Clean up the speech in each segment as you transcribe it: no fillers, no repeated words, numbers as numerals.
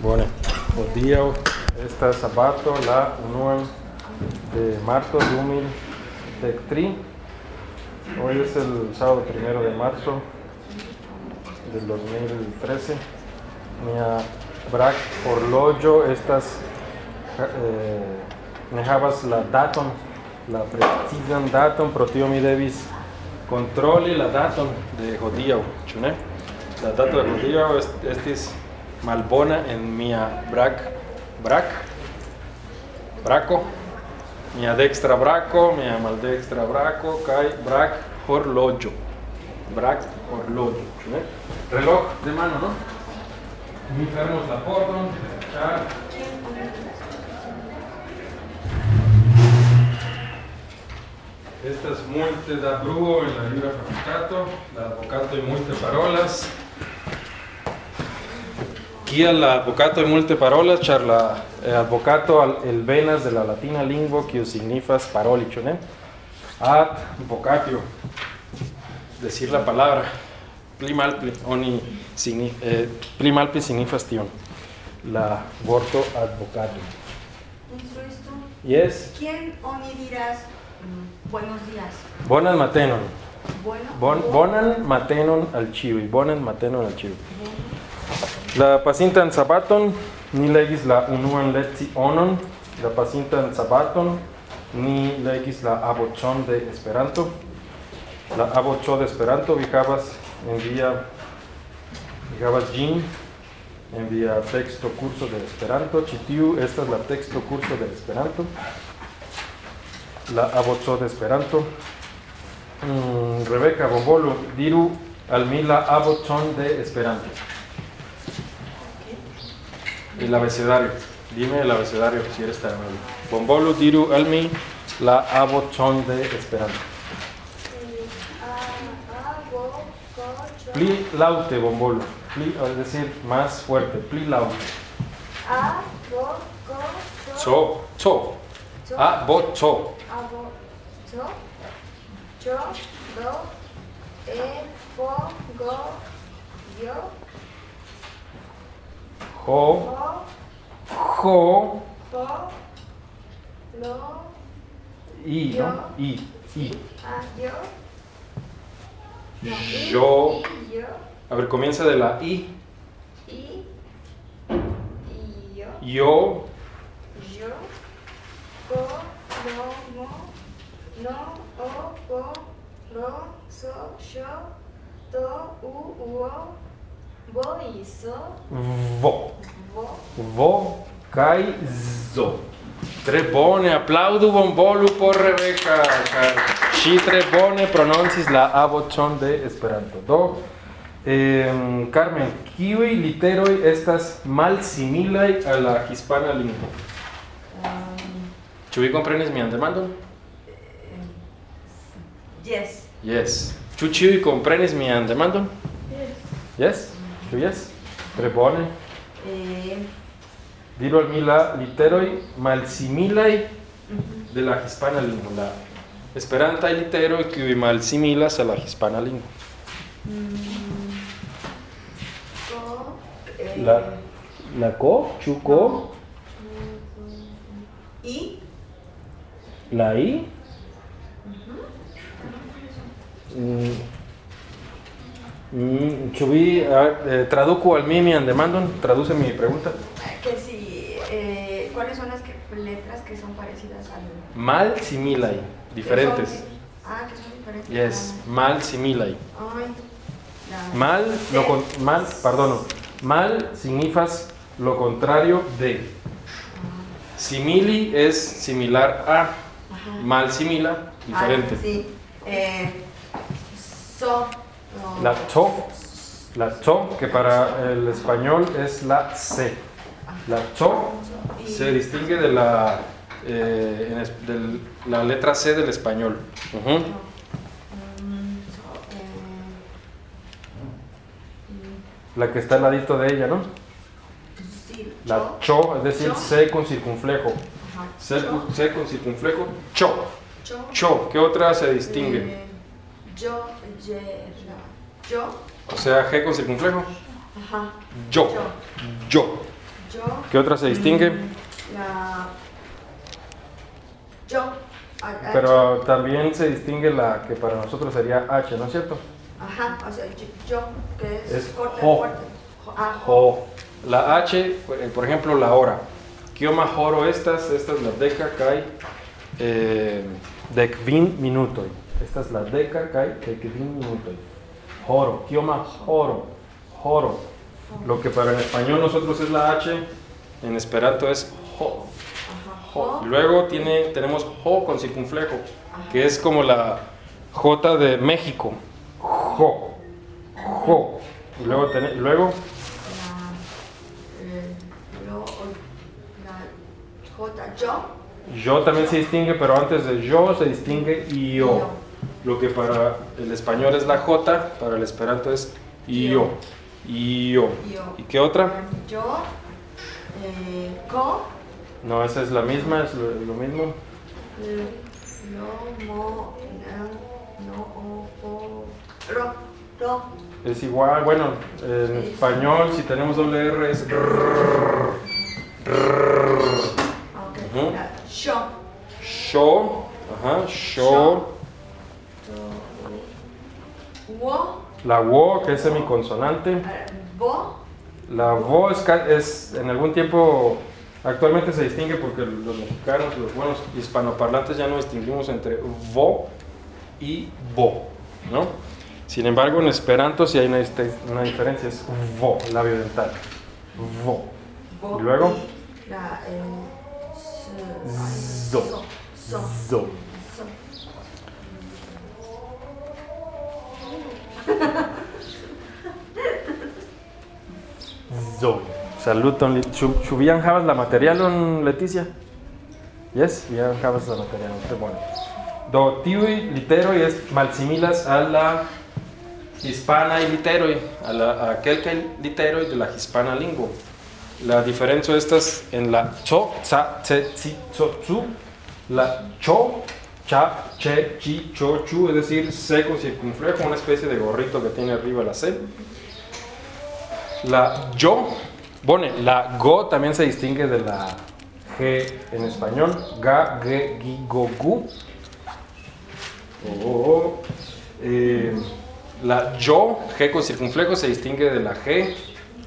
Buone, oddio, esta sabato la 1 de marzo 2023. Hoy es el sábado 1 de marzo del 2013. Mia brak orologio estas ne havas la daton, la precizan daton, pro tio mi devis kontroli la daton de hodiaŭ, ĉu ne? La dato de hodiaŭ estis malbona en mia brako, mia dextra brako, mia maldextra brako kaj brak horloĝo, ĉu ne? Reloj de mano, no? Mi fermos la pordon, ĉar estas multe da bruo en la jura fakultato, la advokato multe parolas. Kiel la advokato multe parolas, ĉar la advokato elvenas de la latina lingvo, kiu signifas paroli, ĉu ne? Advocatio, decir la palabra. Pli malpli signifas tion. La vorto advokato. Instruisto. Yes. ¿Quién oni dirás buenos días? Bonan matenon. Bueno. Bonan matenon al ĉiuj. Bonan matenon al ĉiuj. La pasintan sabaton ni legis la unuan lecionon. La pasintan sabaton ni legis la abocon de Esperanto. La aboco de Esperanto vi havas ĝin en via texto curso de Esperanto. Ĉi tiu estas la texto curso de Esperanto. La aboco de Esperanto. Rebeka, bonvolu, diru al mi la abocon de Esperanto. El abecedario. Dime el abecedario si eres tan amable. Bonvolu, diru al mi la abocon de Esperanto. Pli laute, bonvolu. Es decir, más fuerte. Pli laute. Cho. Aboco. I, ¿no? I. Yo. A ver, comienza de la I. Yo. Vo. Kai zo. Tre bone, aplaudu bonvolu por Rebeka. Ŝi tre bone prononcis la abocon de Esperanto. Do, Carmen, kiuj literoj estas malsimilaj al la hispana lingvo? Ĉu vi komprenis mian demandon? Yes. Yes. Ĉu ĉiuj komprenis mian demandon? Yes. Ĉu yes? Tre bone. Diru al mi la literoj malsimilaj de la hispana lingvo. La esperantaj literoj kiuj malsimilas al la hispana lingvo. La ko, ĉu ko? I. La I. Ĉu vi traduku al mi mian demandon? Traduce mi pregunta. Que si, ¿cuáles son las letras que son parecidas al? Mal similai, diferentes. Que son diferentes. Yes, mal similai. Ay. Mal signifas lo contrario de. Simili es similar a. Mal simila, diferente. Sí. La cho, que para el español es la C. La cho se distingue de la letra C del español. La que está al ladito de ella, ¿no? La cho, es decir, C con circunflejo. C con circunflejo, cho. Cho, ¿qué otra se distingue? Yo. O sea, G con circunflejo. Ajá. Yo. Yo. ¿Qué otra se distingue? La. Yo. Pero también se distingue la que para nosotros sería H, ¿no es cierto? Ajá, o sea, yo, que es corta, jo. fuerte. Jo. La H, por ejemplo, la hora. Kioma joro estas las deca kai dekvin minutoj. Esta es la deca kai dekvin minutoj. Joro, kioma joro, joro. Lo que para en español nosotros es la H, en esperanto es jo. Jo. Luego tenemos jo con circunflejo, que es como la J de México. Jo, jo. Y luego la J, yo. Yo también se distingue, pero antes de yo se distingue yo. Lo que para el español es la J, para el esperanto es yo. Yo. ¿Y qué otra? Yo, co. No, esa es la misma, es lo mismo. Lo, mo, no, o, ro. Es igual, bueno, en español si tenemos doble R es rrr. Okay. Yo. Yo, ajá, yo. Wo. La wo, que es semiconsonante. Bo. La vo es en algún tiempo, actualmente se distingue porque los mexicanos, los buenos hispanoparlantes ya no distinguimos entre vo y bo, ¿no? Sin embargo, en esperanto sí hay una diferencia, es vo, labio dental. Vo. Y luego zo. Zo. Zo. Saluton. Ĉu vi jam havas la materialon, Leticia? Yes, vi jam havas la materialon. Tre bone. Do tiuj literoj malsimilas al la hispanaj literoj, a kelkaj literoj de la hispana lingvo. La diferencia estas en la cho, ca, ce, ci, co, cu, la cho, cha, che, chi, cho, chu, es decir, C con circunflejo, una especie de gorrito que tiene arriba la C. La yo, bueno, la go también se distingue de la G en español, ga, ge, gi, go, gu. La yo, G con circunflejo, se distingue de la G.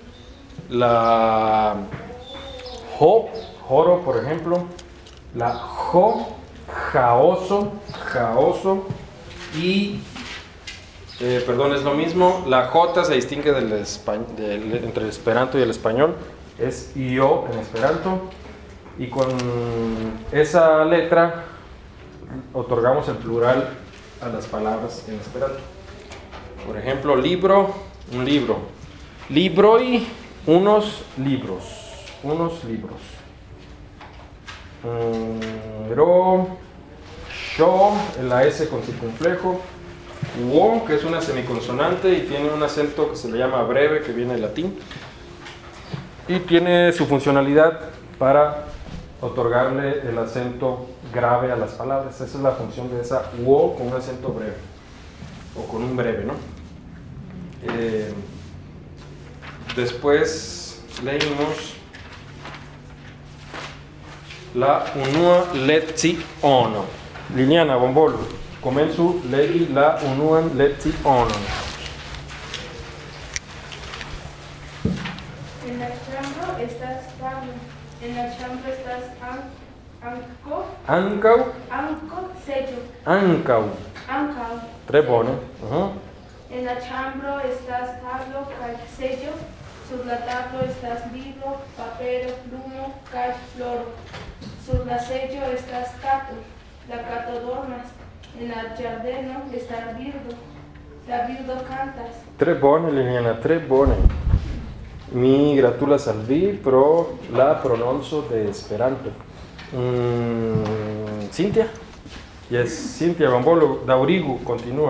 La jo, joro, por ejemplo. La jo, jaoso, jaoso. Y, perdón, es lo mismo. La J se distingue entre el esperanto y el español. Es yo en esperanto. Y con esa letra otorgamos el plural a las palabras en esperanto. Por ejemplo, libro, un libro. Libroi, unos libros. Unos libros. Pero, yo, la S con circunflejo. Wo, que es una semiconsonante y tiene un acento que se le llama breve, que viene del latín. Y tiene su funcionalidad para otorgarle el acento grave a las palabras. Esa es la función de esa wo con un acento breve. O con un breve, ¿no? Después leímos la unua leciono. Liliana Bombolo, komencu legi la unuan lecionon. En la chambro estás tablo. En la chambro estás anco. Ankaŭ. Anco, sello. Ankaŭ. Ancaŭ. Tre bone. En la chambro estás tablo kaj sello. Sur la tablo estás libro, papero, plumo kaj floro. Sur la sello estás cato. La cato dormas. En la ĝardeno estás birdo. La birdo cantas. Tre bone, Liliana, tre bone. Mi gratulas al vi pro la prononco de Esperanto. Cintia? Yes, Cintia Bombolo, daŭrigu, continúa.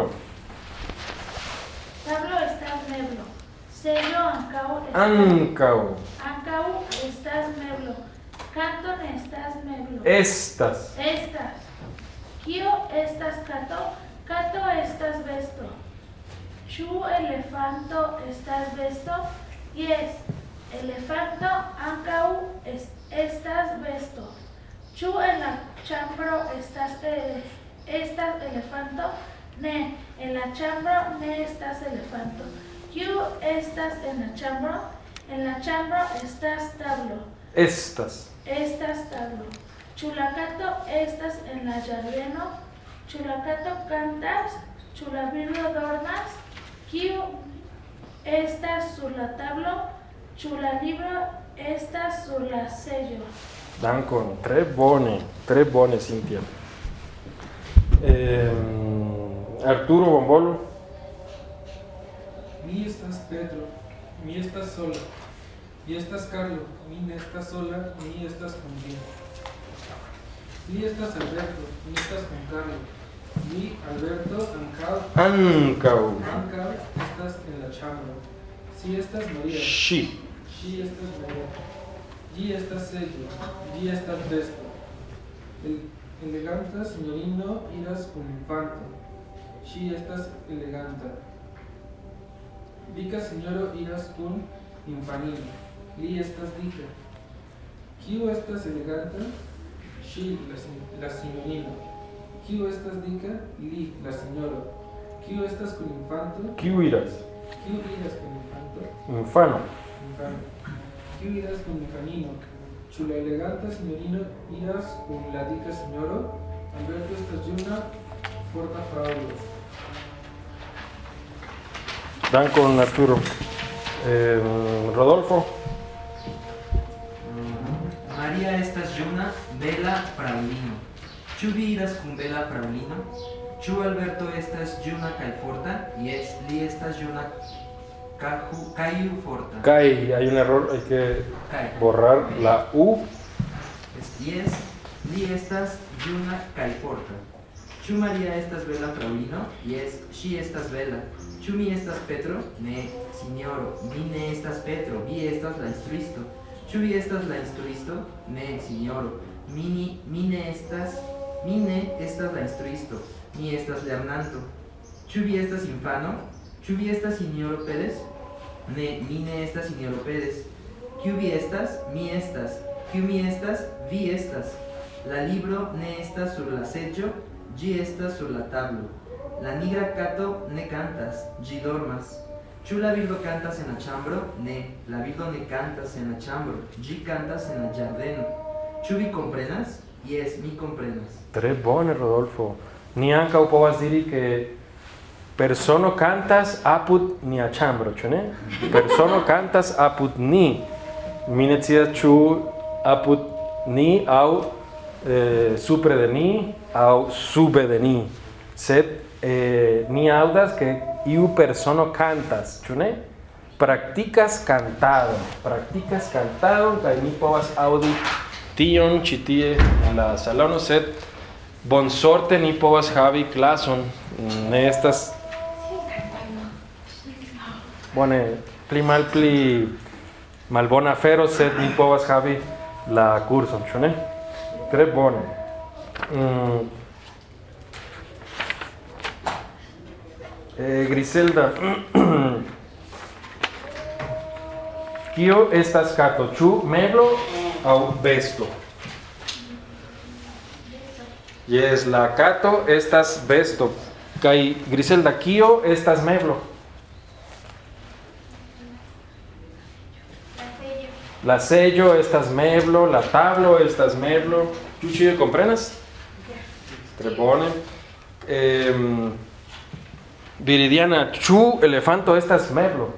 Tablo estas meblo. Sello ankaŭ estas. Ankaŭ. Ankaŭ estas meblo. Kanton estas meblo. Estas. Estas. Kio estas kato? Kato estas besto. Ĉu elefanto estas besto? Yes. Elefanto ankaŭ estas besto. Ĉu en la ĉambro estas elefanto? Ne, en la ĉambro ne estas elefanto. Kiu estas en la ĉambro? En la ĉambro estas tablo. Estas. Estas tablo. Ĉu la kato estas en la ĝardeno? Ĉu la kato kantas? Ĉu la birdo dormas? Kiu estas sur la tablo? Ĉu la libro estas sur la seĝo? Dankon. Tre bone, Cintia. Arturo Bombolo. Mi estas Pedro, mi estas sola. Mi estas Carlo, mi ne estas sola, mi estas con vi. Mi estas Alberto, mi estas con Carlo. Mi Alberto Ankaŭ. ankaŭ estas en la ĉambro. Si estas Maria, Ŝi. ŝi estas Maria. Ĝi estas seĝo, ĝi estas besto. Eleganta sinjorino iras kun infanto. Ŝi estas eleganta. Dika sinjoro iras kun infanino. Li estas dika. Kiu estas eleganta? Ŝi, la sinjorino. Kiu estas dika? Li, la sinjoro. Kiu estas kun infanto? Kiu iras? Kiu iras kun infanto? Infano. Infano. Kiu iras kun infanino? Ĉu la eleganta sinjorino iras kun la dika sinjoro? Alberto estas juna, forta fraŭlo. Dankon, Arturo. Rodolfo. Maria estas juna, bela fraŭlino. Ĉu vi iras kun bela fraŭlino? Ĉu Alberto estas juna kaj forta? Jes, li estas juna kaj forta. Kai, hay un error, hay que Kaj. borrar la U. Jes, li estas juna kaj forta. Ĉu Maria estas bela fraŭlino? Jes, ŝi estas bela. Ĉu mi estas Petro? Ne, sinjoro, mi ne estas Petro, vi estas la instruisto. Ĉu vi estas la instruisto? Ne, sinjoro, mi ne estas la instruisto, mi estas lernanto. Ĉu vi estas infano? Ĉu vi estas sinjoro Pérez? Ne, mi ne estas sinjoro Pérez. Kiu vi estas? Mi estas. Kiu mi estas? Vi estas. La libro ne estas sur la seĝo, ĝi estas sur la tablo. La nigra kato ne cantas, ĝi dormas. Ĉu la birdo cantas en la ĉambro? Ne, la birdo ne cantas en la ĉambro, ĝi cantas en la ĝardeno. Ĉu vi komprenas? Jes, mi komprenas. Tre bone, Rodolfo. Ni ankaŭ povas diri ke persono cantas apud nia ĉambro, ĉu ne? Persono cantas apud ni. Mi ne scias ĉu apud ni aŭ supre de ni aŭ sube de ni. Sed ni aŭdas ke iu persono cantas, ĉu ne? Praktikas kantadon kaj ni povas aŭdi tion ĉi tie en la salono, sed bonsorte ni povas havi klason. Ne estas bone pli malpli malbona afero, sed ni povas havi la kurson, ĉu ne? Tre bone. Griselda, kio estas kato? Ĉu meblo aŭ besto? Jes, la kato estas besto. Kaj Griselda, kio estas meblo? La seĝo estas meblo, la tablo estas meblo. Ĉu ĉiuj komprenas? Tre bone. Viridiana, ĉu elefanto estas meblo?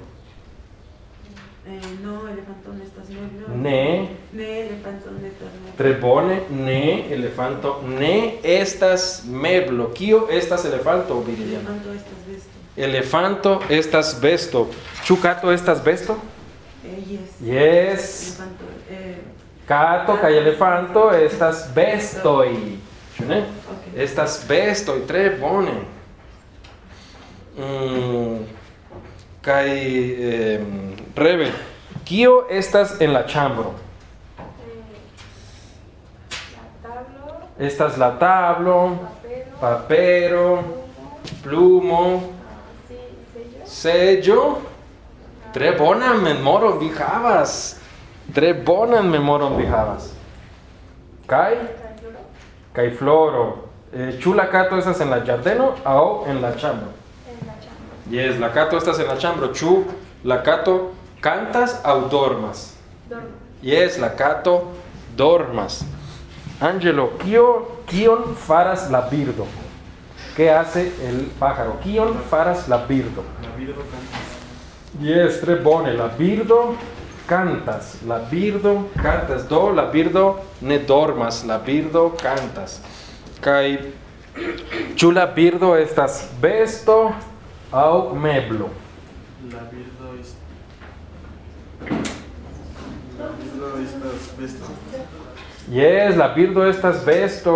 No, elefanto no estas meblo. Ne. Ne, elefanto no estas meblo. Tre bone, ne, elefanto ne estas meblo. Kio estas elefanto, Viridiana? Elefanto estas besto. Elefanto estas besto. Ĉu kato estas besto? Yes. Yes. Elefanto. Kato kaj elefanto estas bestoj. Ĉu ne? Okay. Estas bestoj, tre bone. Kaj Rebe, kio estas en la ĉambro? La tablo, Estas la tablo, papero, plumo, sello, seĝo. Tre bona memoro vi havas. Tre bonan memoron de havas. Kai floro. Ĉu la kato estas en la ĝardeno aŭ en la ĉambro? En la chamba. Yes, la kato estas en la ĉambro. Ĉu la kato cantas aŭ dormas? Dormo. Yes, la kato dormas. Angelo, kion faras la birdo? ¿Qué hace el pájaro? Kion faras la birdo? La birdo cantas. Yes, tre bone. La birdo cantas. La birdo cantas. Do la birdo ne dormas. La birdo cantas. Kaj ĉu la birdo estas besto aŭ meblo? La birdo estas besto. Yes, la birdo estas besto.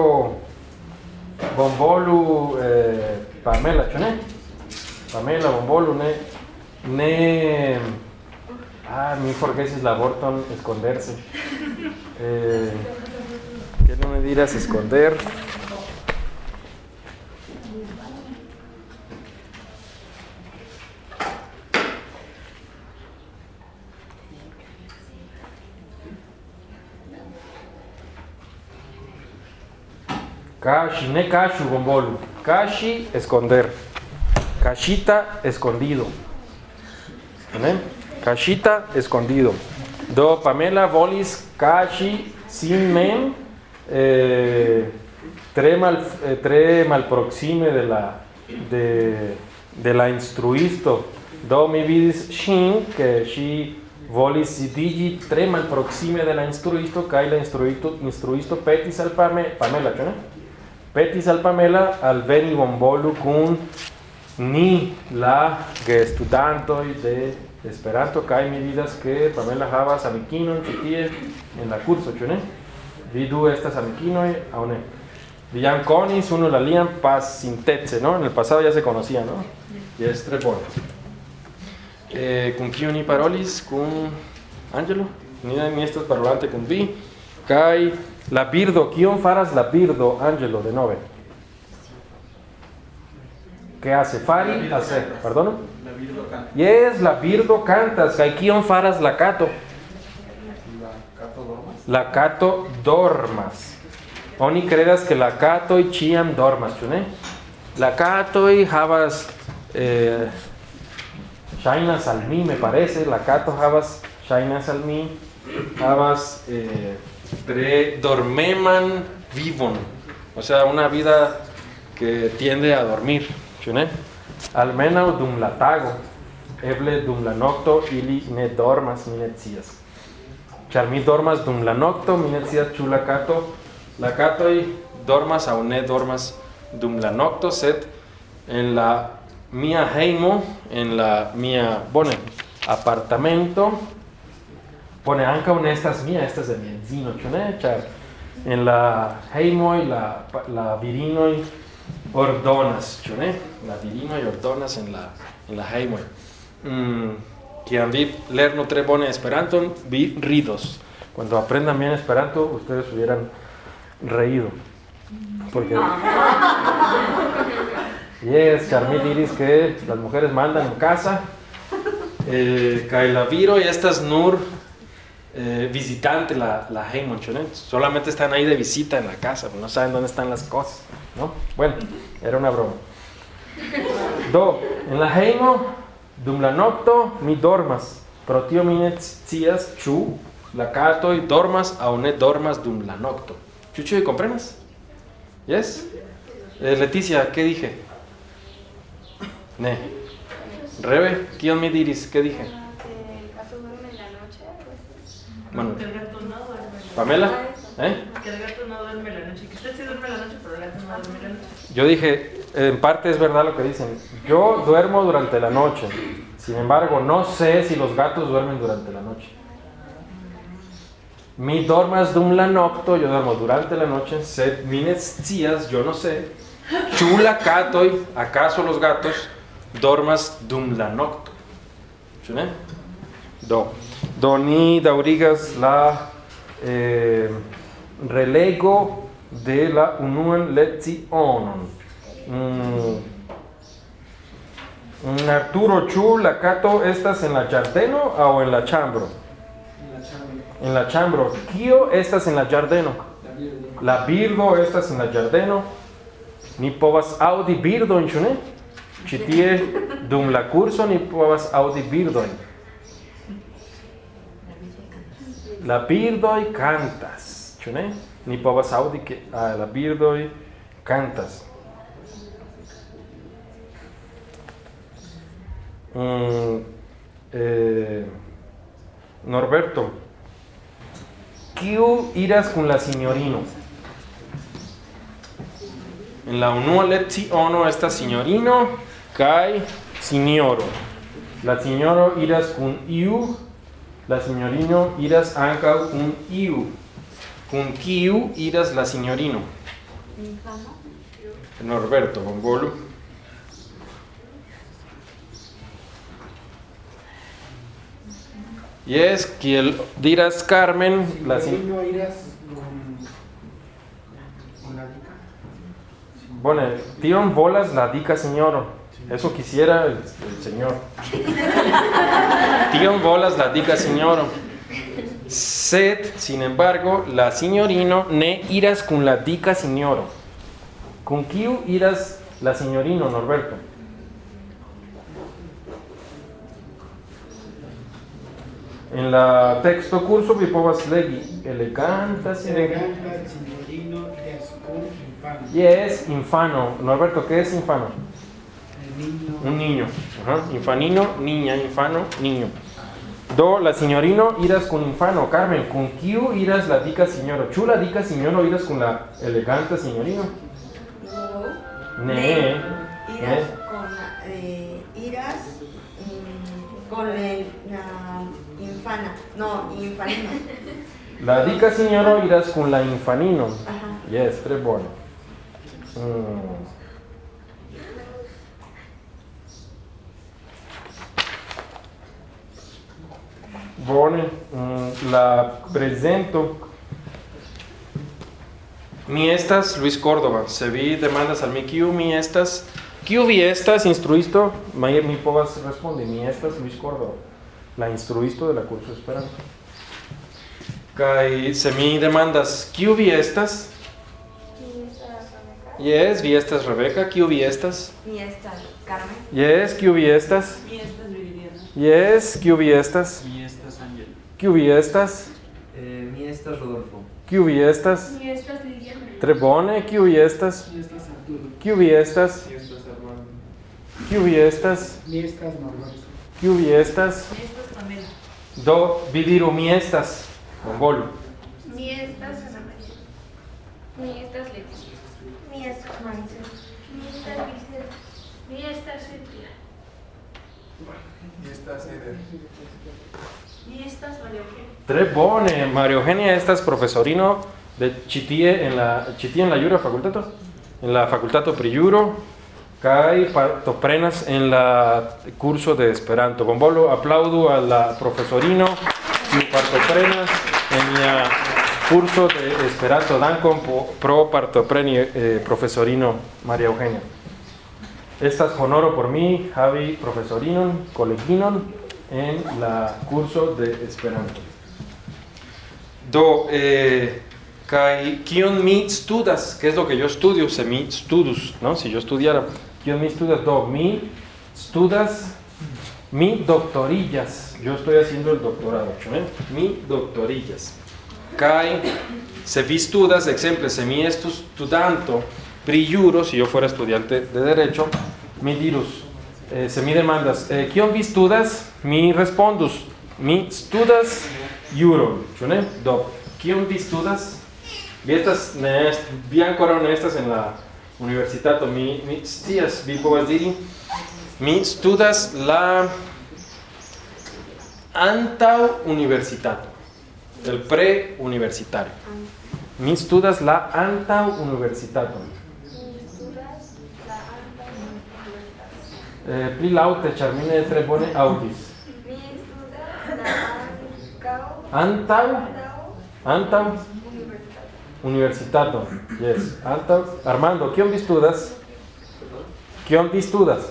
Bonvolu Pamela, ĉu ne? Pamela, bonvolu ne mi forgesis la vorton esconderse. ¿Qué no me dirás esconder? Kashi, ne kashu, bonvolu. Kashi, esconder. Kashita, escondido. ¿Vale? Kashita, escondido. Do Pamela volis kashi sin mem tre malproxime de la instruisto. Do mi vidis ŝin ke ŝi volis sidiĝi tre malproxime de la instruisto kaj la instruisto petis al Pamela, ĉu ne? Petis al Pamela al veni bonvolu kun ni la studantoj de Esperanto kaj mi vidas ke Pamela havas amikinon ĉi tie en la kurso, ĉu ne? Vi du estas amikinoj aŭ ne? Vi jam konis unu la alian pasintece, ¿no? En el pasado ya se conocía, ¿no? Y es tre bone. Kun kiu ni parolis? Kun Angelo? Ni estas parolante kun vi. Kaj la birdo, kion faras la birdo, Angelo, de nove? ¿Qué hace? Fari, hacer, perdón? La birdo cantas. Yes, la birdo cantas. Kaj kion faras la kato? La kato dormas. La kato dormas. Oni credas que la katoj ĉiam dormas, ĉu ne? La katoj havas ŝajnas al mi, me parece, la kato havas ŝajnas al mi, havas tre dormeman vivon. O sea, una vida que tiende a dormir, ĉu ne? Almenaŭ dum la tago, eble dum la nokto ili ne dormas, mi ne scias. Ĉar mi dormas dum la nokto, mi ne scias ĉu la katoj dormas aŭ ne dormas dum la nokto, sed en la mia hejmo, en la mia apartamento, ankaŭ ne estas mia, estas de mia edzino, ĉu ne? Ĉar en la hejmoj la virinoj ordonas, ĉu ne? La virinoj ordonas en la hejmoj. Kiam vi lernu tre bone Esperanton, vi ridos. Cuando aprendan bien Esperanto, ustedes hubieran reído. Porque yes, Charmi diris que las mujeres mandan en casa, kaj la viro y estas nur visitante la hejmon, ¿no? Solamente están ahí de visita en la casa, no saben dónde están las cosas, ¿no? Bueno, era una broma. Do, en la hejmo dum la nokto mi dormas, pro tio mi ne scias ĉu la katoj dormas aŭ ne dormas dum la nokto. Chucho, ¿comprendes? Yes? Leticia, ¿qué dije? Ne. Rebe, ¿quién me diris? ¿Qué dije? Que el gato duerme en la noche. Bueno, Que el gato no duerme. Pamela, Que el gato no duerme la noche. Que usted sí duerme la noche, pero el gato no duerme la noche. Yo dije, en parte es verdad lo que dicen. Yo duermo durante la noche. Sin embargo, no sé si los gatos duermen durante la noche. Mi dormas dum la nocto, yo duermo durante la noche, sed mi ne scias, yo no sé. Ĉu la katoj, acaso los gatos, dormas dum la nocto? Ĉu ne? Do ni daŭrigas la relego de la unuan lecionon. Arturo, ĉu la kato estas en la ĝardeno aŭ en la ĉambro? En la ĉambro. en la chambro. Kio estas en la giardeno. La birdo estas en la giardeno. Ni povas audi birdojn, ĉu ne? Ĉi tie dum la kurso ni povas audi birdojn. La birdoj cantas, ĉu ne? Ni povas audi ke la birdoj cantas. Norberto, kiu iras kun la sinjorino? En la unua leciono estas sinjorino kaj sinjoro. La sinjoro iras kun iu, la sinjorino iras ankaŭ kun iu. Kun kiu iras la sinjorino? Infano. Norberto, bonvolu. Yes, kiel diras Carmen, la sinjorino iras con la dika. Bueno, tion volas la dika sinjoro. Eso quisiera el señor. Tion volas la dika sinjoro. Sed, sin embargo, la sinjorino ne iras kun la dika sinjoro. Kun kiu iras la sinjorino, Norberto? En la texto curso vi povas legi eleganta sinjorino es kun infano. Yes, infano. Norberto, ¿qué es infano? El niño. Un niño. Ajá. Infanino, niña, infano, niño. Do, la signorino iras con infano. Carmen, ¿con kiu iras la dika signoro? Ĉu la dika signoro iras con la eleganta signorino? Ne. Iras con el infana. No, infanino. La dika signoro iras con la infanino. Ajá. Yes, tre bone. Bone, la presento. Mi estas Luis Córdoba. Se vi demandas al mi kiu mi estas. Kiu vi estas instruisto? Mi povas respondi. Mi estas Luis Córdoba. La instruisto de la curso Esperanto. Kaj se mi demandas kiu vi estas? Yes, vi estas Rebeca. Kiu vi estas? Mi estas Carmen. Yes, kiu vi estas? Mi estas Viridiana. Yes, kiu vi estas? Mi estas Ángel. Kiu vi estas? Mi estas Rodolfo. Kiu vi estas? Mi estas Liliana. Tre bone, kiu vi estas? Mi estas Arturo. Kiu vi estas? Mi estas Armando. Kiu vi estas? Mi estas Norberto. Kiu vi estas? Mi estas Pamela. Do, vi diru mi estas. Bonvolu. Mi estas Ana María. Mi estas Leticia. Mi estas Maricel. Mi estas Vicente. Mi estas Cintia. Mi estas Eder. Mi estas María Eugenia. Tre bone, María Eugenia estas profesorino de ĉi tie en la jura fakultato, en la fakultato pri juro kaj partoprenas en la curso de Esperanto. Bonvolu aplaudu a la profesorino kiu partoprenas en mia curso de Esperanto. Dankon pro partopreni, profesorino María Eugenia. Estas honoro por mi havi profesorinon, koleginon en la curso de Esperanto. Do, kai kion mi studas, ¿qué es lo que yo estudio? Se mi studus, ¿no? Si yo estudiara, kion mi studas, do, mi studas, mi doctorillas. Yo estoy haciendo el doctorado, ¿eh? Mi doctorillas. Kai se vi studas, ejemplo, se mi estus studanto pri juro, si yo fuera estudiante de derecho, mi dirus, se mi demandas, kion vi studas, mi respondus, mi studas juron, ĉu ne? Do, kion vi studas? Vi ankoraŭ ne estas en la universitato, mi scias, vi povas diri, mi studas la antaŭ-universitato, el pre-universitario. Mi studas la antaŭ-universitato. Pli laŭte, ĉar mi ne tre bone aŭdis. Mi studas la Antaŭ universitato. Yes, antaŭ. Armando, kion vi studas? Kion vi studas?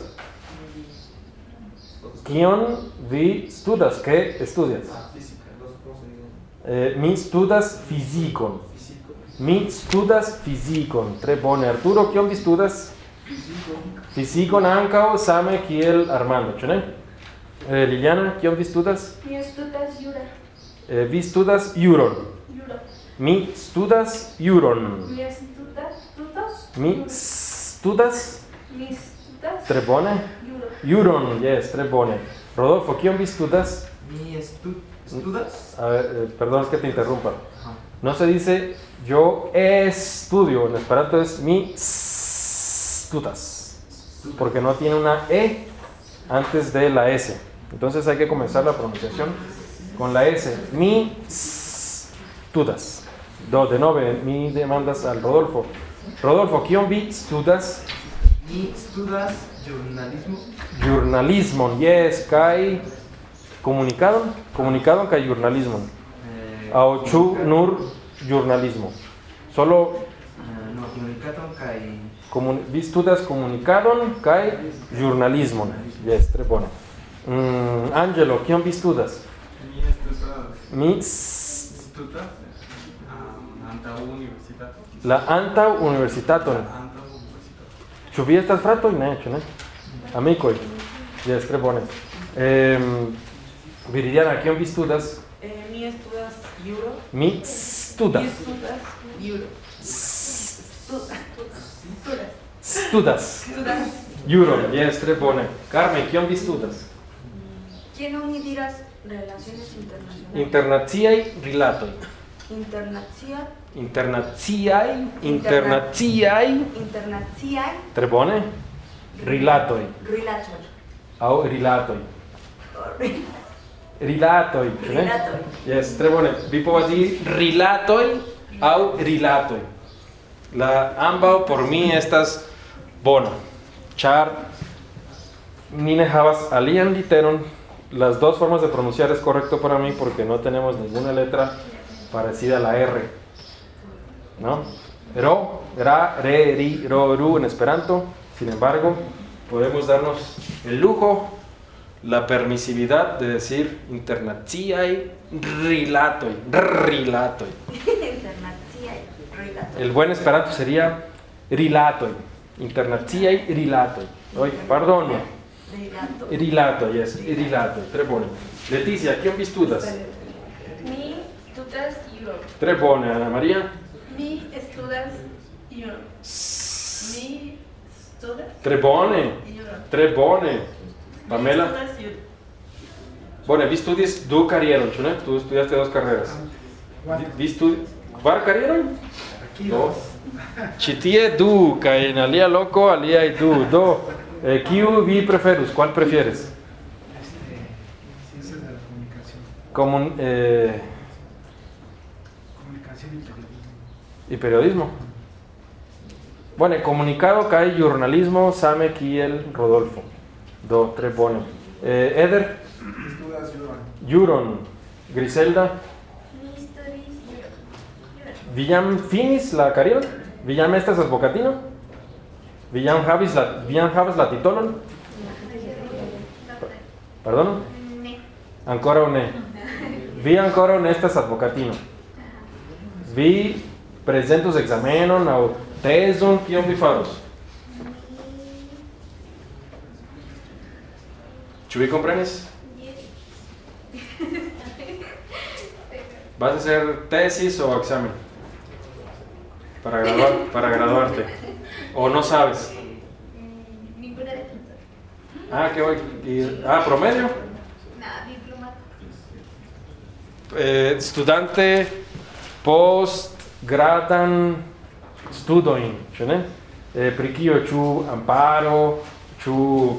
Kion vi studas? ¿Qué estudias? Mi studas fizikon. Mi studas fizikon. Tre bone. Arturo, kion vi studas? Fizikon ankaŭ same kiel Armando, ĉu ne? Liliana, kion vi studas? Mi studas jura. Vi studas juron. Juro. Mi studas juron. Mi studas tutos. Mi studas Mi studas tre bone. juro. Juron, yes, tre bone. Rodolfo, kion vi studas? Mi estudas. A ver, perdón, es que te interrumpa. No se dice yo estudio, en esperanto es mi studas, porque no tiene una E antes de la S. Entonces hay que comenzar la pronunciación con la S. Mi studas. De nueve, mi demandas al Rodolfo. Rodolfo, kion vi studas? Mi studas jurnalismo. Jurnalismon, yes, kai comunicadon kai jurnalismon. Aŭ ĉu nur jurnalismo? Solo No, comunicaton kaj vi studas komunikadon kaj jurnalismon. Yes, tre bone. Angelo, kion vi studas? Mi studas antaŭ universitato. la antaŭ universitaton. Ĉu vi estas fratoj? Ne, ĉu ne? Amikoj. Yes, tre bone. Viridiana, kion vi studas? Mi estudas juro. Mi studas. Mi estudas juro. Studas. Juron, yes, tre bone. Carmen, kion vi studas? ¿Quién oni diras relaciones internacionales? Internaciaj rilatoj. Internacia, internaciaj, tre bone. Rilatoj. rilatoj. Aŭ rilatoj. Rilatoj, ĉu ne? Rilatoj. Yes, tre bone. Vi povas diri rilatoj aŭ rilatoj. La ambaŭ por mi estas bona, ĉar ni ne havas alian literon. Las dos formas de pronunciar es correcto para mí porque no tenemos ninguna letra parecida a la R, ¿no? Ro, ra, re, ri, ro, ru en esperanto. Sin embargo, podemos darnos el lujo, la permisividad de decir internaciaj rilatoj. Rilatoj. Internaciaj, rilatoj. El buen esperanto sería rilatoj. Internaciaj rilatoj. Oy, pardono. Rilatoj. Rilatoj, yes, rilatoj. Tre bone. Leticia, kion vi studas? Mi studas juro. Tre bone. Ana María? Mi studas juro. Mi studas Tre bone. juro. Tre bone. Pamela? Mi studas juro. Bone, vi studis du karieron, ĉu ne? Tu estudiaste dos carreras. Vi studis kvar karieron? Do. Ĉi tie du, kaj en alia loko aliaj du. Do, kiu vi preferus? ¿Cuál prefieres? Ciencias de la comunicación. Comunicación y periodismo. Y periodismo. Bueno, comunicado kaj jurnalismo same kiel Rodolfo. Do, tre bone. Eder? Studas juron. Juron. Griselda? Mi studis juro. Vi jam finis la karieron? Vi jam estas advokatino? Vi jam havas la titolon? Pardon? Ne. Ankoraŭ ne. Vi ankoraŭ ne estas advokatino. Vi prezentos ekzamenon aŭ tezon, kion vi faros? Ĉu vi komprenis? ¿Vas a hacer tesis o examen? Para graduarte. ¿O no sabes? Ninguna de estas. Ah, ¿qué voy? ¿Promedio? Nada, diplomato. Studante post gradan studojn, ĉu ne? Pri kio, ĉu amparo, ĉu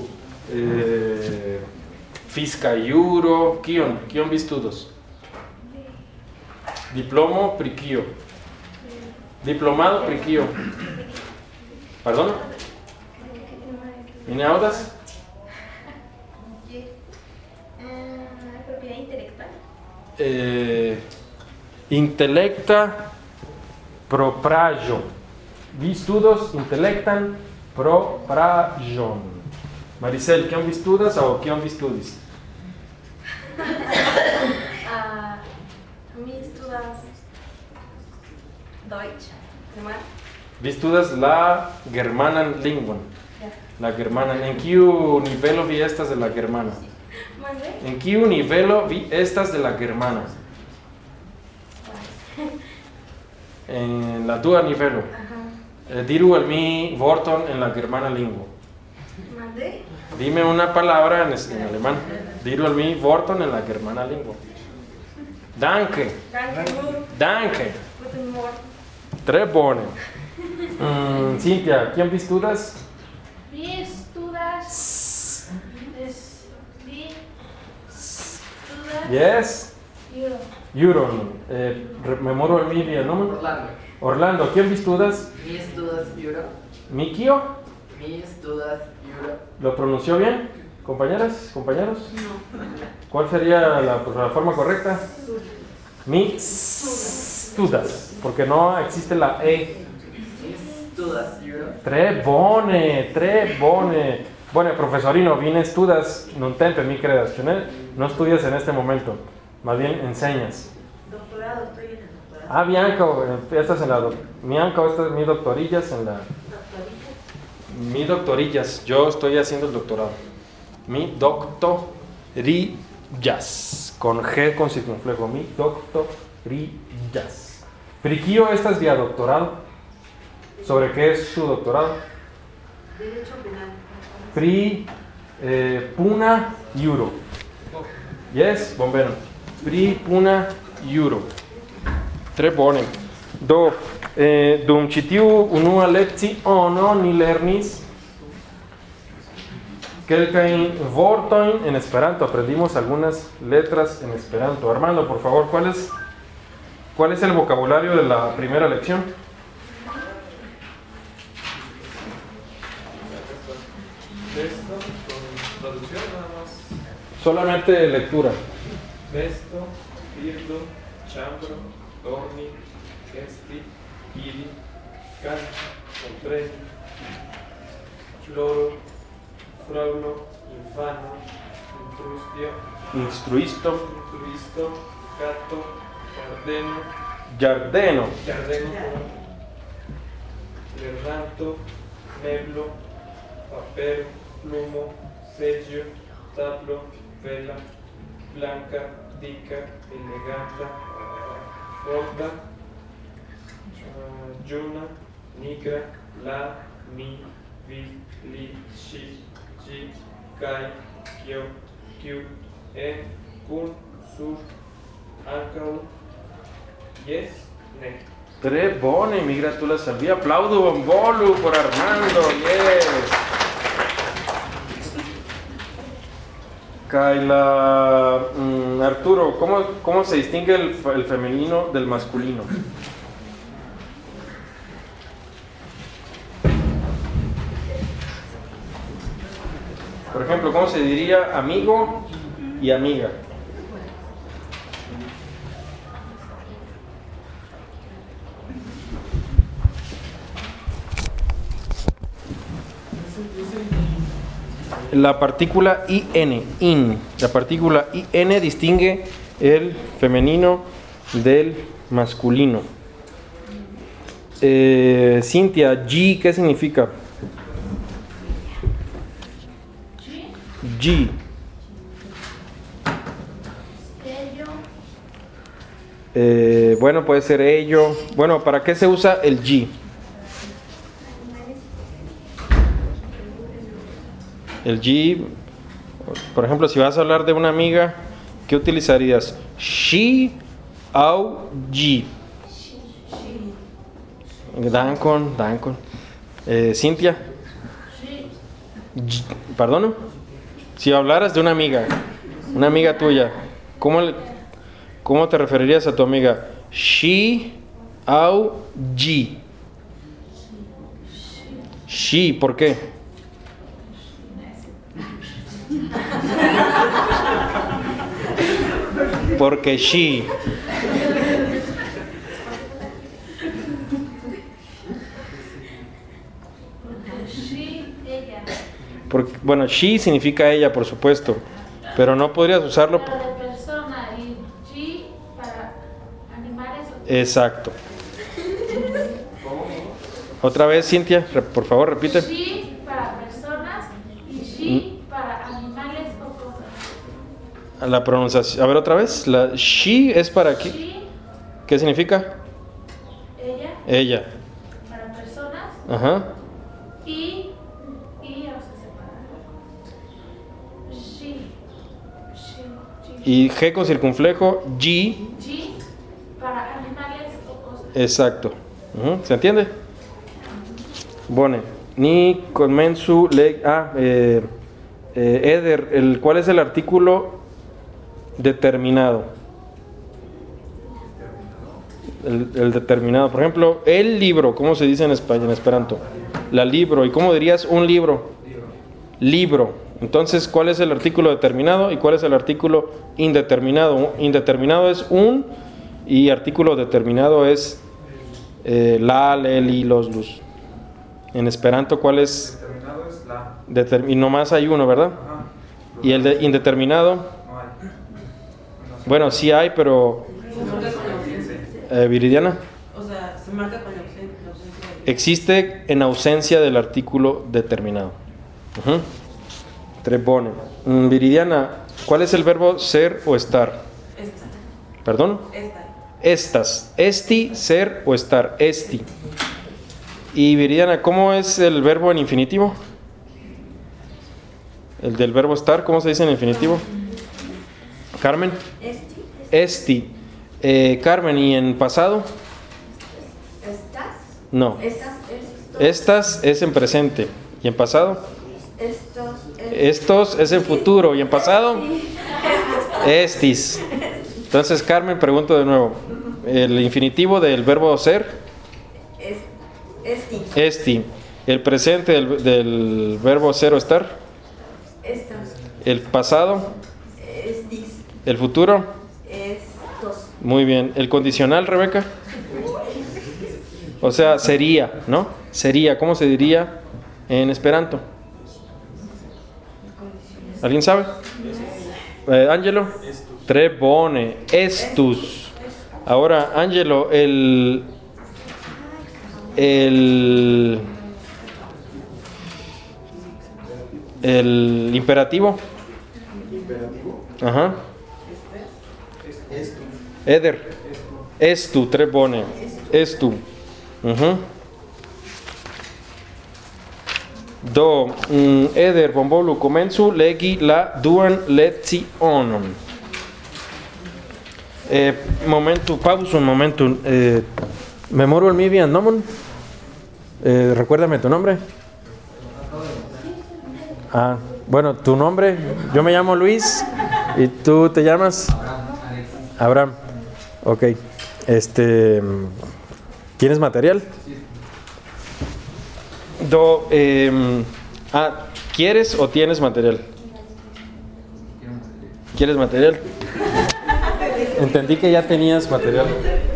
fiska juro, kion vi studos? Diplomo pri kio? Diplomado pri kio? Pardon? Mi ne aŭdas? Propiedad intelectual. Intelecta propraĵo. Vi studos intelektan propraĵon. Maricel, kion vi studas aŭ kion vi studis? Mi du das Deutsch? Alemán. Bist du das la germanan lingvon? La germana. En kiu nivelo vi estas de la germana? ¿Mandé? En kiu nivelo vi estas de la germana? En la dua nivelo. Ajá. Diru al mi vorton en la germana lingvo. ¿Mandé? Dime una palabra en alemán. Diru al mi vorton en la germana lingvo. Danke. Danke gut. Danke. Guten Morgen. Tre bone. Cintia, ¿quién bist du das? Wie studas des wie studas Yes. Euro. Euron. Memoro el mi nombre. Orlando. Orlando, ¿quién bist du das? Mi studas Euro. Mikio. Mi studas Euro. ¿Lo pronunció bien? ¿Compañeras? ¿Compañeros? ¿Cuál sería la forma correcta? Mi studas. Porque no existe la E. Mi studas Euro. Tre bone. Bueno, profesorino, bien studas, non tempe mi credas, no estudias en este momento, más bien enseñas. Doctorado, estoy en el doctorado. Ah, Bianca, estás en la Bianca, esta es mi doctorillas en la... Mi doctorillas, yo estoy haciendo el doctorado. Mi doctorillas, con G con circunflejo, mi doctorillas. Priquillo, esta es vía doctorado. ¿Sobre qué es su doctorado? Derecho penal. Pri puna euro. Yes, bombero. Pri puna euro. Tre bone. Do dum ĉi tiu unua lekciono ni lernis kelkajn vortojn en Esperanto. Aprendimos algunas letras en Esperanto. Armando, por favor, ¿cuál es el vocabulario de la primera lección? Vesto, con traducción nada más. Solamente lectura. Vesto, birdo, chambro, dormi, esti, ili, canto, compreni, floro, fraulo, infano, Instruisto. gato, Giardeno. lernanto, meblo, papel, plumo, sello, tablo, vela, blanca, dica, eleganta, forta, Juna, nigra, la, mi, vi, li, shi, ji, kai, kio, kiu, en, kun, sur, ankaŭ, yes, ne. Tre bone, mi gratulas al vi. Aplaudo bonvolu por Armando. Yes. Kaila, Arturo, ¿cómo se distingue el femenino del masculino? Por ejemplo, ¿cómo se diría amigo y amiga? La partícula in. La partícula in distingue el femenino del masculino. Cintia, G, ¿qué significa? G. Bueno, puede ser ello. Bueno, ¿para qué se usa el G? El G, por ejemplo, si vas a hablar de una amiga, ¿qué utilizarías? She o G. Dankon. Cintia. ¿Perdón? Si hablaras de una amiga tuya, ¿cómo te referirías a tu amiga? She o G. She, ¿por qué? Porque she. Porque, bueno, she significa ella, por supuesto, pero no podrías usarlo. Para persona y G para animal. animales o Exacto. Otra vez, Cintia, por favor, repite. She para personas y she para animales o cosas. La pronunciación. A ver, otra vez. La she es para aquí. She, ¿Qué significa? ella, Ella. para personas Ajá. y vamos a separar. She, Y G con circunflejo, G. G para animales o cosas. Exacto. ¿Se entiende? Bone. Ni conmensu le. Eder. ¿Cuál es el artículo determinado? El determinado. Por ejemplo, el libro. ¿Cómo se dice en España, en Esperanto? La libro. ¿Y cómo dirías un libro? Libro. Entonces, ¿cuál es el artículo determinado y cuál es el artículo indeterminado? Indeterminado es un y artículo determinado es la, leli, los, luz. En Esperanto, ¿cuál es? Determinado es la. Y nomás hay uno, ¿verdad? Ajá. Y el de indeterminado, No hay. bueno, sí hay, pero Viridiana, O sea, se marca con la ausencia. existe en ausencia del artículo determinado. Trebone. Viridiana, ¿cuál es el verbo ser o estar? Esta. ¿Perdón? Esta. Estas. Esti, ser o estar. Esti. Y Viridiana, ¿cómo es el verbo en infinitivo? El del verbo estar, ¿cómo se dice en infinitivo? Carmen. Esti. Carmen, ¿y en pasado? ¿Estás? No. ¿Estás? Estas es en presente. ¿Y en pasado? Estos es en futuro. ¿Y en pasado? Estis. Entonces, Carmen, pregunto de nuevo. ¿El infinitivo del verbo ser? Esti. ¿El presente del verbo ser o estar? Estas. ¿El pasado? Estis. ¿El futuro? Estos. Muy bien. ¿El condicional, Rebeca? O sea, sería, ¿no? Sería. ¿Cómo se diría en Esperanto? ¿Alguien sabe? Ángelo. Trebone. Estus. Ahora, Ángelo, el imperativo. Ajá. Eder. Estu, trebone. Estu. Do. Eder, bombolu, comenzu, legi, la, duan, lezionon. Momento, pausa un momento. Memoro el mivian nomon. Recuérdame tu nombre. Bueno, tu nombre. Yo me llamo Luis. ¿Y tú te llamas? Abraham. Ok. ¿Tienes material? ¿Quieres o tienes material? ¿Quieres material? Entendí que ya tenías material.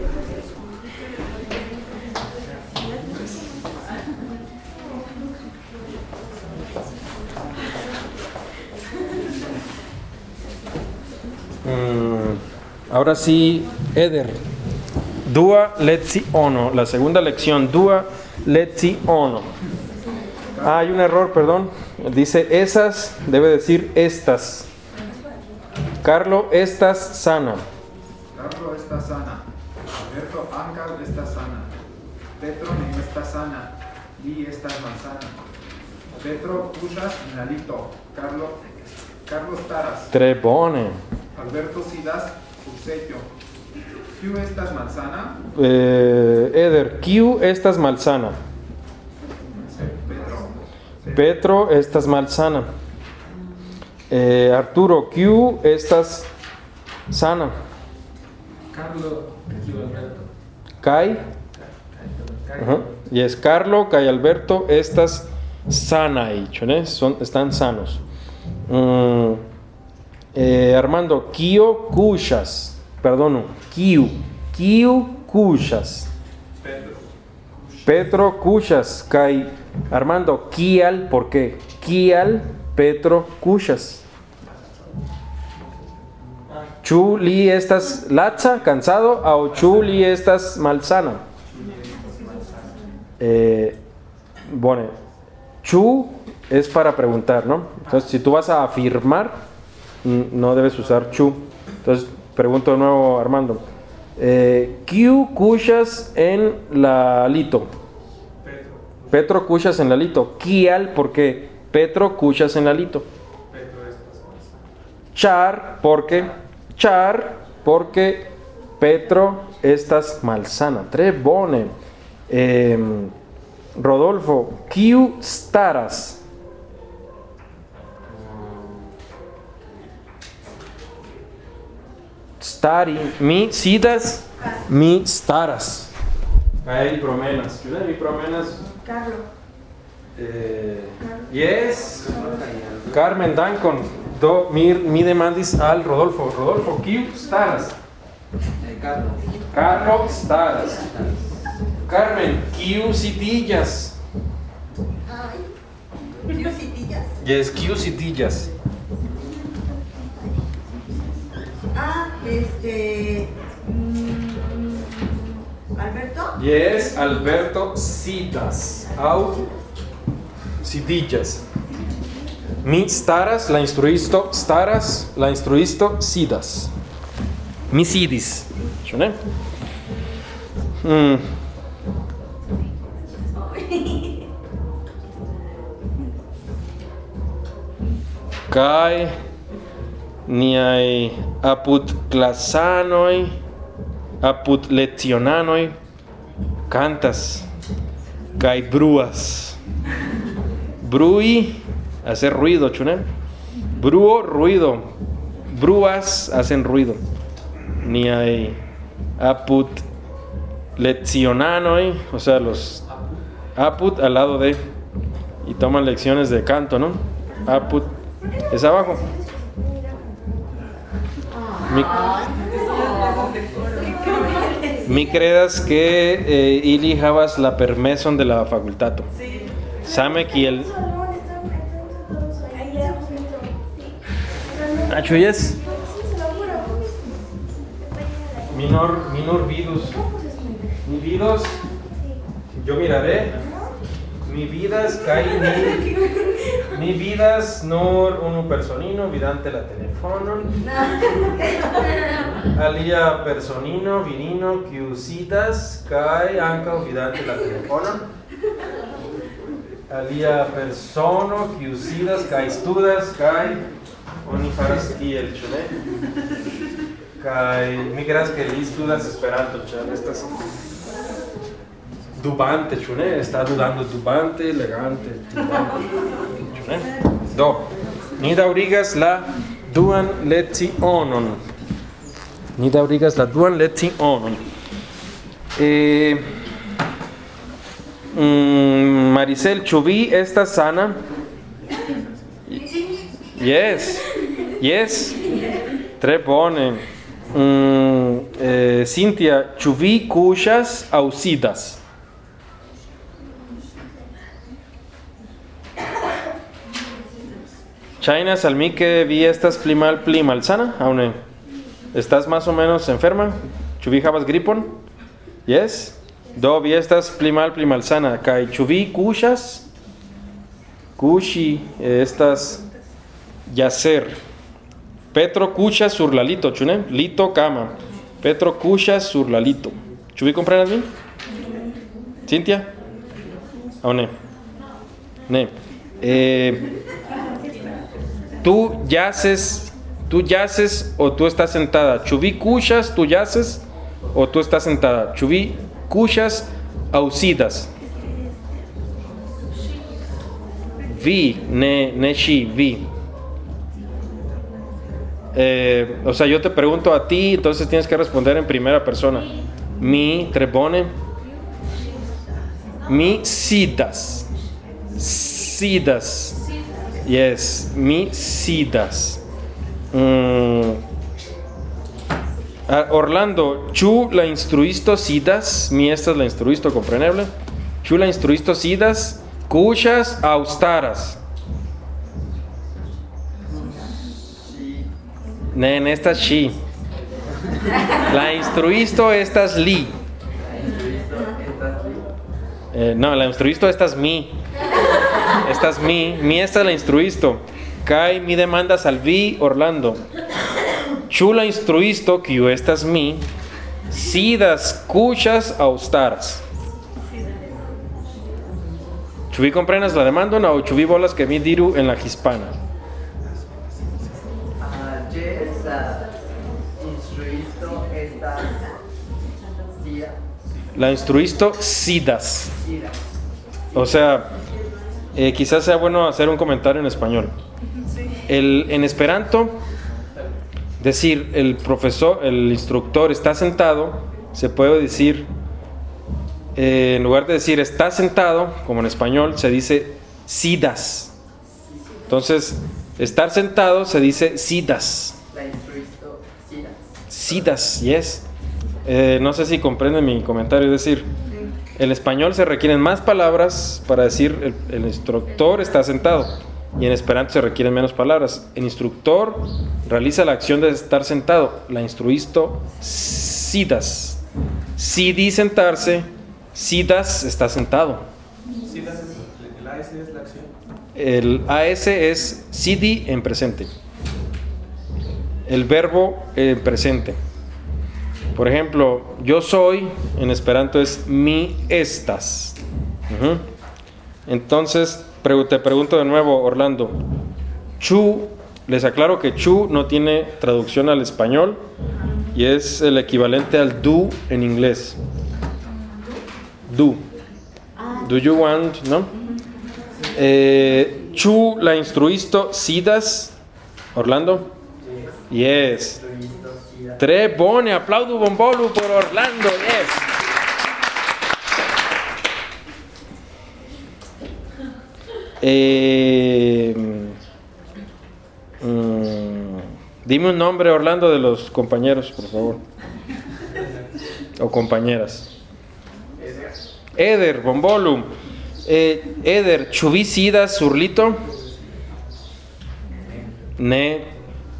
Ahora sí, Eder. Dua leziono. La segunda lección. Dua leziono. Hay un error, perdón. Dice esas, debe decir estas. Carlo, estás sana. Carlo está sana. Alberto Ángel está sana. Petro no está sana. Li está malsana. Petro Puchas Nalito. Carlos Taras. Trebone. Alberto Sidas Subsello. ¿Q estás malsana? Eder, Q estás malsana. Petro estás malsana. Arturo, Q estás sana. Carlo, Alberto. Kai. Y es Carlo, Kai Alberto, estás sana. Están sanos. Armando, Kio Cuchas. Perdono, Kio Cuchas. Petro Cuchas. Kai Armando, Kial, ¿por qué? Kial, Petro Cuchas. Chu li estas laca, cansado, o chu li estas malsana. Bueno, chu es para preguntar, ¿no? Entonces, si tú vas a afirmar, no debes usar chu. Entonces, pregunto de nuevo, Armando. ¿Kiu kushas en la lito? Petro kushas en la lito. Kial, ¿por qué? Petro kushas en la lito. Char, porque Petro estas malsana. Tre bone. Rodolfo, kiu staras? Stari, mi sidas, mi staras. Hay promenas. Mi promenas. Carlos. Yes. Carmen Dancon. Do mi demandis al Rodolfo. Rodolfo, kiu staras? Carlos staras. Carmen, kiu sitillas? ¿Kiu sitillas? Yes, kiu sitillas. Alberto. Yes, Alberto sidas. Au sitillas. Mi staras, la instruisto staras, la instruisto sidas. Mi sidis. ¿Suena? Kai niai apud clasanoi, apud lecionanoi, cantas, kai bruas. Brui, hacer ruido, ¿chune? Bruo, ruido. Bruas hacen ruido. Niai apud lecionanoi, o sea, los apud al lado de, y toman lecciones de canto, ¿no? Apud es abajo. Mi credas que ili havas la permeson de la facultato. Same kiel achuyes minor vidus. Mi vidos, yo miraré. Mi vidas kai mi vidas nur unu personino vidante la telefonon. Alia personino vinino kiu sidas kai ankaŭ vidante la telefonon. Alia persono kiu sidas kai studas kai oni faras tiel, ĉu ne? Kai mi creas que li studas Esperanto, ĉar estas dubante, ĉu ne? Está dudando dubante, legante, dubante, ĉu ne? Do, ni daŭrigas la duan lecionon. Ni daŭrigas la duan lecionon. Maricel, ĉu vi estas sana? Yes. Yes. Tre bone. Cintia, ĉu vi kuŝas aŭ sidas? Chainas al mí que vi estas pli malsana, aún estás más o menos enferma. Chuvi havas gripon? Yes. Do vi estas pli malsana. Kai chuvi kuŝas? Kuŝi estas yacer. Petro kuŝas sur la lito, ĉu ne? Lito cama. Petro kuŝas sur la lito. Ĉu vi komprenas min? Cintia? Aŭ ne? Ne. Tú yaces o tú estás sentada. Ĉu vi kuŝas, tú yaces o tú estás sentada. Ĉu vi kuŝas aŭ sidas? Vi, ne ŝi, vi. O sea, yo te pregunto a ti, entonces tienes que responder en primera persona. Mi, tre bone. Mi sidas. Sidas. Yes, mi sidas. Orlando, ĉu la instruisto sidas? Mi estas la instruisto, kompreneble. Ĉu la instruisto sidas? Kuŝas aŭ staras? Ne estas ŝi. La instruisto estas li. No, la instruisto estas mi. Estas mi esta la instruisto. Kai mi demandas al vi Orlando. Chu la instruisto kiu estas mi. Sidas cuchas austaras. Ĉu vi komprenas la demandon aŭ ĉu vi volas ke mi diru en la hispana? Jes, instruisto estas sida. La instruisto sidas. O sea, quizás sea bueno hacer un comentario en español. En esperanto, decir el profesor, el instructor está sentado, se puede decir, en lugar de decir está sentado, como en español, se dice sidas. Entonces, estar sentado se dice sidas. La instruisto sidas. Sidas, yes. No sé si comprenden mi comentario, es decir, en español se requieren más palabras para decir el instructor está sentado, y en esperanto se requieren menos palabras. El instructor realiza la acción de estar sentado, la instruisto sidas. Sidi sentarse, sidas está sentado. Sidas, el AS es la acción. El AS es sidi en presente. El verbo en presente. Por ejemplo, yo soy, en esperanto es mi estas. Entonces, te pregunto de nuevo, Orlando. Chu, les aclaro que chu no tiene traducción al español y es el equivalente al do en inglés. Do. Do you want, no? Chu la instruisto sidas, Orlando? Yes. Tre bone, aplaudo bombolu por Orlando, yes. Dime un nombre, Orlando, de los compañeros, por favor. O compañeras. Eder, bombolu. Eder, chuvi sidas surlito. Ne.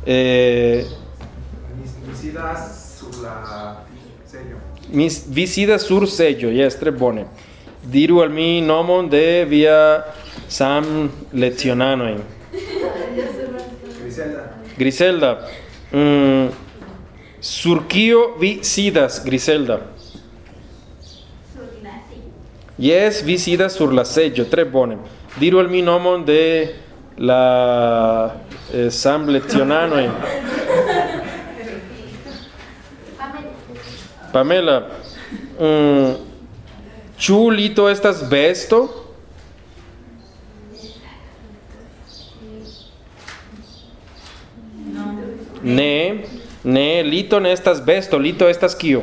Sidas sur la sello. Mis visidas sur sello, yes, tre bone. Diru al mi nomon de via Sam lezionanoi. Griselda. Sur kio vi sidas, Griselda? Yes, vi sidas sur la sello, tre bone. Diru al mi nomon de la Sam lezionanoi. Pamela, ĉu lito estas besto? Ne, lito ne estas besto, lito estas kio?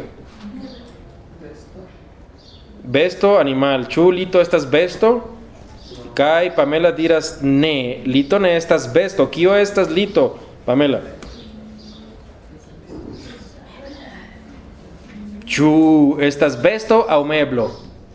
Besto, animal. Ĉu lito estas besto? Kaj Pamela diras ne, lito ne estas besto. Kio estas lito, Pamela? Ĉu estas besto aŭ meblo?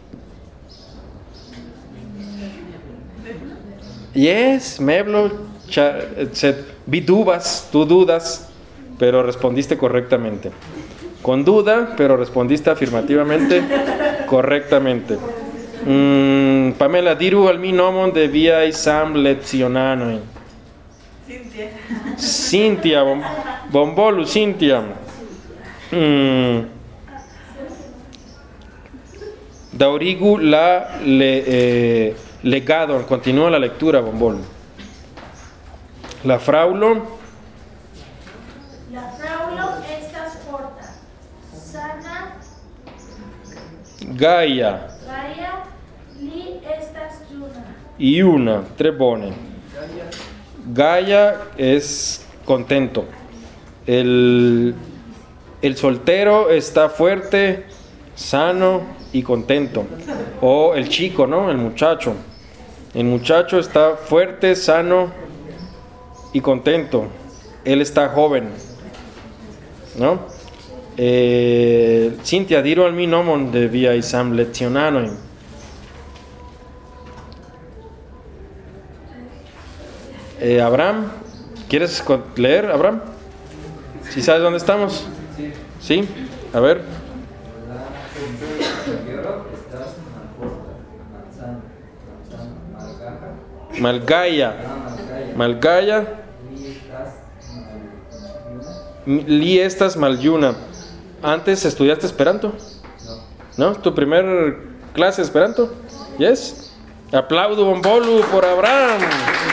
Yes, meblo. Vi dubas, tú dudas, pero respondiste correctamente. Con duda, pero respondiste afirmativamente, correctamente. Pamela, diru al mi nomon de viaj Sam lezionanoj. Cintia, bombolu, Cintia. Daurigu la legado, continúa la lectura, bombol. La fraulo estas forta, sana, Gaia, li estas juna. y una, tre bone. Gaia es contento. El soltero está fuerte, sano y contento. O el chico, ¿no? El muchacho. El muchacho está fuerte, sano y contento. Él está joven, ¿no? Cintia, diru al mi nomon de viaj Sam lezionanoj. Abraham, ¿quieres leer, Abraham? ¿Sí sabes dónde estamos? traducir. ¿Sí? A ver. La señora estás malforta, manzana, Malgaya. malgaya. Malgaya. Li estas malyuna. ¿Antes estudiaste Esperanto? ¿No? ¿Tu primer clase de Esperanto? ¿Yes? Aplaudo bonvolu por Abraham.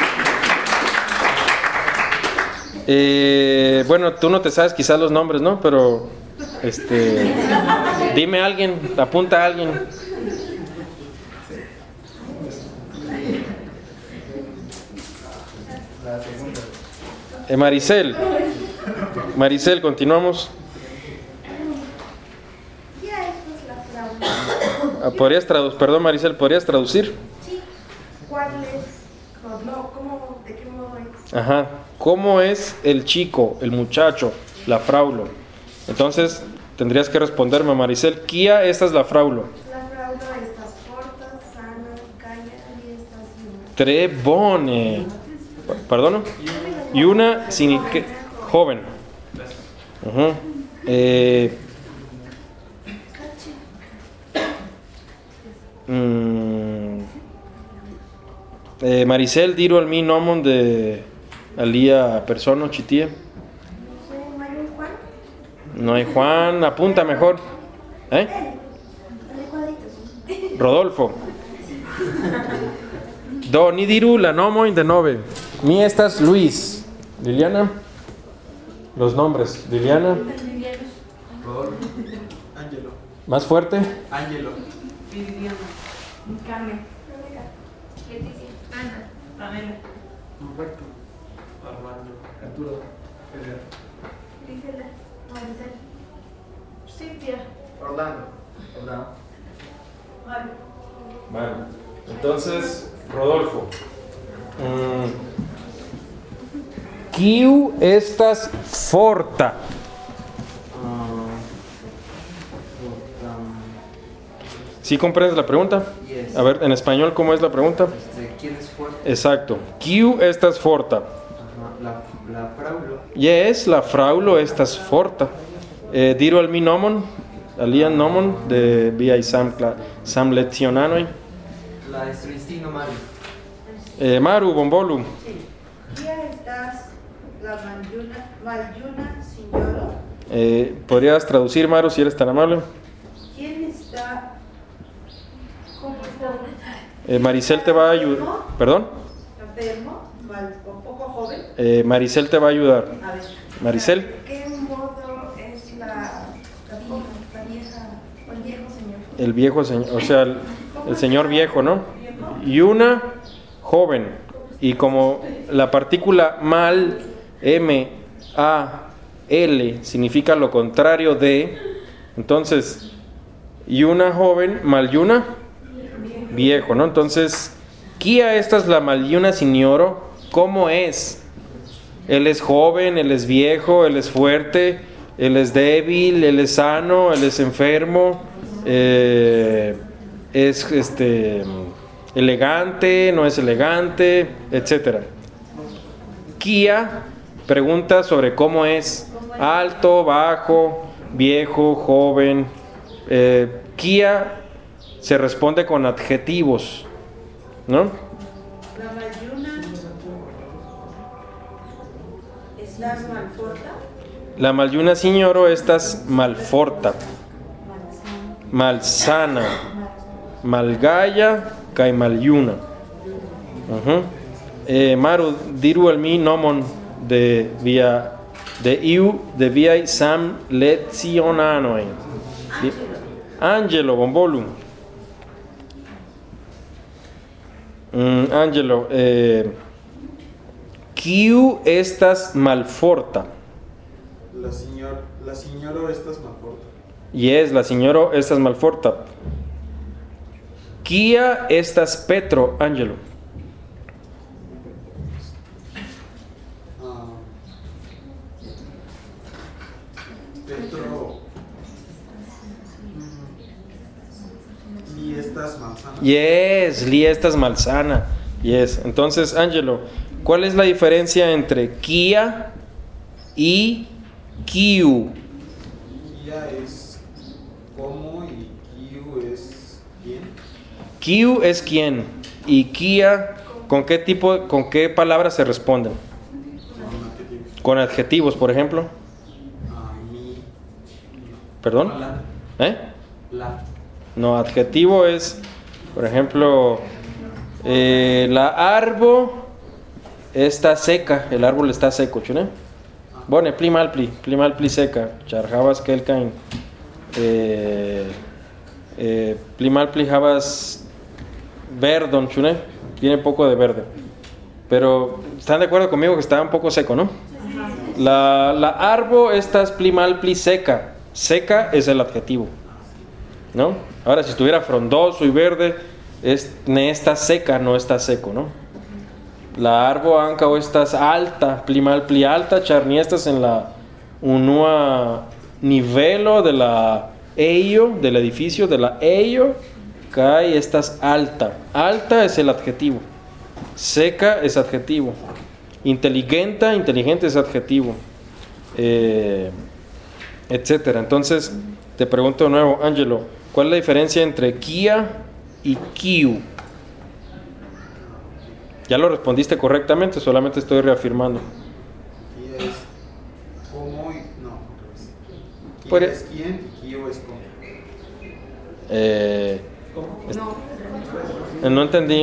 Bueno, tú no te sabes quizás los nombres, ¿no? Pero, dime a alguien, apunta a alguien. La segunda. Maricel, continuamos. Ya, esto es la fraude. Perdón, Maricel, ¿podrías traducir? Sí. ¿Cuál es? No, ¿cómo? ¿De qué modo es? Ajá. ¿Cómo es el chico, el muchacho, la fraulo? Entonces, tendrías que responderme, Maricel. Kia, esta es la fraulo. La fraude estas cortas, sana, calla y estas yuna. Tre bone. ¿Perdono? Yuna, joven. Ujú. Maricel, diru al mi nomon de alia persona chitie. ¿No hay un Juan? No hay Juan, apunta mejor. ¿De cuadritos? Rodolfo. Do ni diru la nomo de nove. Mi estas Luis. Liliana. Los nombres. Liliana. Rodolfo. Ángelo. Más fuerte. Ángelo. Carmen. Leticia. Ana. Pamela. Roberto. Armando. Arturo. Pedro. Gisela. Maricel. Cintia. Orlando. Mario. Vale. Entonces, Rodolfo. Kiu estas forta. ¿Sí comprendes la pregunta? Yes. A ver, en español, ¿cómo es la pregunta? ¿Quién es fuerte? Exacto. Kiu estas forta. Ajá. La fraulo. Yes, la fraulo estas forta. Diru al mi nomon, alian nomon de via sam lecionanoi. La estristino Mario. Maru, bonvolu. Ya estás la malyuna signoro. ¿Podrías traducir, Maru, si eres tan amable? ¿Quién está? ¿Cómo está? Maricel te va a ayudar. ¿Perdón? Enfermo, un poco joven. Maricel te va a ayudar. A ver. Maricel. ¿De qué modo es la vieja o el viejo señor? El viejo señor, o sea, el señor viejo, ¿no? Y una joven. Y como la partícula mal, M, A, L, significa lo contrario de, entonces, y una joven, malyuna, viejo, ¿no? Entonces, Kia esta es la malyuna signoro, ¿cómo es? Él es joven, él es viejo, él es fuerte, él es débil, él es sano, él es enfermo, es elegante, no es elegante, etc. Kia pregunta sobre cómo es: alto, bajo, viejo, joven. Kia se responde con adjetivos, ¿no? La malyuna estás malforta. La malyuna signoro estas malforta, malsana, malgaya kaj malyuna. Maru, diru al mi nomon de viaj sam lecionanoj. Angelo, bonvolu. Angelo, kiu estas malforta? La signoro estas malforta. Yes, la signoro estas malforta. Kia estas Petro, Angelo? Petro. Li estas malsana. Yes, li estas malsana. Yes. Entonces, Angelo, ¿cuál es la diferencia entre Kia y Kiu? Kia es cómo y Kiu es quién. Kiu es quién. Y Kia, ¿con qué palabras se responden? Son adjetivos. Con adjetivos, por ejemplo. Mi. ¿Perdón? La. ¿Eh? La. No, adjetivo es, por ejemplo, la árbol está seca, el árbol está seco, ¿chune? Bueno, pli malpli seca, charjabas kelkain, pli malpli habas verdon, ¿chune? Tiene poco de verde, pero ¿están de acuerdo conmigo que está un poco seco, no? La árbol está pli malpli seca, seca es el adjetivo, ¿no? Ahora, si estuviera frondoso y verde, ne está seca, no está seco, ¿no? La árbol anca o estás alta, pli alta, charni estás en la unua nivelo de la ello, del edificio, de la ello, cae estás alta. Alta es el adjetivo. Seca es adjetivo. Inteligente es adjetivo. Etcétera. Entonces, te pregunto de nuevo, Ángelo, ¿cuál es la diferencia entre Kia y Kiu? Ya lo respondiste correctamente, solamente estoy reafirmando. Kia es cómo y no. Kia Podría- es quién y Kiu es cómo. No entendí.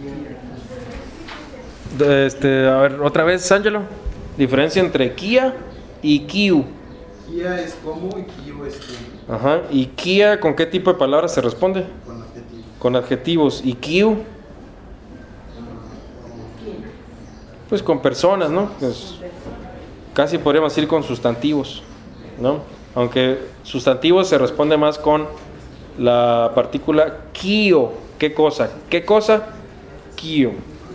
A ver, otra vez, Ángelo. Diferencia entre Kia y Kiu. Kia es cómo y Kiu es quién. Ajá. ¿Y Kia con qué tipo de palabras se responde? Con adjetivos. Con adjetivos. ¿Y Kiu? Pues con personas, ¿no? Pues casi podríamos decir con sustantivos, ¿no? Aunque sustantivos se responde más con la partícula kio. ¿Qué cosa? ¿Qué cosa? Kio.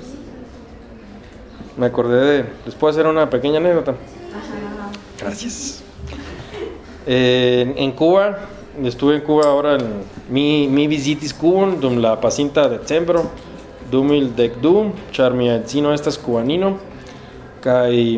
Me acordé de... ¿Les puedo hacer una pequeña anécdota? Gracias. En Cuba, estuve en Cuba ahora en mi visitis Cubon, dum la pacinta de decembro, dumil decdum, charmi edzino estas cubanino, kai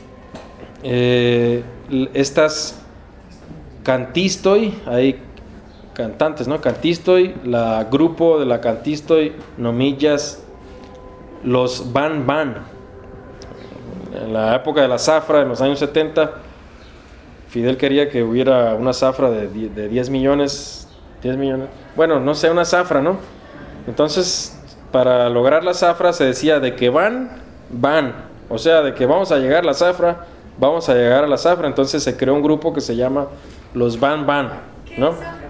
estas cantistoi, hay cantantes, ¿no? Cantistoi, la grupo de la cantistoi nomillas los Ban Ban. En la época de la zafra, en los años 70, Fidel quería que hubiera una zafra de 10 millones, bueno, no sé, una zafra, ¿no? Entonces, para lograr la zafra se decía de que van, o sea, de que vamos a llegar a la zafra, vamos a llegar a la zafra. Entonces se creó un grupo que se llama los Ban, ¿no?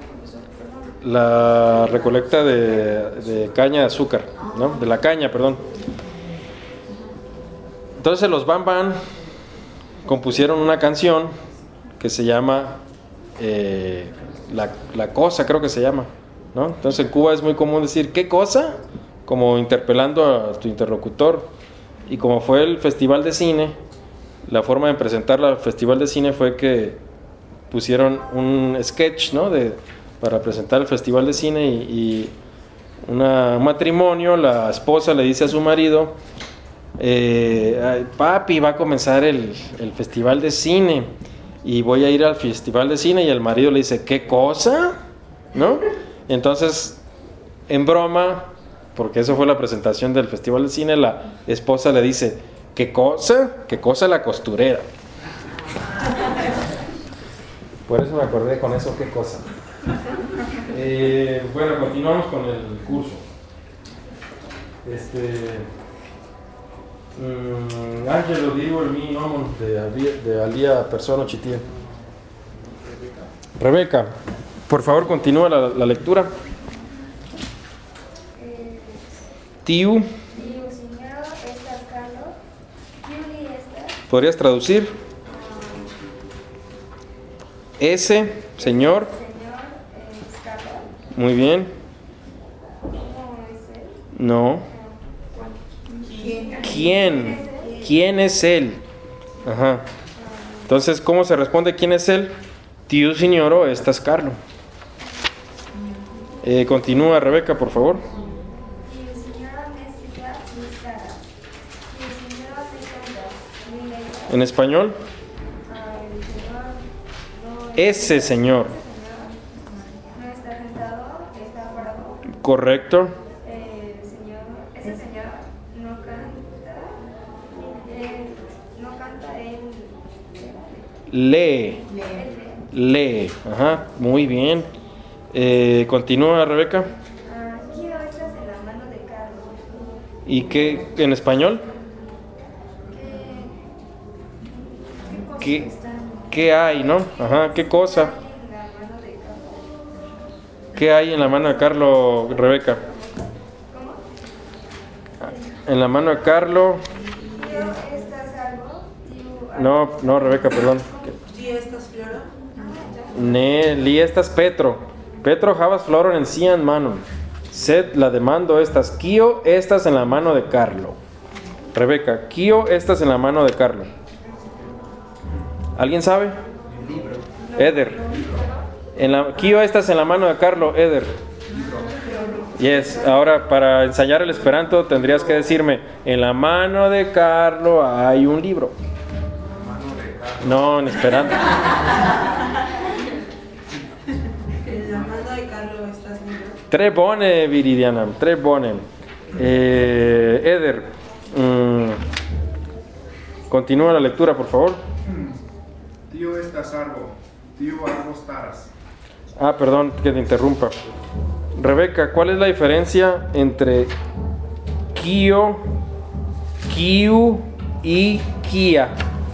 La recolecta de caña de azúcar, ¿no? De la caña, perdón. Entonces los Ban compusieron una canción que se llama la cosa, creo que se llama, ¿no? Entonces en Cuba es muy común decir ¿qué cosa? Como interpelando a tu interlocutor. Y como fue el festival de cine, la forma de presentar el festival de cine fue que pusieron un sketch, ¿no? Para presentar el festival de cine y un matrimonio, la esposa le dice a su marido, papi, va a comenzar el festival de cine y voy a ir al festival de cine, y el marido le dice, ¿qué cosa? ¿No? Entonces, en broma, porque eso fue la presentación del festival de cine, la esposa le dice, ¿qué cosa? ¿Qué cosa la costurera? Por eso me acordé con eso, ¿qué cosa? Bueno, continuamos con el curso. Ángelo digo el mi nombre de Alía persona chitien. Rebeca, por favor continúa la lectura. Tiu. ¿Podrías traducir? Ese señor. Muy bien. No. ¿Quién? ¿Quién es él? Ajá. Entonces, ¿cómo se responde quién es él? Tiu signoro estas Carlo. Continúa Rebeca, por favor. ¿En español? Ese señor. No está sentado, está parado. Correcto. Ese señor no canta, él Lee. Lee. Ajá, muy bien. Continúa, Rebeca. Kio, estás en la mano de Carlos. ¿Y qué en español? ¿Qué hay, no? Ajá, ¿qué cosa? ¿Qué hay en la mano de Carlos, Rebeca? En la mano de Carlos. No, Rebeca, perdón. ¿Y estas flora? Li estas Petro. Petro havas floron en sian manon. Sed la demando estas. Kio estas en la mano de Carlo. Rebeca, Kio estas en la mano de Carlo. ¿Alguien sabe? El libro. Eder. Kio estas en la mano de Carlo, Eder. Yes. Ahora para ensayar el esperanto tendrías que decirme: en la mano de Carlo hay un libro. No, en esperanto. En la mano de Carlos estás libro. Tre bone, Viridiana, tre bone. Eder, continúa la lectura, por favor. Tío estas arbo, tío arbo staras. Perdón que te interrumpa. Rebeca, ¿cuál es la diferencia entre Kio, Kiu y Kia?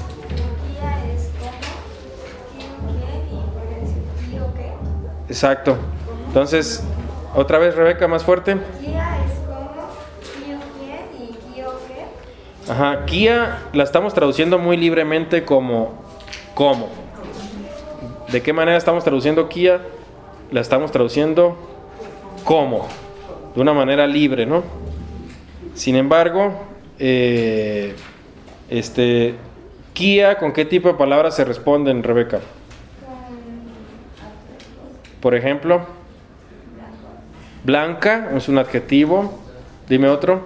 Exacto. Entonces, otra vez, Rebeca, más fuerte. Kia es como, Kio quién y Kio qué. Ajá, Kia la estamos traduciendo muy libremente como ¿cómo? ¿De qué manera estamos traduciendo Kia? La estamos traduciendo como, de una manera libre, ¿no? Sin embargo, Kia, ¿con qué tipo de palabras se responden, Rebeca? Por ejemplo, blanca es un adjetivo. Dime otro.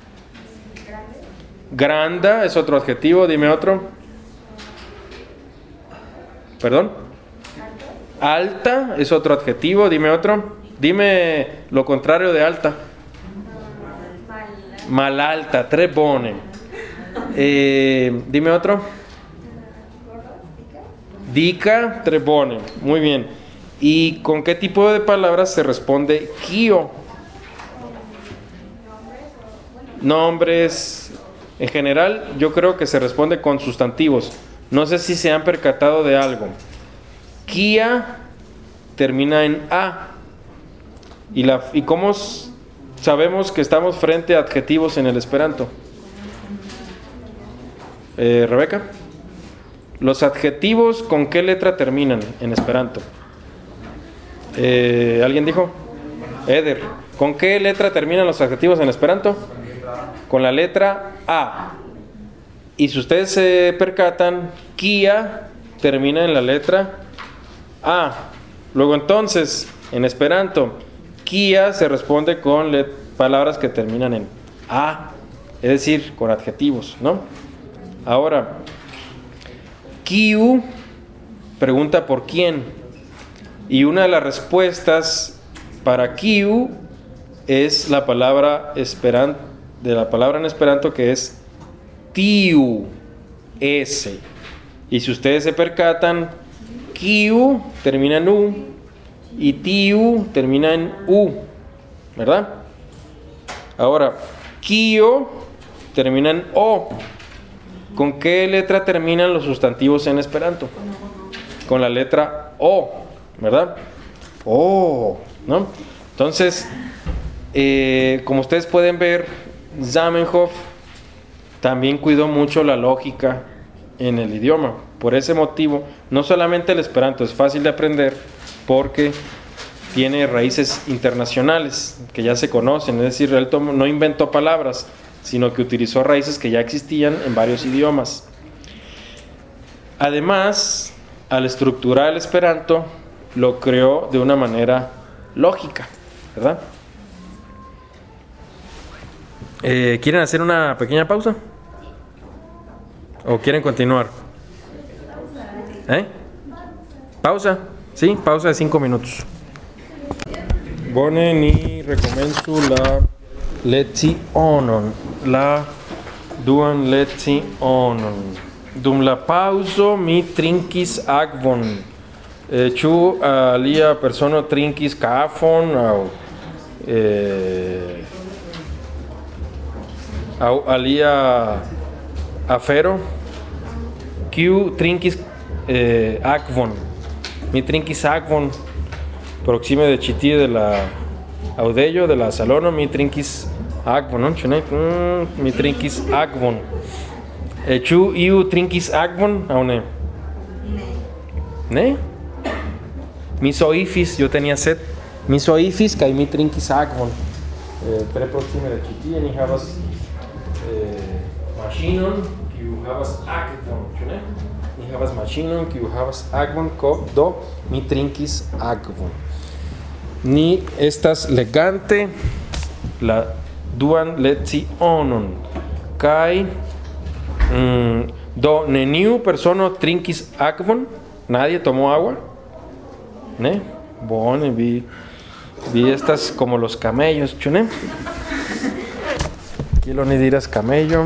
Granda es otro adjetivo. Dime otro. ¿Perdón? Alta es otro adjetivo. Dime otro. Dime lo contrario de alta. Malalta. Tre bone. Dime otro. Dica. Tre bone. Muy bien. ¿Y con qué tipo de palabras se responde Kio? Nombres. En general, yo creo que se responde con sustantivos. No sé si se han percatado de algo. Kia termina en A. ¿Y cómo sabemos que estamos frente a adjetivos en el esperanto? Rebeca. Los adjetivos, ¿con qué letra terminan en esperanto? ¿Alguien dijo? Eder. ¿Con qué letra terminan los adjetivos en esperanto? Con la letra A. Y si ustedes se percatan, Kia termina en la letra A. Luego entonces, en esperanto, Kia se responde con palabras que terminan en A, es decir, con adjetivos, ¿no? Ahora, Kiu pregunta por quién. Y una de las respuestas para Kiu es la palabra en esperanto que es tiu, ese. Y si ustedes se percatan, Kiu termina en U y tiu termina en U, ¿verdad? Ahora, Kio termina en O. ¿Con qué letra terminan los sustantivos en esperanto? Con la letra O, ¿verdad? O, ¿no? Entonces, como ustedes pueden ver, Zamenhof también cuidó mucho la lógica en el idioma. Por ese motivo, no solamente el esperanto es fácil de aprender, porque tiene raíces internacionales que ya se conocen, es decir, él no inventó palabras, sino que utilizó raíces que ya existían en varios idiomas. Además, al estructurar el esperanto, lo creó de una manera lógica, ¿verdad? ¿Quieren hacer una pequeña pausa? ¿O quieren continuar? Pausa, ¿sí? Pausa de 5 minutos. Bone ni recomenzo la lezionon. La duan lezionon. Dum la pauso mi trinkis akvon. Ĉu alia persono trinkis kafon aŭ alia afero? Kiu trinkis akvon? Mi trinkis akvon proksime de ĉi tie de la aŭdejo de la salono. Mi trinkis akvon, no? Ĉu ne? Mi trinkis akvon. Ĉu iu trinkis akvon aŭ ne? Ne? Mi soifis, yo tenía sed. Mi soifis kaj mi trinkis akvon. Tre proksime de ĉi tie ni havas maŝinon kiu havas akvon, ĉu ne? Ni havas maŝinon kiu havas akvon, do mi trinkis akvon. Ni estas legante la duan lecionon kaj do neniu persono trinkis akvon, nadie tomó agua, ¿ne? Bone, vi estas como los camellos, ĉu ne? Kiel oni diras camello?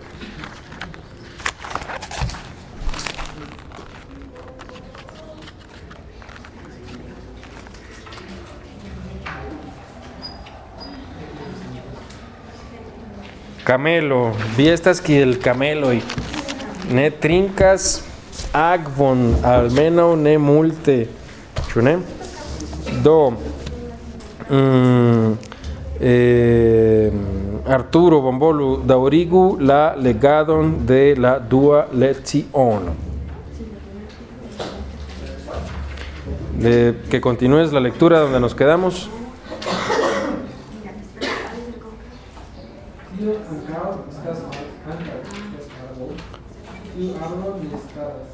Camelo, vi estas kiel cameloj. Ne trinkas akvon, almenaŭ ne multe, ĉu ne? Do Arturo, bonvolu daŭrigu la legadon de la dua leciono. Que continúes la lectura donde nos quedamos. Tio ankaŭ estas arboj. Tiu arbo ne staras.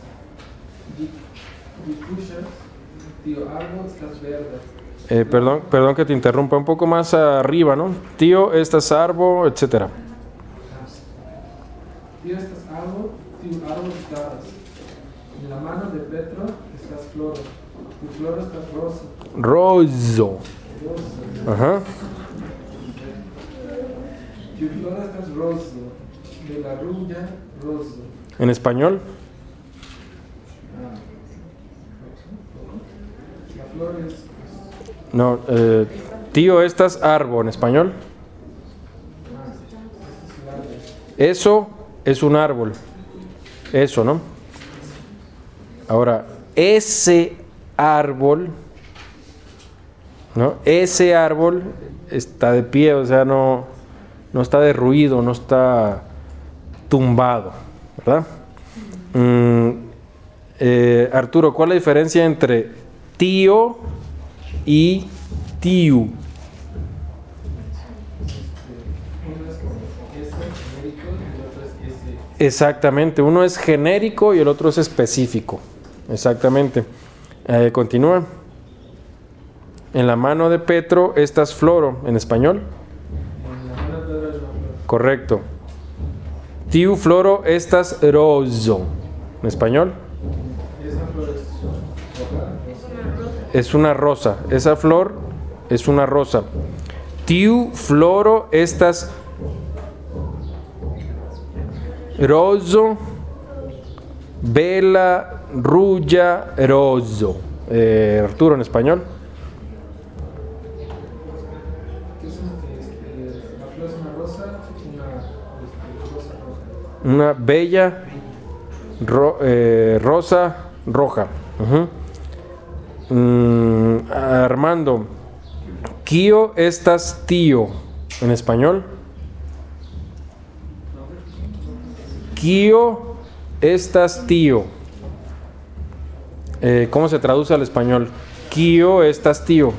Ĝi kuŝas. Tio arbo estas verda. Perdón que te interrumpa, un poco más arriba, ¿no? Tío, estas arbo, etcétera. Tio estas arbo, tiu arbo staras. En la mano de Petro estas floro. Tiu floro estas rosa. Roso. Ajá. Tiu floro estas roso. De la rulla roso. ¿En español? La flor es... No, tío, estas arbo, ¿en español? Eso es un árbol. Eso, ¿no? Ahora, ese árbol, ¿no? Ese árbol está de pie, o sea, no está derruido, no está tumbado, ¿verdad? Arturo, ¿cuál es la diferencia entre tío y tiu? Exactamente, uno es genérico y el otro es específico. Exactamente. Continúa. En la mano de Petro estas floro, ¿en español? Correcto. Tiu floro estas roso, ¿en español? Es una rosa. Esa flor es una rosa. Tiu floro estas roso, bella, rulla, roso. Arturo, en español. La flor es una rosa, rosa roja. Una bella rosa roja. Armando, ¿kio estas tío? ¿En español? ¿Kio estas tío? ¿Cómo se traduce al español? ¿Kio estas tío?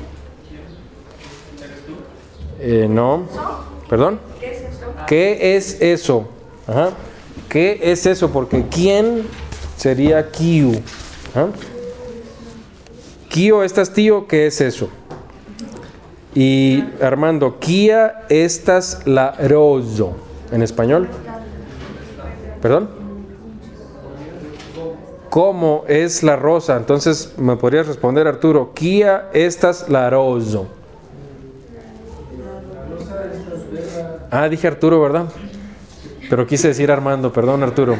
No. ¿Perdón? ¿Qué es eso? Ajá. ¿Qué es eso? Porque ¿quién sería kiu? ¿Ah? Kio estas tío, ¿qué es eso? Y Armando, kia estas la roso, ¿en español? ¿Perdón? ¿cómo es la rosa? Entonces me podrías responder, Arturo, Kia estas la rosa. Ah, dije Arturo, ¿verdad? Pero quise decir Armando, perdón, Arturo.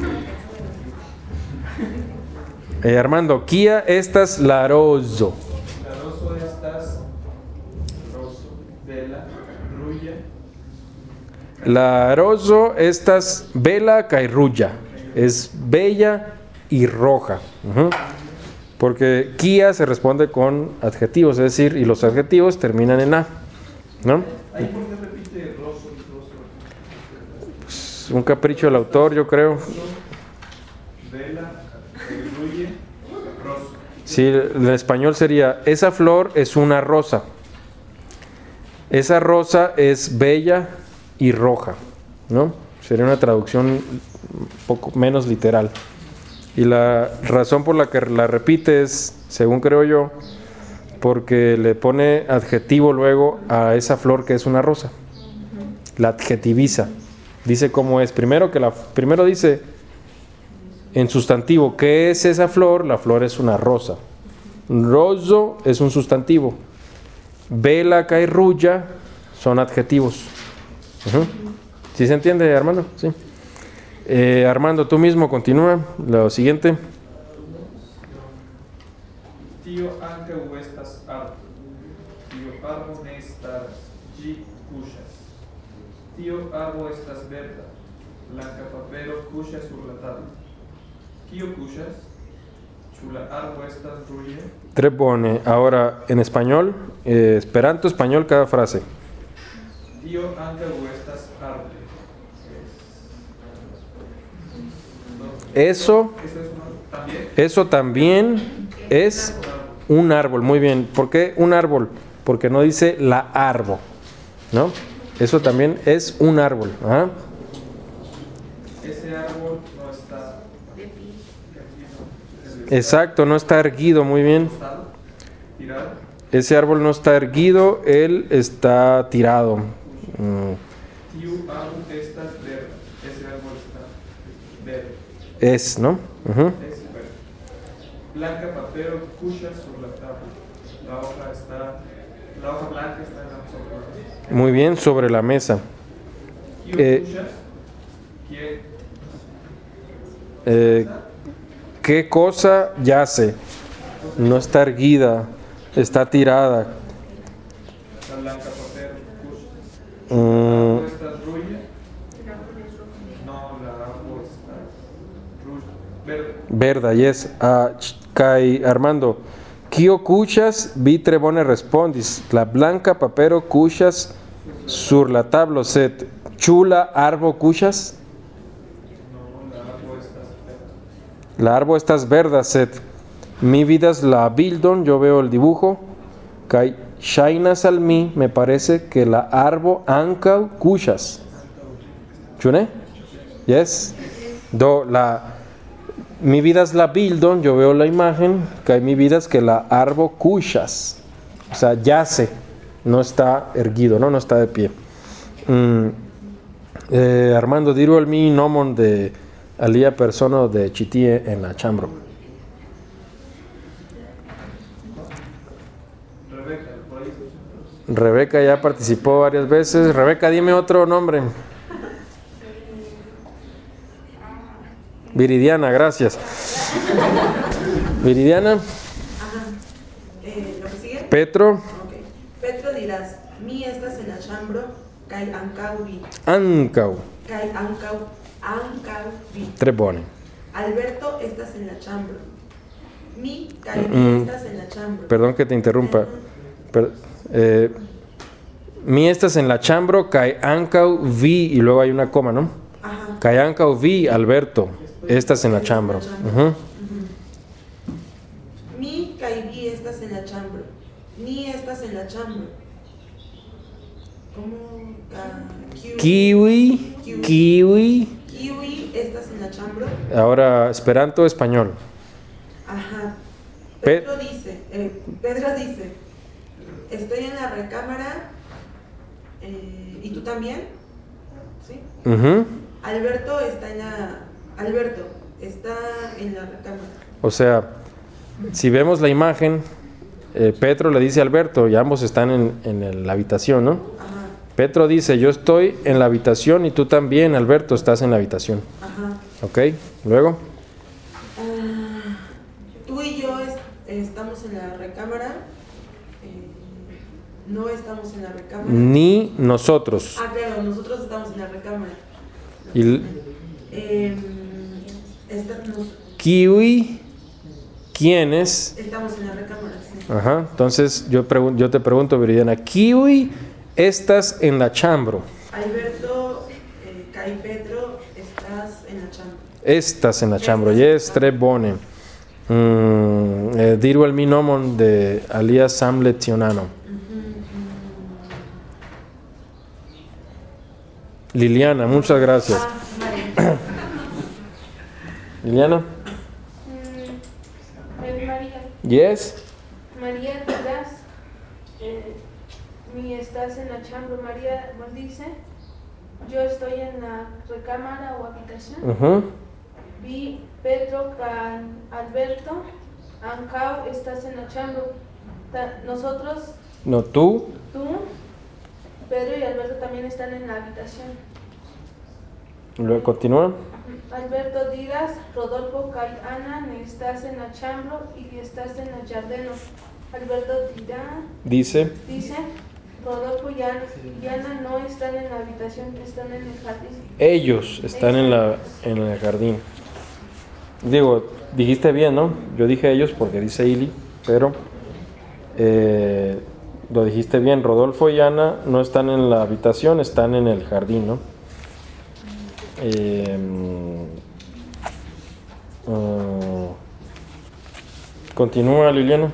Armando, Kia estas la rosa. Laroso estas, roso, vela, rulla. La roso estas vela cairrulla. Es bella y roja. Porque Kia se responde con adjetivos, es decir, y los adjetivos terminan en A, ¿no? ¿Ahí por qué repite roso y roso? Pues, un capricho del autor, yo creo. Vela, rulla, roso. Sí, en español sería, esa flor es una rosa. Esa rosa es bella y roja, ¿no? Sería una traducción un poco menos literal. Y la razón por la que la repite es, según creo yo, porque le pone adjetivo luego a esa flor que es una rosa. La adjetiviza. Dice cómo es. Primero dice en sustantivo, ¿qué es esa flor? La flor es una rosa. Roso es un sustantivo. Vela, cairrulla son adjetivos. ¿Sí se entiende, Armando? Sí. Armando, tú mismo continúa. Lo siguiente. Tío anca estas arbo. Tío arbo ne estas G cuchas. Tío arbo estas verda. Blanca papero cucha sur la tabla. Tío cuchas. Chula arbo estas ruye. Trebone. Ahora en español, esperanto, español, cada frase. Tío anca estas arbo. Eso también es un árbol. Muy bien. ¿Por qué un árbol? Porque no dice la árbol, ¿no? Eso también es un árbol. ¿Ah? Ese árbol no está. Exacto, no está erguido. Muy bien. Tirado. Ese árbol no está erguido, él está tirado. Tío árbol estas verde. Ese árbol está verde. Es, ¿no? Es verde. Blanca papero cucha sobre la tabla. La hoja blanca está en la mesa. Muy bien, sobre la mesa. ¿Qué cosa yace? No está erguida, está tirada. La blanca papero cucha. ¿Está rulla? No, la árbol está rulla. Verde, yes. Kai Armando. Kio cuchas vitre bone respondis. La blanca papero cuchas sur la tablo set. Chula arbo cuchas. No, la árbol está verde. La árbol estas verda set. Mi vidas la bildon, yo veo el dibujo. Kai shainas al mi, me parece que la árbol ancau cuchas. ¿Chune? Yes. Do la mi vida es la bildon, yo veo la imagen, que hay mi vida es que la árbol cuchas, o sea, yace, no está erguido, no está de pie. Armando, diru al mi nomon de alia persona de chitie en la chambro. Rebeca ya participó varias veces. Rebeca, dime otro nombre. Viridiana, gracias. Viridiana. Ajá. ¿Lo que sigue? Petro. Okay. Petro dirás, mi estas en la chambro, kai ancau vi. Ancau. Kai ancau vi. Trebone. Alberto, estás en la chambro. Mi kai vi estas en la chambro. Perdón que te interrumpa. Mi estás en la chambro, kai ancau vi, y luego hay una coma, ¿no? Ajá. Kai ancau vi, Alberto. Estás en la chambro. Mi kai vi estás en la chambro. Ni estás en la chambro. ¿Cómo? Kiwi. Kiwi, estás en la chambro. Ahora, esperanto, español. Ajá. Pedro dice, estoy en la recámara. ¿Y tú también? ¿Sí? Alberto, está en la recámara. O sea, si vemos la imagen, Petro le dice a Alberto, y ambos están en la habitación, ¿no? Ajá. Petro dice, yo estoy en la habitación y tú también, Alberto, estás en la habitación. Ajá. ¿Ok? Luego. Tú y yo estamos en la recámara. No estamos en la recámara. Ni nosotros. Ah, claro, nosotros estamos en la recámara. Y Kiwi, ¿quiénes? Estamos en la recámara, sí. Ajá, entonces yo te pregunto, Viridiana, Kiwi, estás en la chambro. Alberto, Kai Petro, estás en la chambro. Estás en la chambro, yes, tre bone. Diru el mi nomon de alia sam lezionano. Liliana, muchas gracias. Liliana. María. Yes. María, dirás, mi estás en la chambra. María dice, yo estoy en la recámara o habitación. Vi Pedro con Alberto, Ancao, estás en la chambra. Nosotros. No, tú. Tú, Pedro y Alberto también están en la habitación. Luego continúa. Alberto dirás, Rodolfo Kai Ana, estás en la chambro y estás en el jardino. Alberto dirá, dice, Rodolfo y Ana no están en la habitación, están en el jardín. Ellos están en el jardín. Digo, dijiste bien, ¿no? Yo dije ellos porque dice Ili, pero lo dijiste bien. Rodolfo y Ana no están en la habitación, están en el jardín, ¿no? Continúa, Liliana.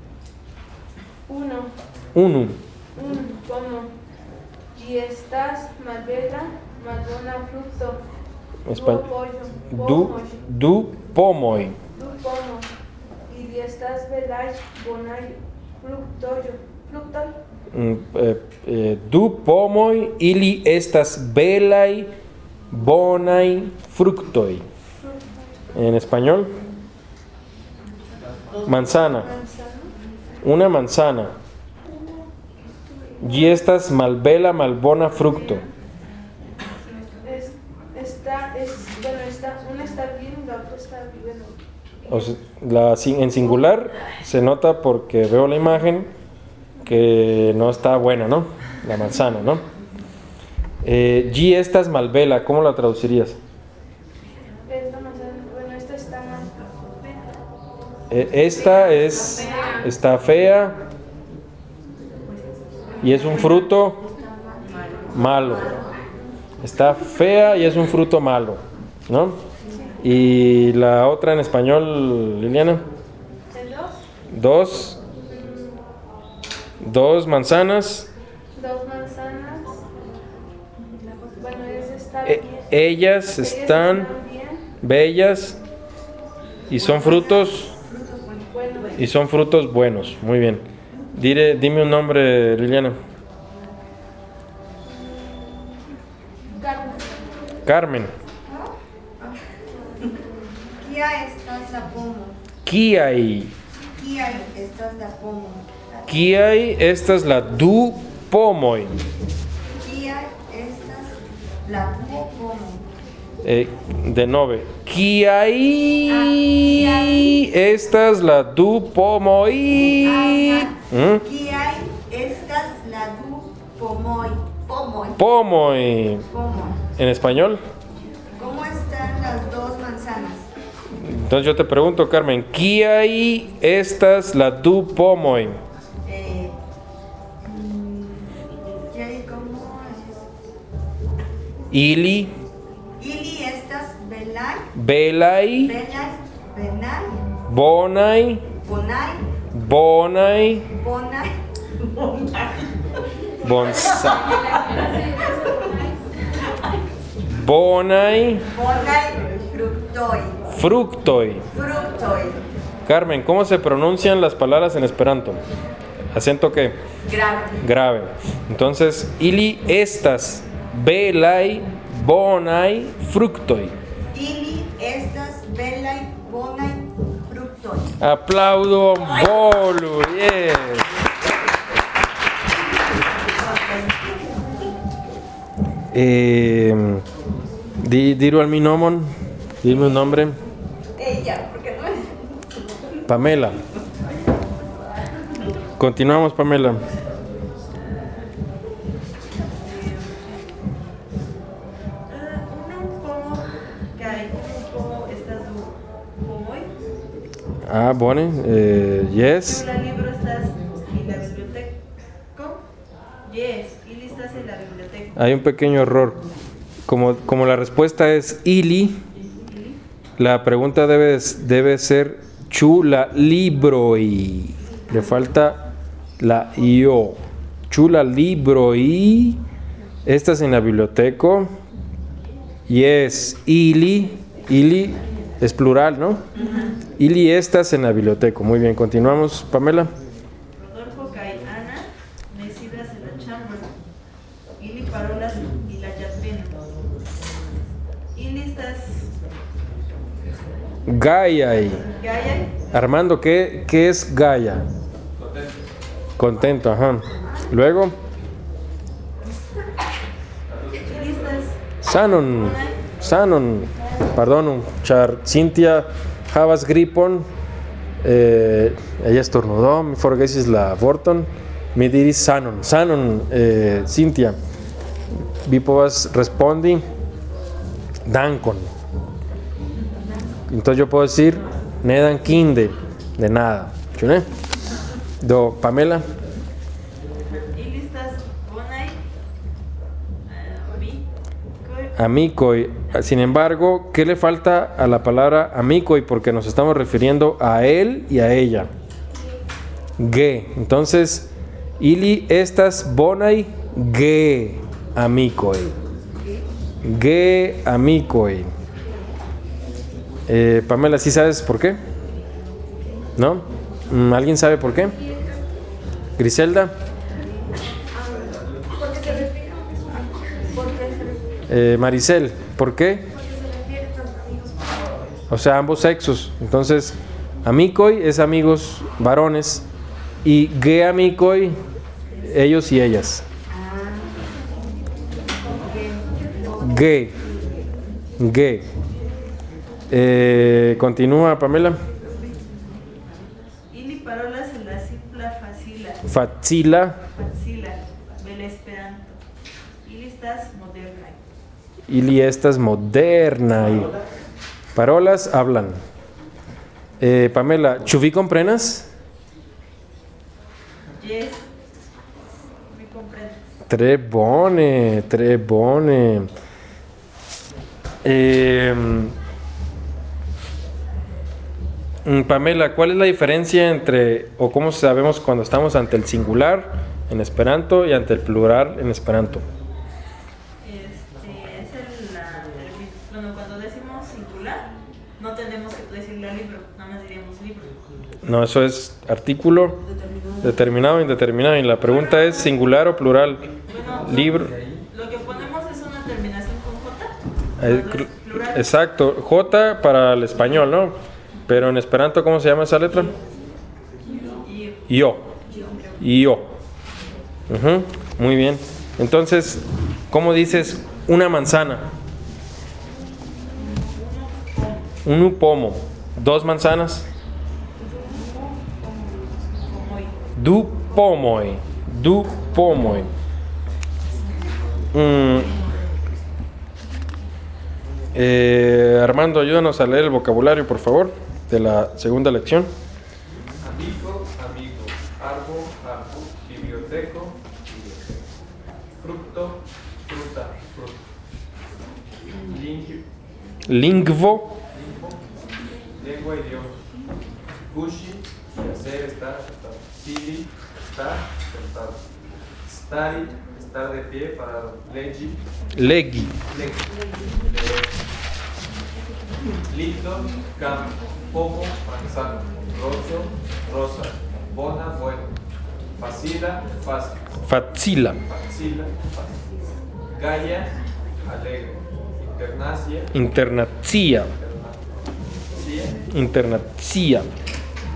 Uno. Como y estás malvera, malbona fruto. Du pomoy. Y estás velay, bonay fructoyo. Du pomoy ili estas belay bonai fructoi. En español, manzana. Una manzana. Y estas malbela malbona fructo. Una está bien, la otra está bien. O sea, en singular se nota porque veo la imagen que no está buena, ¿no? La manzana, ¿no? Y estas malvela, ¿cómo la traducirías? Esta está mal. Esta está fea y es un fruto malo. Está fea y es un fruto malo, ¿no? Y la otra en español, Liliana. Dos manzanas. Bueno, ellas están bellas y son frutos buenos. Muy bien. Dime un nombre, Liliana. Carmen. Kia estas la pomo. Kiai. Kiai estas la pomo. Kiai estas la du pomoj. Kiai estas la du pomo. De nove. Kiai estas la du pomoj. Kiai estas la du pomoj. Pomoj. En español. ¿Cómo están las dos manzanas? Entonces yo te pregunto, Carmen, ¿kiai estas la du pomoj? ¿Cómo es? Ili estas belay. Belay. Benay. Bonai. Bonai. Bonsai. Bonai. Fructoi. Carmen, ¿cómo se pronuncian las palabras en esperanto? ¿Acento qué? Grave. Entonces, ili estas belai bonai fructoi. Ili estas Aplaudo Bolu. Yes. Diro al mi nomon. Dime un nombre. Ella, porque no es. Pamela. Continuamos, Pamela. Ah, bone. Yes. La libro estás en la biblioteca. Yes, Ili estás en la biblioteca. Hay un pequeño error. Como la respuesta es Ili, la pregunta debe ser Chu la libro y le falta la io. Chu la libro y estás en la biblioteca. Yes, Ili es plural, ¿no? Ili estás en la biblioteca. Muy bien, continuamos, Pamela. Rodolfo kai Ana, necidas en la chambra. Ili parolas y la yatpena. Ili estás. Gaia. Gaia. Armando, ¿qué es Gaia? Contento, ajá. Luego. Ili estás. Sanon. Perdón, Char. Cintia Havas Gripon. Ella estornudó. Mi forgesis la Vorton. Mi diris Sanon. Cintia. Vi povas respondi. Dankon. Entonces yo puedo decir Nedan Kinde. De nada. ¿Chune? Do Pamela. Ili estás bonai. Amicoi. Sin embargo, ¿qué le falta a la palabra amicoi? Porque nos estamos refiriendo a él y a ella. Ge. Entonces, Ili estas bonai ge amicoi. Ge amicoi. Pamela, ¿sí sabes por qué? ¿No? ¿Alguien sabe por qué? Griselda. Maricel, ¿por qué? O sea, ambos sexos. Entonces, amicoi es amigos varones y ge amicoi, ellos y ellas. Ge. Continúa, Pamela. Ili parolas en la simpla facila. Facila. Bel Esperanto. Ili estás moderna. Ili estas moderna. Parolas hablan. Pamela, ¿chu vi comprenas? Yes. Mi comprendes. Tre bone. Pamela, ¿cuál es la diferencia entre, o cómo sabemos cuando estamos ante el singular en Esperanto y ante el plural en Esperanto? Bueno, cuando decimos singular, no tenemos que decirle al libro, nada más diríamos libro. No, eso es artículo determinado o indeterminado. Y la pregunta es singular o plural. Bueno, libro. Lo que ponemos es una terminación con J. Plural. Exacto, J para el español, ¿no? Pero en Esperanto, ¿cómo se llama esa letra? Yo. Muy bien. Entonces, ¿cómo dices una manzana? Un pomo. Dos manzanas. Du pomoi. Armando, ayúdanos a leer el vocabulario, por favor, de la segunda lección. Amigo, árbol, biblioteca, fruto, fruta. Lingvo. Lengua, idioma. Kushi, hacer, estar. Sili, estar, sentado. Stari, estar de pie para Legi. Lito, campo, pomo, manzano. Rosa, bona, bueno. Facila, fácil. Facila. Gaia, alegre. Internazia.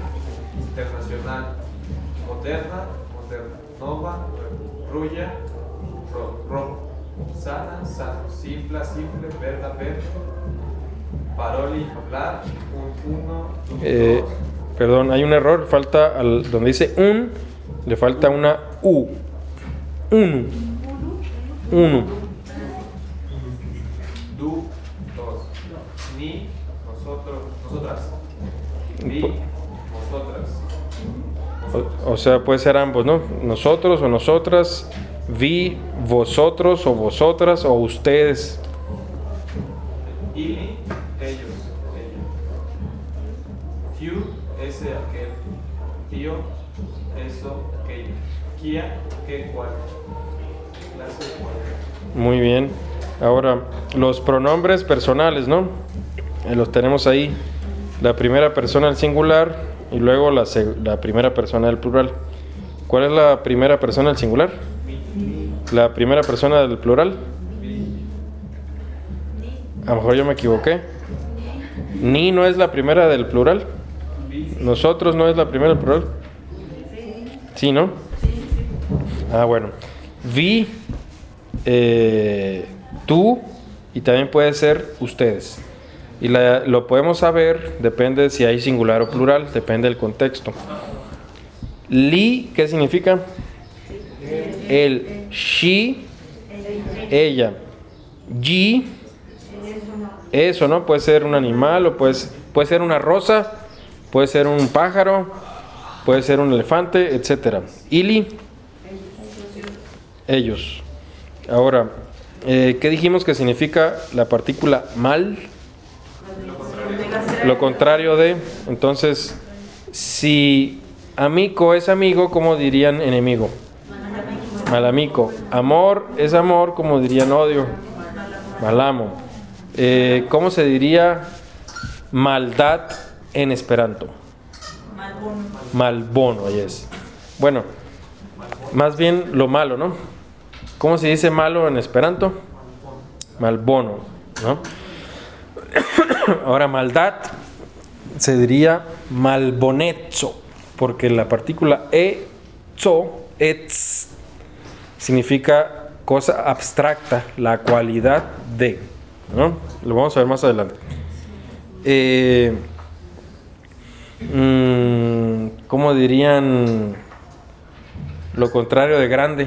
internacional, moderna, nova, rulla, rojo, sana, sano, simple, verda, verde, paroli, hablar, uno, dos. Perdón, hay un error, falta donde dice un, le falta una U. Uno. Du, dos. Ni, nosotros, nosotras. Ni, nosotras. O sea, puede ser ambos, ¿no? Nosotros o nosotras, vi, vosotros o vosotras o ustedes. Ili, ellos. Few, ese, aquel. Tío, eso, aquello. Kia, qué, cuál. Clase, cuál. Muy bien. Ahora, los pronombres personales, ¿no? Los tenemos ahí. La primera persona del singular y luego la primera persona del plural. ¿Cuál es la primera persona del singular? La primera persona del plural. A lo mejor yo me equivoqué. Ni no es la primera del plural. Nosotros no es la primera del plural. Sí, ¿no? Ah, bueno. Vi, tú y también puede ser ustedes. Y lo podemos saber, depende si hay singular o plural, depende del contexto. Li, ¿qué significa? El, she, ella. Yi, eso, ¿no? Puede ser un animal o puede ser una rosa, puede ser un pájaro, puede ser un elefante, etc. Ili, ellos. Ahora, ¿qué dijimos que significa la partícula mal? Lo contrario de. Entonces, si amico es amigo, ¿cómo dirían enemigo? Malamico. Amor es amor, ¿cómo dirían odio? Malamo. ¿Cómo se diría maldad en esperanto? Malbono, ahí es. Bueno, más bien lo malo, ¿no? ¿Cómo se dice malo en esperanto? Malbono, ¿no? Ahora, maldad se diría malbonezzo, porque la partícula etzo, etz, significa cosa abstracta, la cualidad de, ¿no? Lo vamos a ver más adelante. ¿Cómo dirían lo contrario de grande?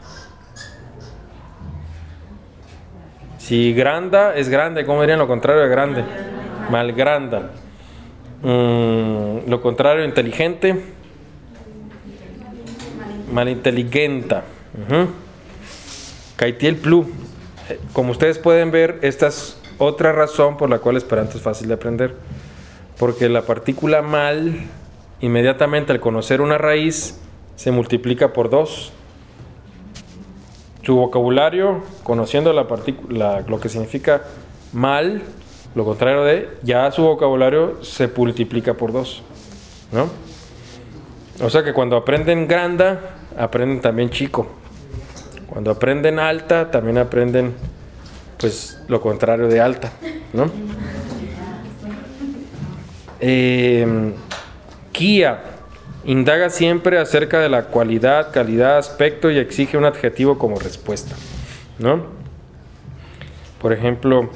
Si granda es grande, ¿cómo dirían lo contrario de grande? Malgranda. Lo contrario de inteligente, malinteligenta. Caitiel plu. Como ustedes pueden ver, esta es otra razón por la cual Esperanto es fácil de aprender. Porque la partícula mal, inmediatamente al conocer una raíz, se multiplica por 2. Su vocabulario, conociendo lo que significa mal, lo contrario de, ya su vocabulario se multiplica por 2, ¿no? O sea que cuando aprenden granda, aprenden también chico. Cuando aprenden alta, también aprenden, pues, lo contrario de alta, ¿no? Kia indaga siempre acerca de la cualidad, calidad, aspecto y exige un adjetivo como respuesta, ¿no? Por ejemplo,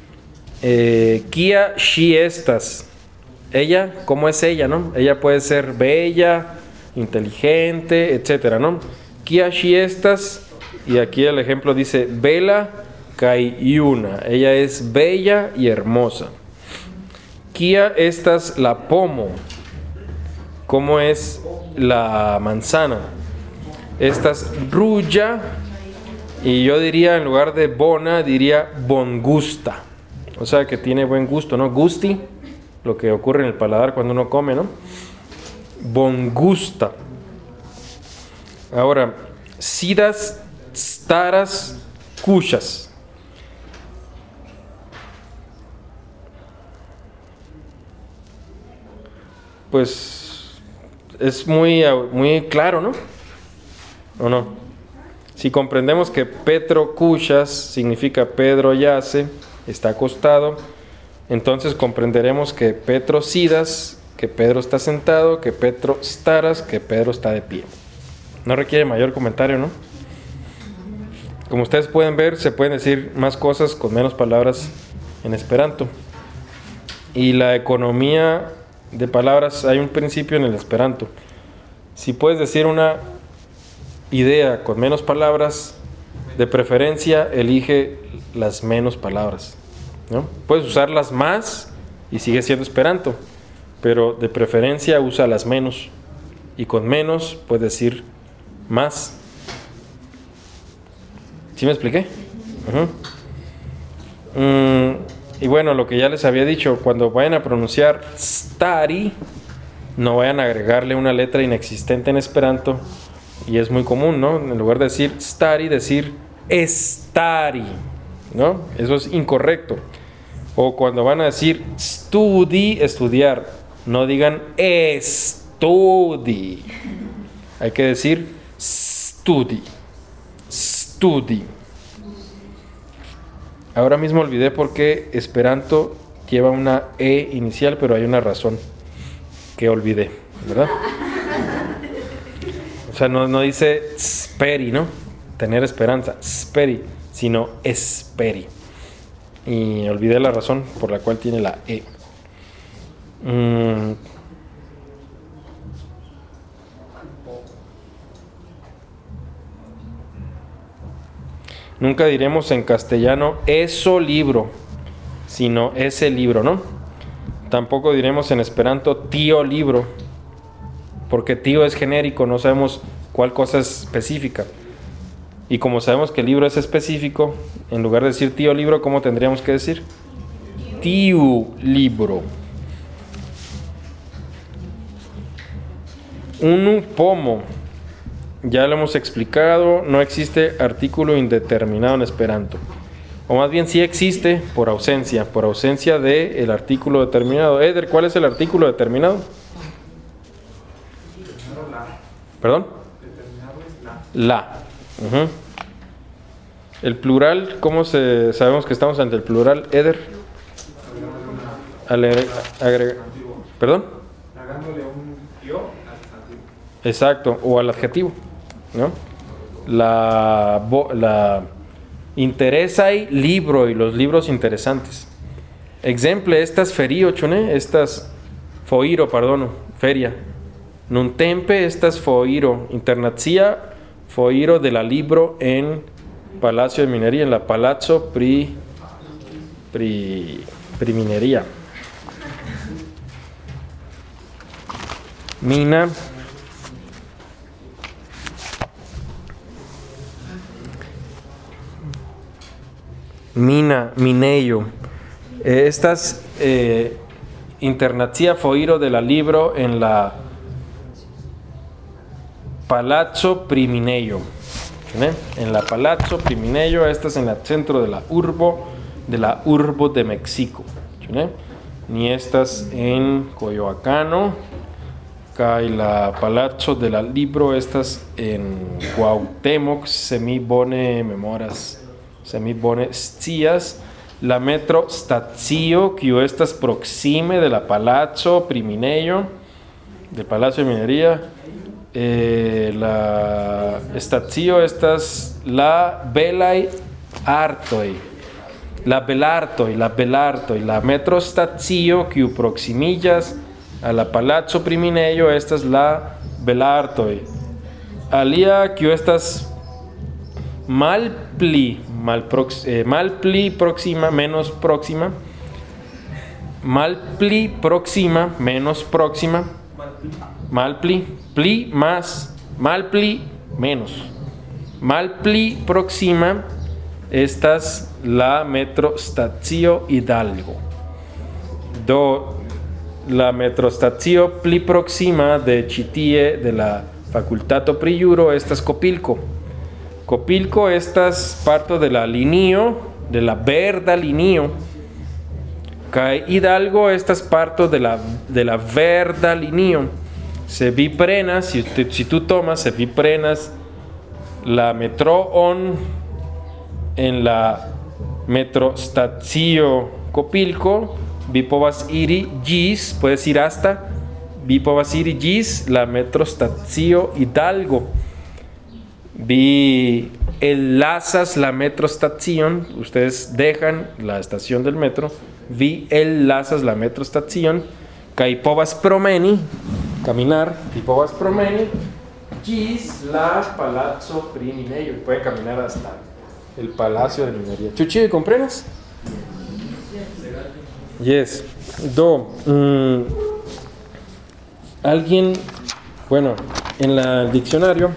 Kia she estas. Ella, ¿cómo es ella, no? Ella puede ser bella, inteligente, etcétera, ¿no? Kia she estas, y aquí el ejemplo dice Bella Caiuna. Ella es bella y hermosa. Kia estas la pomo. ¿Cómo es la manzana? Estas rulla, y yo diría en lugar de bona, diría bongusta. O sea que tiene buen gusto, ¿no? Gusti, lo que ocurre en el paladar cuando uno come, ¿no? Bongusta. Ahora, sidas, staras, cuchas. Pues es muy claro, ¿no? ¿O no? Si comprendemos que Petro Cuchas significa Pedro yace, está acostado, entonces comprenderemos que Petro Sidas, que Pedro está sentado, que Petro staras, que Pedro está de pie. No requiere mayor comentario, ¿no? Como ustedes pueden ver, se pueden decir más cosas con menos palabras en esperanto. Y la economía de palabras, hay un principio en el esperanto. Si puedes decir una idea con menos palabras, de preferencia elige las menos palabras, ¿no? Puedes usarlas más y sigue siendo esperanto, pero de preferencia usa las menos, y con menos puedes decir más. ¿Sí me expliqué? Y bueno, lo que ya les había dicho, cuando vayan a pronunciar stari, no vayan a agregarle una letra inexistente en esperanto, y es muy común, ¿no? En lugar de decir stari, decir estari, ¿no? Eso es incorrecto. O cuando van a decir studi, estudiar, no digan estudi, hay que decir studi. Studi. Ahora mismo olvidé por qué esperanto lleva una E inicial, pero hay una razón que olvidé, ¿verdad? O sea, no dice speri, ¿no? Tener esperanza, speri, sino esperi. Y olvidé la razón por la cual tiene la E. Nunca diremos en castellano eso libro, sino ese libro, ¿no? Tampoco diremos en esperanto tío libro, porque tío es genérico, no sabemos cuál cosa es específica. Y como sabemos que el libro es específico, en lugar de decir tío libro, ¿cómo tendríamos que decir? Tío libro. Un pomo. Ya lo hemos explicado, no existe artículo indeterminado en esperanto. O más bien sí existe por ausencia de el artículo determinado. Eder, ¿cuál es el artículo determinado? ¿Perdón? La. El plural, ¿cómo sabemos que estamos ante el plural, Eder? ¿Perdón? Agregándole un yo al sustantivo. Exacto, o al adjetivo, ¿no? La interesa y libro, y los libros interesantes. Exemple, estas ferio, chune, estas foiro, perdono, feria. Nun tempe estas foiro, internazia foiro de la libro en Palacio de Minería, en la Palazzo Priminería. Mina. Mineio. Estas internazia foiro de la libro en la Palazzo Primineio. En la Palazzo Primineio, esta es en el centro de la urbo de México. Ni estas en Coyoacano, acá en la Palazzo de la Libro, estas en Cuauhtémoc, semi bone scias, la metro Stazio, que estas proxime de la Palazzo Primineio, del Palacio de Minería. La Stazio, estas la Belai Artoi, la Belartoi, la metro Stazio, que proximillas a la Palazzo Primineio, estas la Belartoi. Alia, que estas malpli próxima, menos próxima, malpli próxima, menos próxima, malpli, pli más, malpli menos, malpli próxima, estas la metro Stazio Hidalgo. La metro Stazio pli próxima de Citie de la Facultato Priuro, estas Copilco. Copilco, estas parto de la linio, de la verda linio. Cae Hidalgo, estas parto de la verda linio. Se vi prenas, si tú tomas, se vi prenas la metro on en la metro Stazio Copilco, vi povas iri gis, puedes ir hasta vi povasiri gis la metrostacio Hidalgo. Vi enlazas la metrostación, ustedes dejan la estación del metro. Vi enlazas la metrostación, kai povas promeni, caminar, kai povas promeni, gis la palazzo pri minejo, pueden caminar hasta el palacio de minería. Chuchi, ¿comprendes? Yes. Alguien, bueno, en el diccionario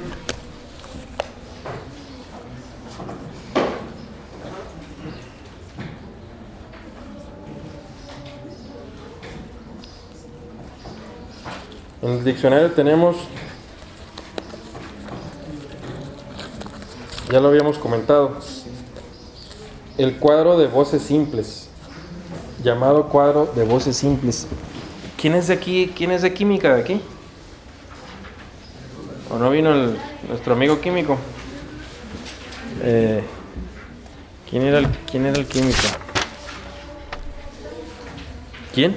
tenemos, ya lo habíamos comentado, el cuadro de voces simples, llamado cuadro de voces simples. ¿Quién es de aquí? ¿Quién es de química de aquí? ¿O no vino nuestro amigo químico? ¿Quién era el químico? ¿Quién?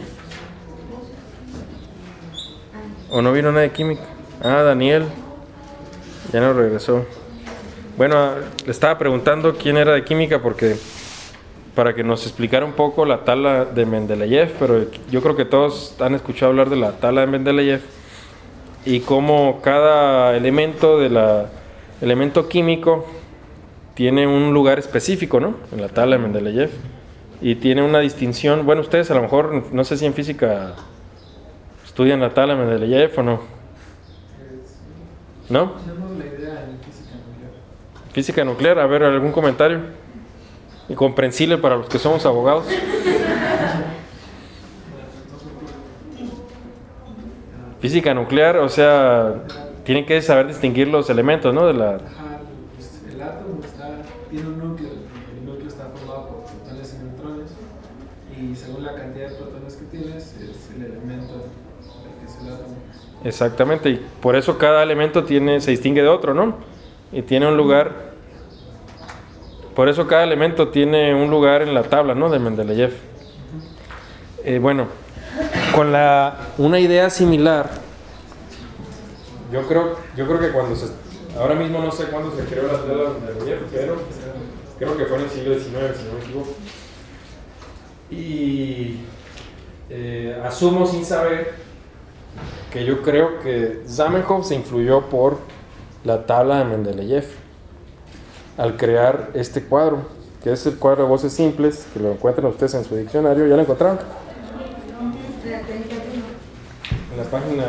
¿O no vino nadie de química? Ah, Daniel. Ya no regresó. Bueno, le estaba preguntando quién era de química porque para que nos explicara un poco la tabla de Mendeleev, pero yo creo que todos han escuchado hablar de la tabla de Mendeleev y cómo cada elemento elemento químico tiene un lugar específico, ¿no? En la tabla de Mendeleev y tiene una distinción. Bueno, ustedes a lo mejor, no sé si en física estudian la tabla de Mendeleev o no. ¿No? Tenemos la idea en física nuclear. Física nuclear, a ver, ¿algún comentario? Y comprensible para los que somos abogados. Física nuclear, o sea, tienen que saber distinguir los elementos, ¿no? Ajá, pues el átomo tiene un núcleo, el núcleo está formado por protones y neutrones, y según la cantidad de protones que tienes, es el elemento del que es el átomo. Exactamente, y por eso cada elemento se distingue de otro, ¿no? Y tiene un lugar. Por eso cada elemento tiene un lugar en la tabla, ¿no? De Mendeleev. Bueno, con una idea similar, yo creo que ahora mismo no sé cuándo se creó la tabla de Mendeleev, pero creo que fue en el siglo XIX, si no me equivoco. Y asumo sin saber que yo creo que Zamenhof se influyó por la tabla de Mendeleev al crear este cuadro, que es el cuadro de voces simples, que lo encuentran ustedes en su diccionario. ¿Ya lo encontraron? En la página...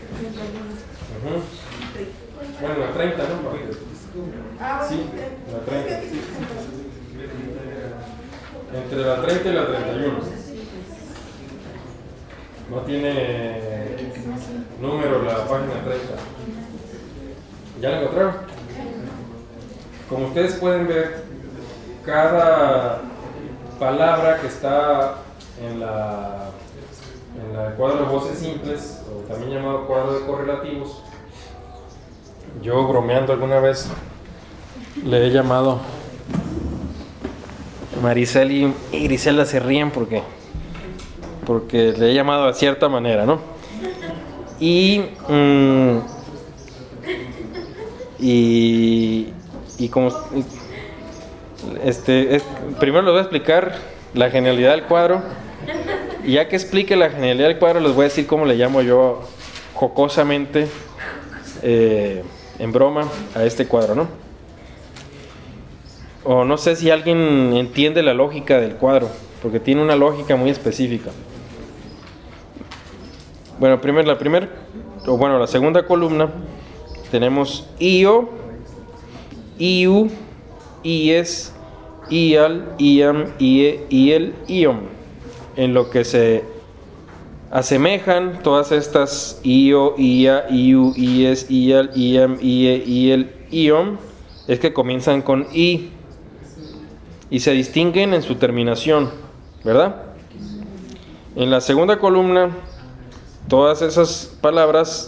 Bueno, la 30, ¿no? Sí, la 30. Entre la 30 y la 31. No tiene número la página 30. ¿Ya la encontraron? Como ustedes pueden ver, cada palabra que está en el cuadro de voces simples, o también llamado cuadro de correlativos, yo bromeando alguna vez le he llamado, Maricel y Griselda se ríen porque le he llamado de cierta manera, ¿no? Y como primero les voy a explicar la genialidad del cuadro, y ya que explique la genialidad del cuadro les voy a decir cómo le llamo yo jocosamente, en broma, a este cuadro, ¿no? O no sé si alguien entiende la lógica del cuadro, porque tiene una lógica muy específica. Bueno, la segunda columna tenemos IO, IU, IES, IAL, IAM, IE, IEL, IOM, en lo que se asemejan todas estas IO, IA, IU, IES, IAL, IAM, IE, IEL, IOM, es que comienzan con I y se distinguen en su terminación, ¿verdad? En la segunda columna, todas esas palabras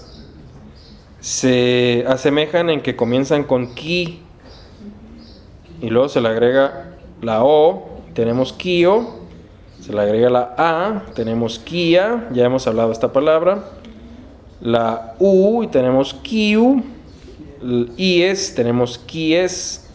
se asemejan en que comienzan con ki y luego se le agrega la O, tenemos kio, se le agrega la A, tenemos kia, ya hemos hablado de esta palabra, la U y tenemos Q, el IES, tenemos Quies,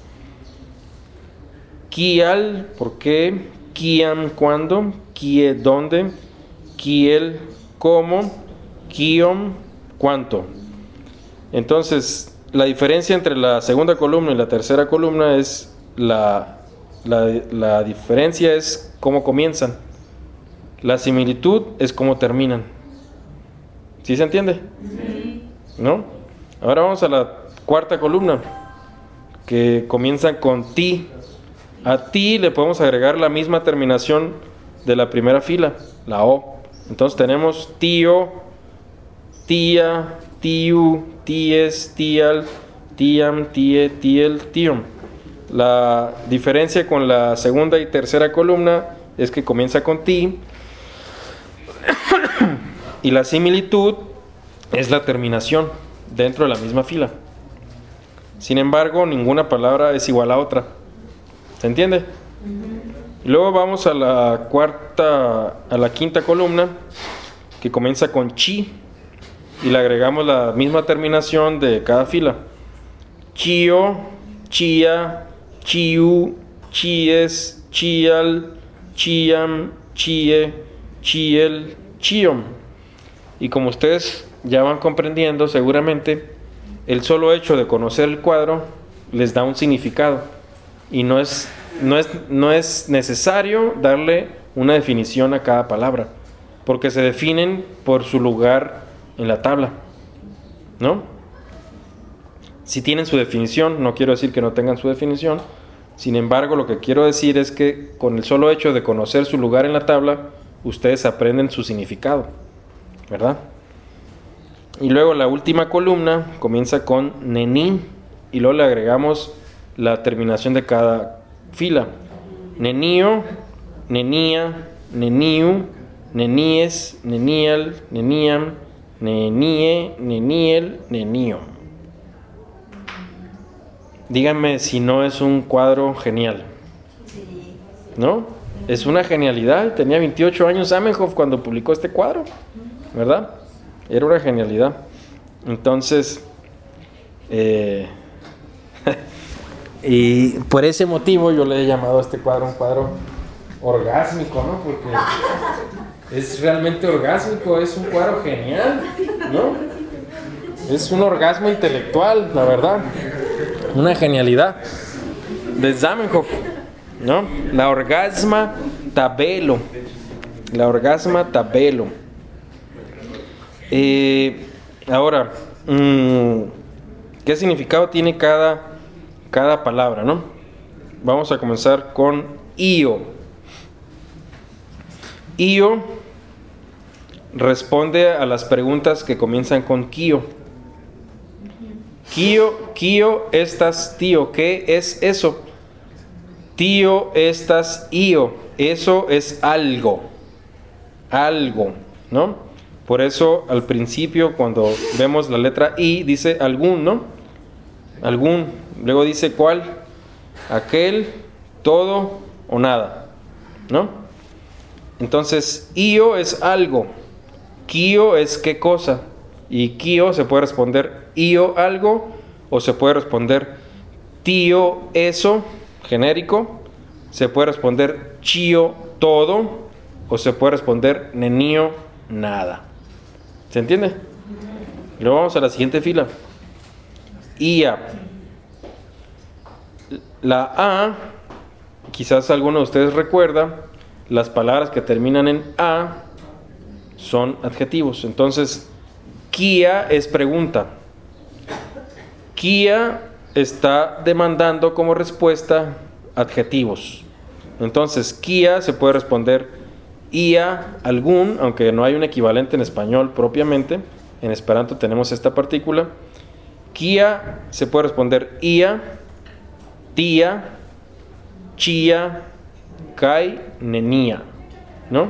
Quial, ¿por qué? Quiam, ¿cuándo? Quie, ¿dónde? Quiel, ¿cómo? Quiom, ¿cuánto? Entonces, la diferencia entre la segunda columna y la tercera columna es la diferencia es cómo comienzan. La similitud es cómo terminan. ¿Sí se entiende? Sí. ¿No? Ahora vamos a la cuarta columna, que comienzan con ti. A ti le podemos agregar la misma terminación de la primera fila, la O. Entonces tenemos tío, tía, tiu, ties, tial, tiam, tie, tiel, tium. La diferencia con la segunda y tercera columna es que comienza con ti y la similitud es la terminación dentro de la misma fila. Sin embargo, ninguna palabra es igual a otra. ¿Se entiende? Y luego vamos a la quinta columna, que comienza con chi y le agregamos la misma terminación de cada fila. Chio, chia, chiu, chies, chial, chiam, chie, chiel, chiom. Y como ustedes ya van comprendiendo seguramente, el solo hecho de conocer el cuadro les da un significado y no es necesario darle una definición a cada palabra, porque se definen por su lugar en la tabla, ¿no? Si tienen su definición, no quiero decir que no tengan su definición. Sin embargo, lo que quiero decir es que con el solo hecho de conocer su lugar en la tabla, ustedes aprenden su significado, ¿verdad? Y luego la última columna comienza con není y luego le agregamos la terminación de cada fila. Nenío, nenía, neniu, neníes, nenial, neniam, nenie, neniel, nenio. Díganme si no es un cuadro genial. ¿No? Es una genialidad. Tenía 28 años Zamenhof cuando publicó este cuadro, ¿verdad? Era una genialidad. Entonces, y por ese motivo yo le he llamado a este cuadro un cuadro orgásmico, ¿no? Porque es realmente orgásmico, es un cuadro genial, ¿no? Es un orgasmo intelectual, la verdad. Una genialidad de Zamenhof, ¿no? La orgasma tabelo. La orgasma tabelo. Ahora, ¿qué significado tiene cada palabra, no? Vamos a comenzar con io. Io responde a las preguntas que comienzan con kio. Kio, estas, tío. ¿Qué es eso? Tío, estas, io. Eso es algo. Algo, ¿no? Por eso al principio cuando vemos la letra I dice algún, ¿no? Algún. Luego dice cuál. Aquel, todo o nada, ¿no? Entonces, io es algo. Kio es qué cosa. Y kio se puede responder io algo o se puede responder tío eso, genérico. Se puede responder chio todo o se puede responder nenio nada. ¿Se entiende? Luego vamos a la siguiente fila. Ia. La A, quizás alguno de ustedes recuerda, las palabras que terminan en A son adjetivos. Entonces, Kia es pregunta. Kia está demandando como respuesta adjetivos. Entonces, Kia se puede responder ia, algún, aunque no hay un equivalente en español propiamente. En esperanto tenemos esta partícula. Kia se puede responder ia, tía, chia, kai, nenia, ¿no?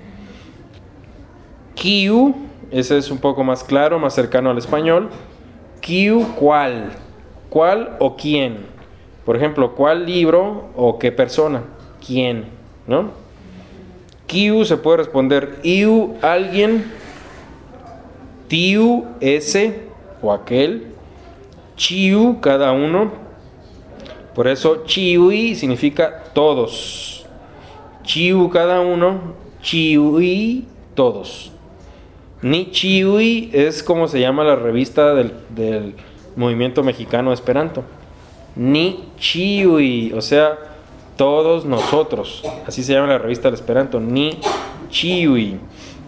Kiu, ese es un poco más claro, más cercano al español. Kiu, ¿cuál? ¿Cuál o quién? Por ejemplo, ¿cuál libro o qué persona? ¿Quién? ¿No? Kiu se puede responder iu, alguien. tiu, ese o aquel, chiu, cada uno. Por eso chiui significa todos. Chiu, cada uno, chiui, todos. Ni chiui es como se llama la revista del movimiento mexicano Esperanto. Ni chiui, o sea, todos nosotros. Así se llama la revista del Esperanto. Ni chiui.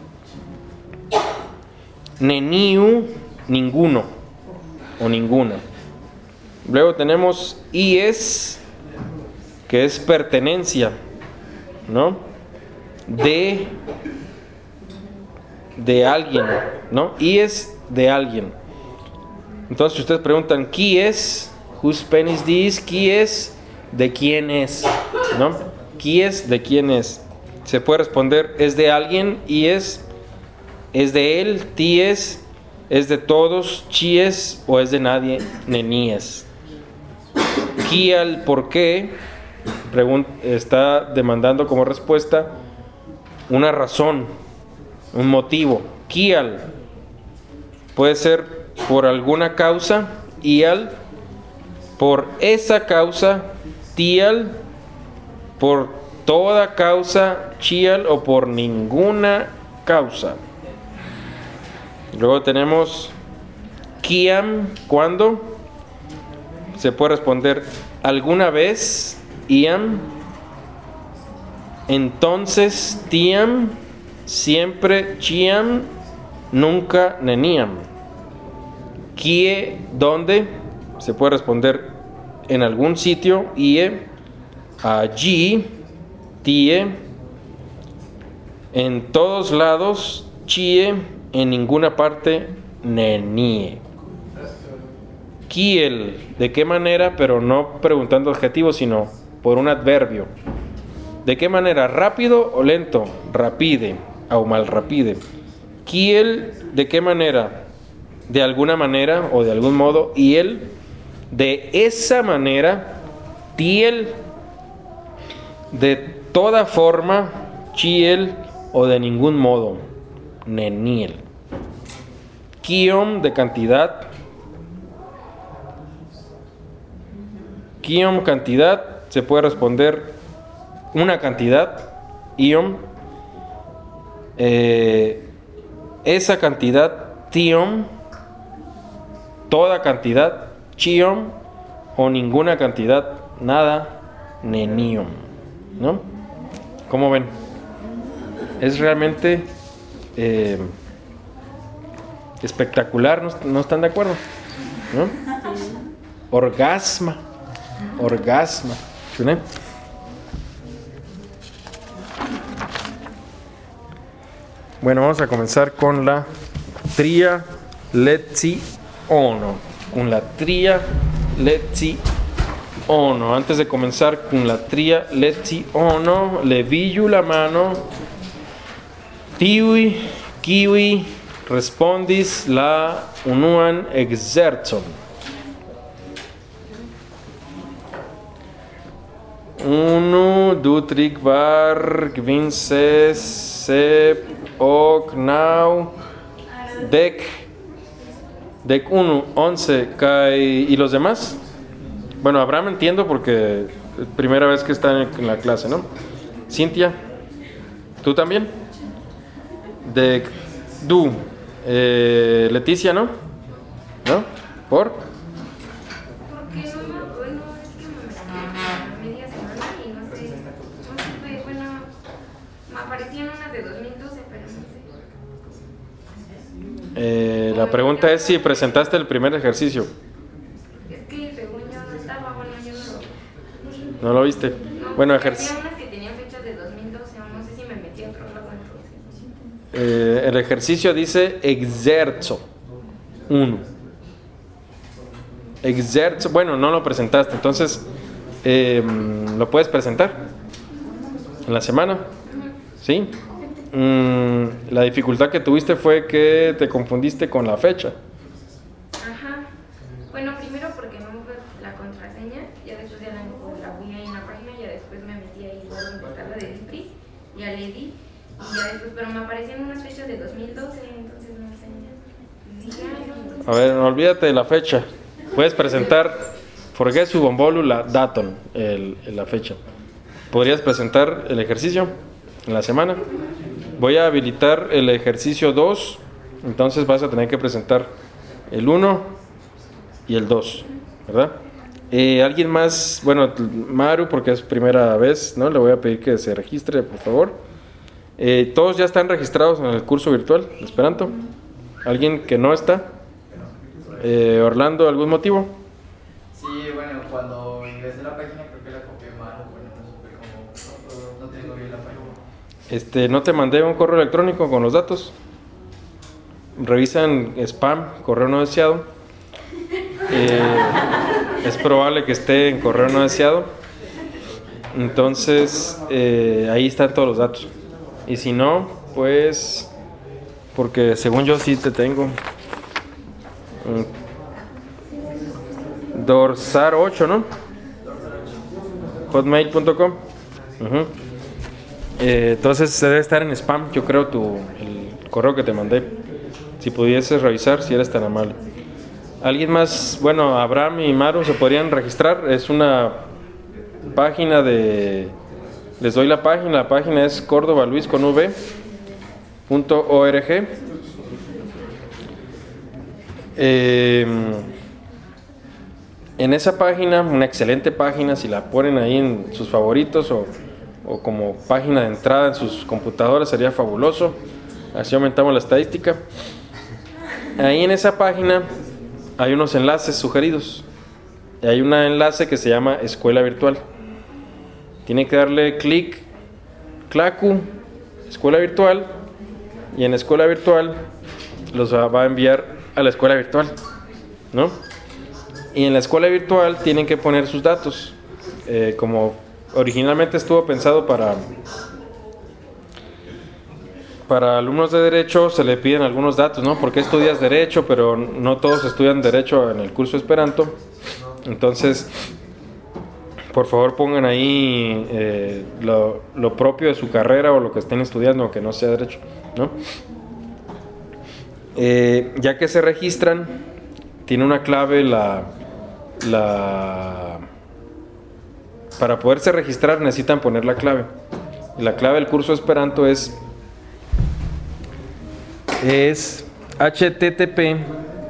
Neniu, ninguno o ninguna. Luego tenemos ies, que es pertenencia, ¿no? De alguien, ¿no? Ies de alguien. Entonces, si ustedes preguntan, ¿quién es? Whose pen is this? ¿Quién es? ¿De quién es? ¿No? ¿Quién es? ¿De quién es? Se puede responder, es de alguien, ies, es de él, ties, es de todos, chies, o es de nadie, neníes. Kial, ¿por qué? Está demandando como respuesta una razón, un motivo. Kial puede ser por alguna causa, ial por esa causa, tial por toda causa, chial o por ninguna causa. Luego tenemos kiam, ¿cuándo? Se puede responder alguna vez, iam, entonces, tiam, siempre, chiam, nunca, neniam. Kie, ¿dónde? Se puede responder en algún sitio, ie, allí, tie, en todos lados, chie, en ninguna parte, nenie. Kiel, ¿de qué manera? Pero no preguntando adjetivo, sino por un adverbio. ¿De qué manera? ¿Rápido o lento? Rapide o mal rapide. Kiel, ¿de qué manera? De alguna manera o de algún modo. Y él, de esa manera. Tiel, de toda forma. Chiel, o de ningún modo. Neniel. Kiom, de cantidad. Kiom, cantidad, se puede responder una cantidad, iom, esa cantidad, tiom, toda cantidad, chiom, o ninguna cantidad, nada, neniom, ¿no? ¿Cómo ven? Es realmente espectacular, ¿no están de acuerdo? ¿No? Orgasma. ¿Sí? Bueno, vamos a comenzar con la tria leziono. Antes de comenzar con la tria leziono, levillo la mano. Tiui, kiwi, respondis la unuan exercon. 1, 2, 3, 4, 5, 6, 7, 8, 9, 10, 1, 11, ¿y los demás? Bueno, Abraham entiendo porque es primera vez que está en la clase, ¿no? Cintia, ¿tú también? Du, Leticia, ¿no? ¿No? ¿Por? La pregunta es si presentaste el primer ejercicio. Es que según yo no estaba, bueno, yo no lo viste. No, bueno, había unas que tenían fechas de 2012, no sé si me metí a otro lado entonces. El ejercicio dice exerzo 1. Exerzo, bueno, no lo presentaste, entonces lo puedes presentar en la semana, ¿sí? La dificultad que tuviste fue que te confundiste con la fecha. Ajá. Bueno, primero porque no me fue la contraseña, ya después ya la vi ahí en la página, ya después me metí ahí donde está la de Lipri, ya le di, y ya después, pero me aparecían unas fechas de 2012, entonces no sé. A ver, no olvídate de la fecha. Puedes presentar Forgesu bonbolu la daton, la fecha. Podrías presentar el ejercicio en la semana. Voy a habilitar el ejercicio 2. Entonces vas a tener que presentar el 1 y el 2, ¿verdad? ¿Alguien más? Bueno, Maru, porque es primera vez, ¿no? Le voy a pedir que se registre, por favor. ¿Todos ya están registrados en el curso virtual de Esperanto? ¿Alguien que no está? Orlando, ¿algún motivo? Sí, bueno, cuando ingresé a la página creo que la copié mal, bueno, no supe cómo, no tengo bien la página. ¿No te mandé un correo electrónico con los datos? Revisan spam, correo no deseado. Es probable que esté en correo no deseado. Entonces, ahí están todos los datos. Y si no, pues, porque según yo sí te tengo. Dorsar 8, ¿no? Hotmail.com. Entonces se debe estar en spam, yo creo, el correo que te mandé. Si pudieses revisar, si eres tan amable. ¿Alguien más? Bueno, Abraham y Maru se podrían registrar. Es una página de... Les doy la página es cordobaluis.org. En esa página, una excelente página, si la ponen ahí en sus favoritos o como página de entrada en sus computadoras sería fabuloso. Así aumentamos la estadística. Ahí en esa página hay unos enlaces sugeridos. Hay un enlace que se llama Escuela Virtual. Tiene que darle clic, clacu, Escuela Virtual, y en Escuela Virtual los va a enviar a la Escuela Virtual, ¿no? Y en la Escuela Virtual tienen que poner sus datos. Como originalmente estuvo pensado para alumnos de Derecho, se le piden algunos datos, ¿no? Porque estudias Derecho, pero no todos estudian Derecho en el curso Esperanto. Entonces, por favor pongan ahí lo propio de su carrera o lo que estén estudiando, aunque no sea Derecho, ¿no? Ya que se registran, tiene una clave para poderse registrar necesitan poner la clave. Y la clave del curso Esperanto es http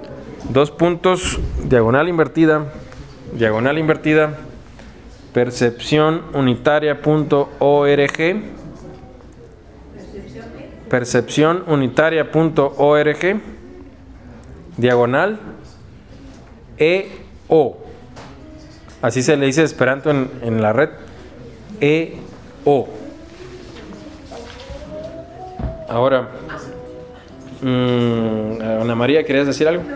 // percepcionunitaria.org /EO. Así se le dice Esperanto en la red, EO. Ahora, Ana María, ¿querías decir algo?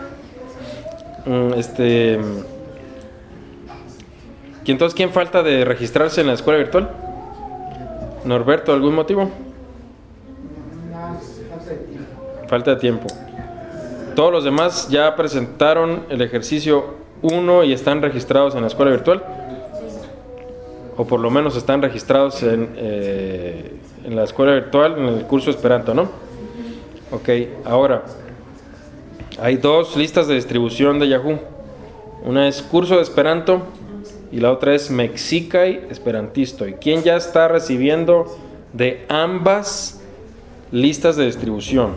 Entonces, ¿quién falta de registrarse en la escuela virtual? Norberto, ¿algún motivo? Falta de tiempo. Todos los demás ya presentaron el ejercicio 1 y están registrados en la escuela virtual. O por lo menos están registrados en la escuela virtual, en el curso Esperanto, ¿no? Ok, ahora hay dos listas de distribución de Yahoo. Una es curso de Esperanto y la otra es Mexicaj Esperantistoj. ¿Quién ya está recibiendo de ambas listas de distribución?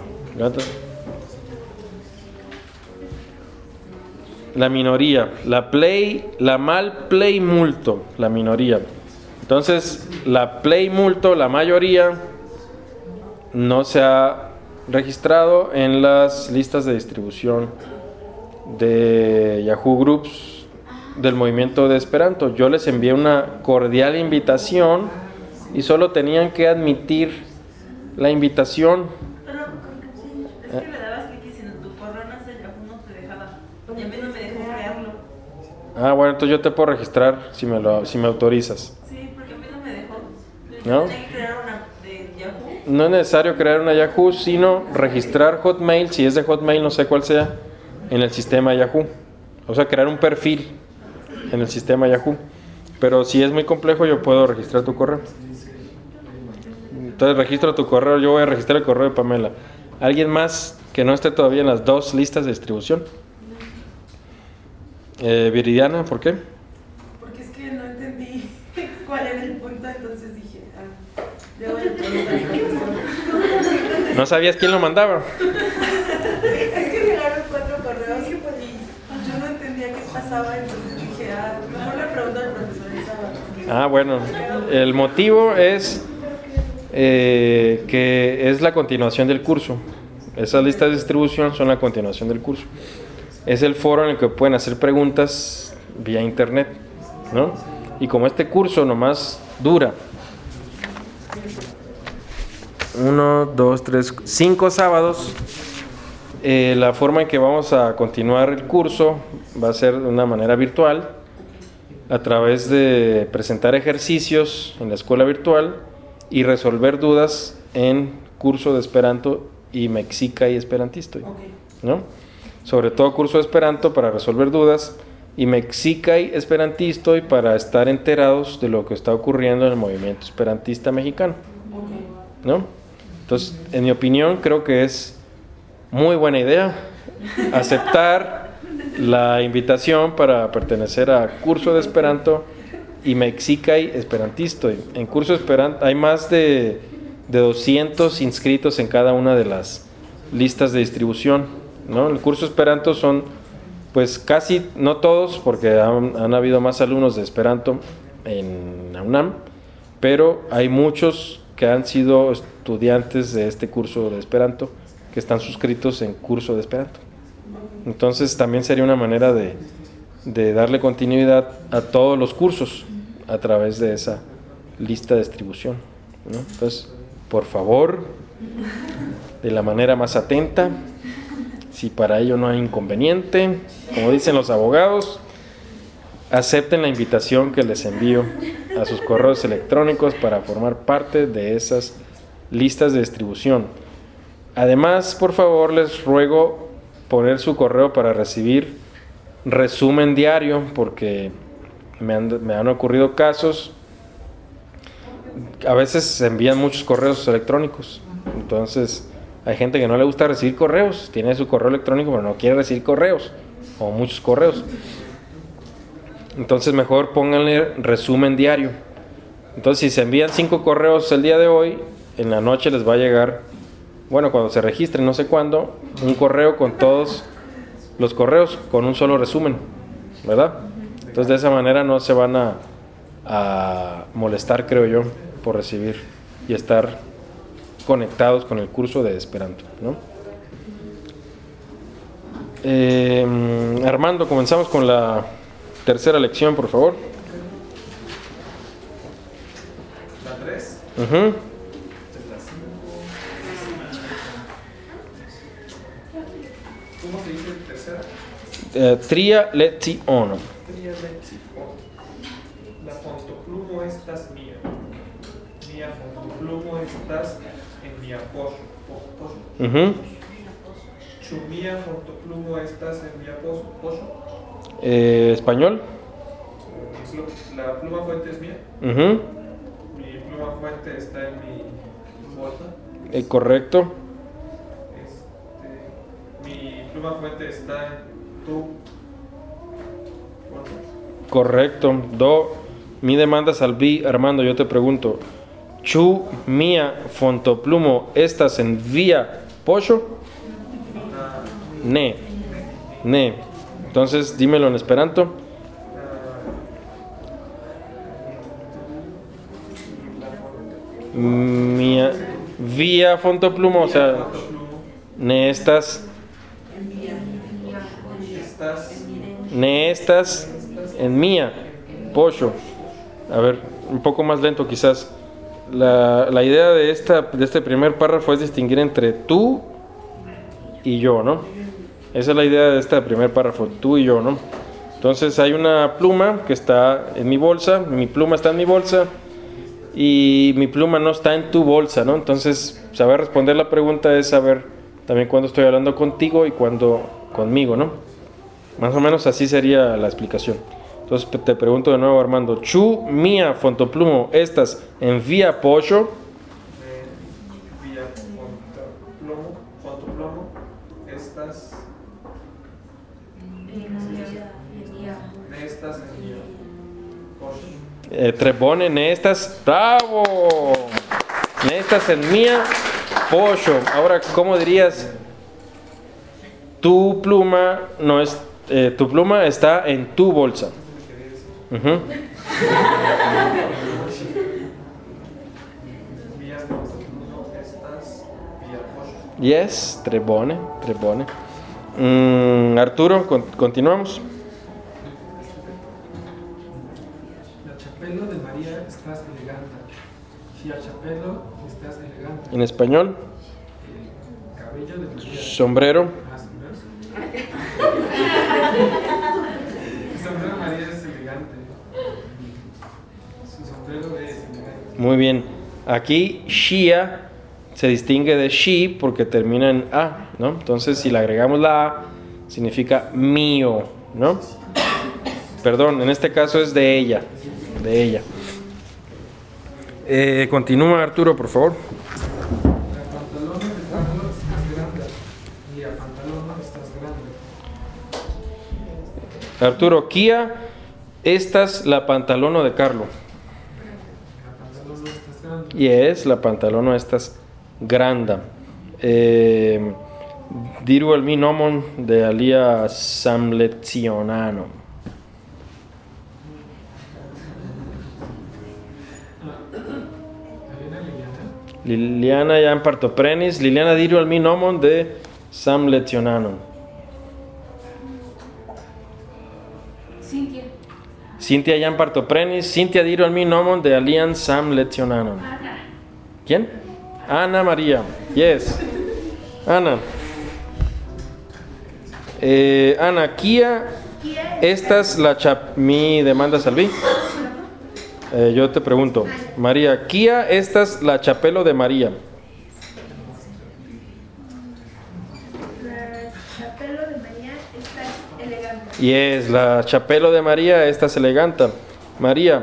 La minoría, la mal play multo, la minoría. Entonces, la play multo, la mayoría, no se ha registrado en las listas de distribución de Yahoo Groups del movimiento de Esperanto. Yo les envié una cordial invitación y solo tenían que admitir la invitación. Pero es que le dabas clic y si tu correo no es de Yahoo no te dejaba. Y a mí no me dejó crearlo. Ah, bueno, entonces yo te puedo registrar si me autorizas. Sí, porque a mí no me dejó. ¿No? Yo tenía que crear una de Yahoo. No es necesario crear una Yahoo, sino registrar Hotmail, si es de Hotmail, no sé cuál sea, en el sistema Yahoo. O sea, crear un perfil en el sistema Yahoo. Pero si es muy complejo, yo puedo registrar tu correo. Entonces registro tu correo, yo voy a registrar el correo de Pamela. ¿Alguien más que no esté todavía en las dos listas de distribución? Viridiana, ¿por qué? Porque es que no entendí cuál era el punto, entonces dije, le voy a preguntar. ¿No sabías quién lo mandaba? Es que llegaron 4 correos y yo no entendía qué pasaba, entonces dije, mejor le pregunto al profesor Isaba. Bueno, el motivo es que es la continuación del curso. Esas listas de distribución son la continuación del curso. Es el foro en el que pueden hacer preguntas vía internet, ¿no? Y como este curso nomás dura 1, 2, 3, 5 sábados, la forma en que vamos a continuar el curso va a ser de una manera virtual, a través de presentar ejercicios en la escuela virtual y resolver dudas en curso de Esperanto y Mexica y Esperantisto, ¿no? Sobre todo curso de Esperanto para resolver dudas y Mexica y Esperantisto y para estar enterados de lo que está ocurriendo en el movimiento esperantista mexicano, ¿no? Entonces, en mi opinión, creo que es muy buena idea aceptar la invitación para pertenecer a curso de Esperanto y Mexica y Esperantisto. En curso de Esperanto hay más de 200 inscritos en cada una de las listas de distribución, ¿no? El curso Esperanto son, pues casi, no todos, porque han habido más alumnos de Esperanto en la UNAM, pero hay muchos que han sido estudiantes de este curso de Esperanto que están suscritos en curso de Esperanto. Entonces también sería una manera de darle continuidad a todos los cursos a través de esa lista de distribución, ¿no? Entonces, por favor, de la manera más atenta, si para ello no hay inconveniente, como dicen los abogados, acepten la invitación que les envío a sus correos electrónicos para formar parte de esas listas de distribución. Además, por favor, les ruego poner su correo para recibir resumen diario, porque me han ocurrido casos. A veces se envían muchos correos electrónicos, entonces hay gente que no le gusta recibir correos, tiene su correo electrónico pero no quiere recibir correos o muchos correos. Entonces mejor pónganle resumen diario. Entonces si se envían 5 correos el día de hoy, en la noche les va a llegar, bueno, cuando se registren, no sé cuándo, un correo con todos los correos con un solo resumen, ¿verdad? Entonces de esa manera no se van a molestar, creo yo, por recibir y estar conectados con el curso de Esperanto, ¿no? Armando, comenzamos con la tercera lección, por favor. La 3. ¿Cómo se dice tercera? Tria lezione. Tria lezione. La fontoplumo estas mía. Mia fontoplumo estas en mia poŝo. Ĉu mia fontoplumo estas en mia poŝo? Español. La pluma fuente es mía. Mi pluma fuente está en mi bolsa. Correcto. Mi pluma fuente está en tu bolsa. Correcto. Mi demandas al vi, Armando, yo te pregunto, ¿Ĉu mia fontoplumo estas en via poŝo? Ne. Entonces, dímelo en esperanto. Via fontoplumo, o sea, ne estas en mia poŝo. A ver, un poco más lento quizás. La idea de este primer párrafo es distinguir entre tú y yo, ¿no? Esa es la idea de este primer párrafo, tú y yo, ¿no? Entonces hay una pluma que está en mi bolsa, mi pluma está en mi bolsa y mi pluma no está en tu bolsa, ¿no? Entonces, saber responder la pregunta es saber también cuándo estoy hablando contigo y cuándo conmigo, ¿no? Más o menos así sería la explicación. Entonces te pregunto de nuevo, Armando, ¿Ĉu mia fontoplumo estas en via poŝo? Via fontoplumo estas Tres bone, ne estas. ¡Bravo! Ne estas en mía, pollo. Ahora, ¿cómo dirías? Tu pluma no es. Tu pluma está en tu bolsa. Ujú. Yes, tre bone, tre bone. Arturo, continuamos. La chapelo de María estás elegante. Chia chapelo estás elegante. En español. El cabello de María. Sombrero. El sombrero de María es elegante. Su sombrero es elegante. Muy bien. Aquí Shia se distingue de she porque termina en a, ¿no? Entonces, si le agregamos la a, significa mío, ¿no? Perdón, en este caso es de ella. De ella. Continúa, Arturo, por favor. El pantalón de Carlos estás grande. Y el pantalón no estás grande. Arturo, Kia, estas la pantalono de Carlo. La pantalón no estás grande. Y es la pantalono estas granda. Diru el mi nomon de alia samlezionano. Liliana ya en partoprenis. Liliana diru el mi nomon de samlezionano. Cintia. Cintia ya en partoprenis. Cintia diru el mi nomon de alian samlezionano. Ana. ¿Quién? Ana María. Yes. Ana. Ana, Kia. Estas la mi demanda salví. Yo te pregunto, María, Kia, estas la chapelo de María. La chapelo de María está elegante. Yes, la chapelo de María, estas eleganta. María,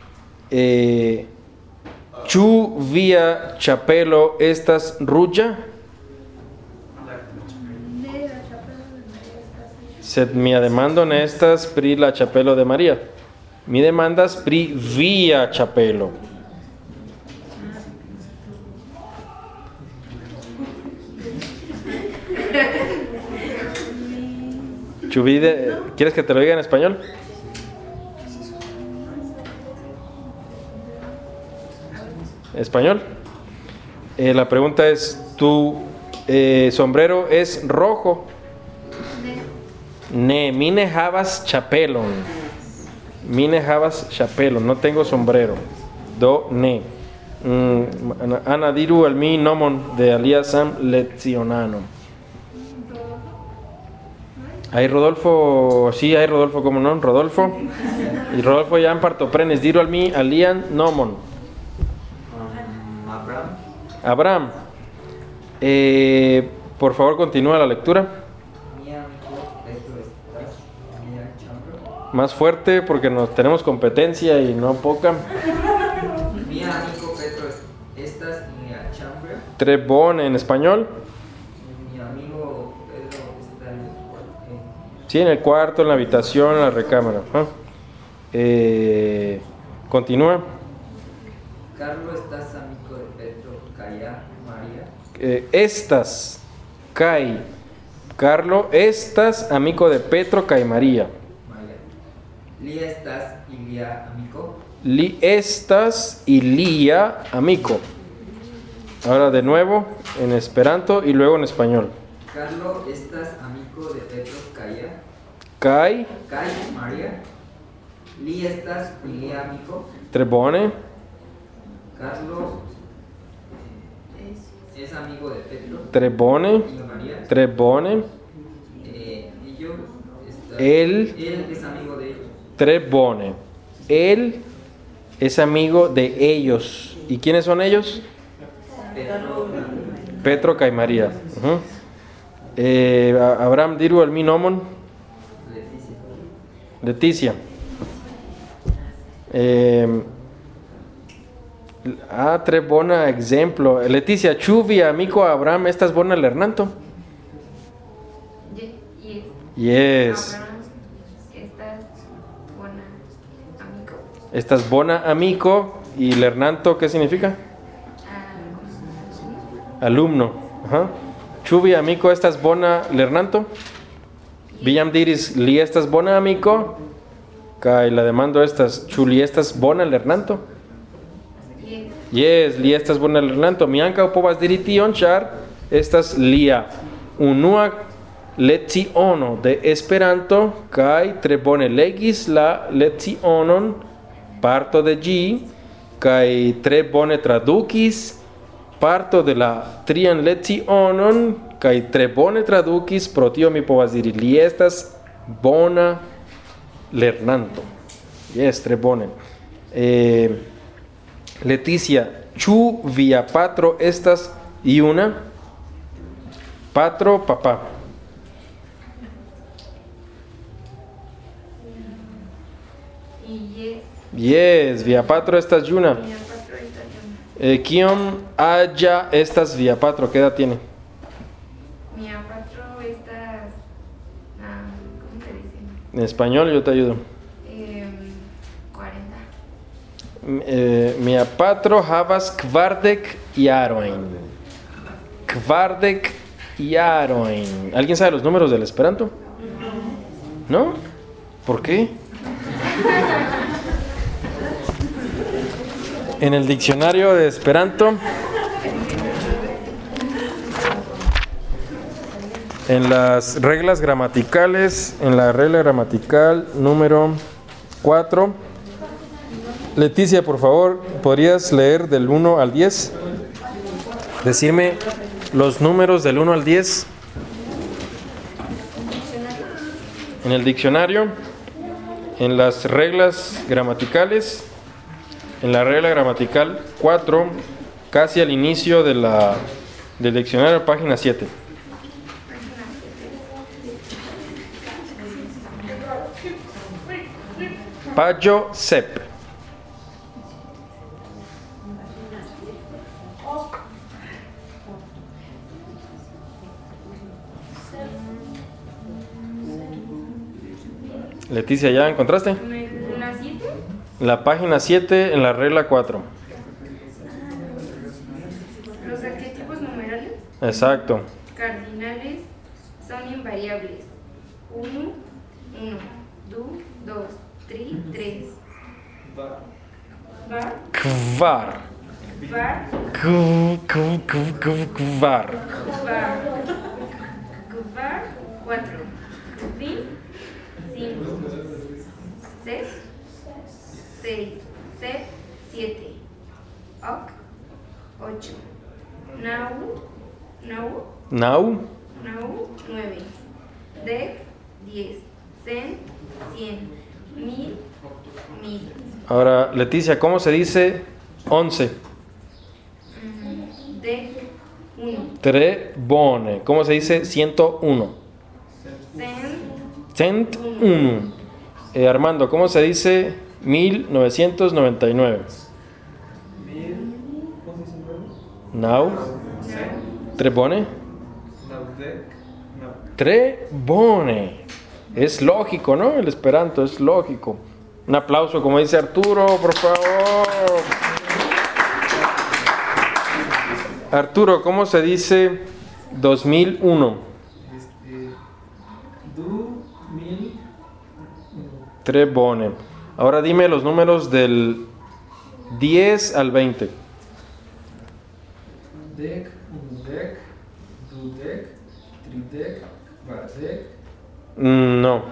Chu via chapelo estas rugia? Sed mia demando ne estas pri la chapelo de María. Mi demandas pri via chapelo. Chuvide, ¿quieres que te lo diga en español? ¿Español? La pregunta es, ¿tu sombrero es rojo? Ne, mine havas chapelon. Mine havas chapelon. No tengo sombrero. Do, ne. Ana diru al mi nomon de alia sam lezionano. Hay Rodolfo, sí, hay Rodolfo, ¿cómo no? Rodolfo. Y Rodolfo ya en partoprenes. Diru al mi alian nomon. Abraham. Por favor, continúa la lectura. Más fuerte porque nos tenemos competencia y no poca. Mi amigo Petro, estas en la chambra. Tres bon en español. Mi amigo Pedro está en el cuarto. Sí, en el cuarto, en la habitación, en la recámara. Continúa. Carlos, estás amigo de Petro, Calla, María. Estas, Kai. Carlo, estas amigo de Petro, Kai, María. Li estas ilia amico. Li estas ilia amico. Ahora de nuevo en esperanto y luego en español. Carlo, estas amigo de Petro, Calla. Kai. Kai, María. Li estas ilia amico. Tre bone. Carlos es amigo de Petro. Tre bone. Y María. Tre bone. Ellos Él es amigo de ellos. Tre bone. Él es amigo de ellos. ¿Y quiénes son ellos? Petro, Kai, María. Abraham diru al mi nomon. Leticia. Tre bona ejemplo. Leticia, chuvi amico Abraham, estas bona lernanto. Yes. Yes. Abraham, estas bona amigo. Estas bona amico. ¿Y lernanto qué significa? Alumno. Ajá. Chuvi amico, estas bona lernanto. Villam diris, li estas bona amico. Kai la demando estas, chuli estas bona lernanto. Yes, li estas bona lernanto. Mi ankaŭ povas diri tion, ĉar estas lia unua leciono de Esperanto kaj tre bone legis la lecionon, parto de ĝi, kaj tre bone tradukis parto de la trian lecionon, kaj tre bone tradukis, pro tio mi povas diri, li estas bona lernanto. Yes, tre bone. Leticia, ĉu via patro estas juna? Patro, papá. Yes, via patro estas juna. Kiom aĝa estas via patro? ¿Qué edad tiene? Mi patro estas, ¿cómo se dice? En español yo te ayudo. 40. Mia patro havas 40 jarojn. 40 jarojn. ¿Alguien sabe los números del Esperanto? ¿No? ¿Por qué? En el diccionario de Esperanto, en las reglas gramaticales, en la regla gramatical número 4, Leticia, por favor, ¿podrías leer del 1 al 10? Decirme los números del 1 al 10. En el diccionario, en las reglas gramaticales, en la regla gramatical 4, casi al inicio de del diccionario, página 7. Paggio sep. Leticia, ¿ya encontraste? ¿La 7? La página 7 en la regla 4. Los adjetivos numerales. Exacto. Cardinales son invariables. 1, 1, 2, 2, 3, 3. Var. Kvar. Var. Kvar. Var. Kvar. 4. Kvin. 5. 6. 6. 7. Ok. 8. Nau. 9. Dec. 10. Cen. 100. Mil. Ahora, Leticia, ¿cómo se dice 11? Dec. 1. Tre bone. ¿Cómo se dice 101? Cent 1. Armando, ¿cómo se dice 1999? Now. Tre bone. Tre bone. Es lógico, ¿no? El Esperanto es lógico. Un aplauso, como dice Arturo, por favor. Arturo, ¿cómo se dice 2001? Tre bone. Ahora dime los números del 10 al 20. Dec, undec, dudec, tridec, kvardec. No.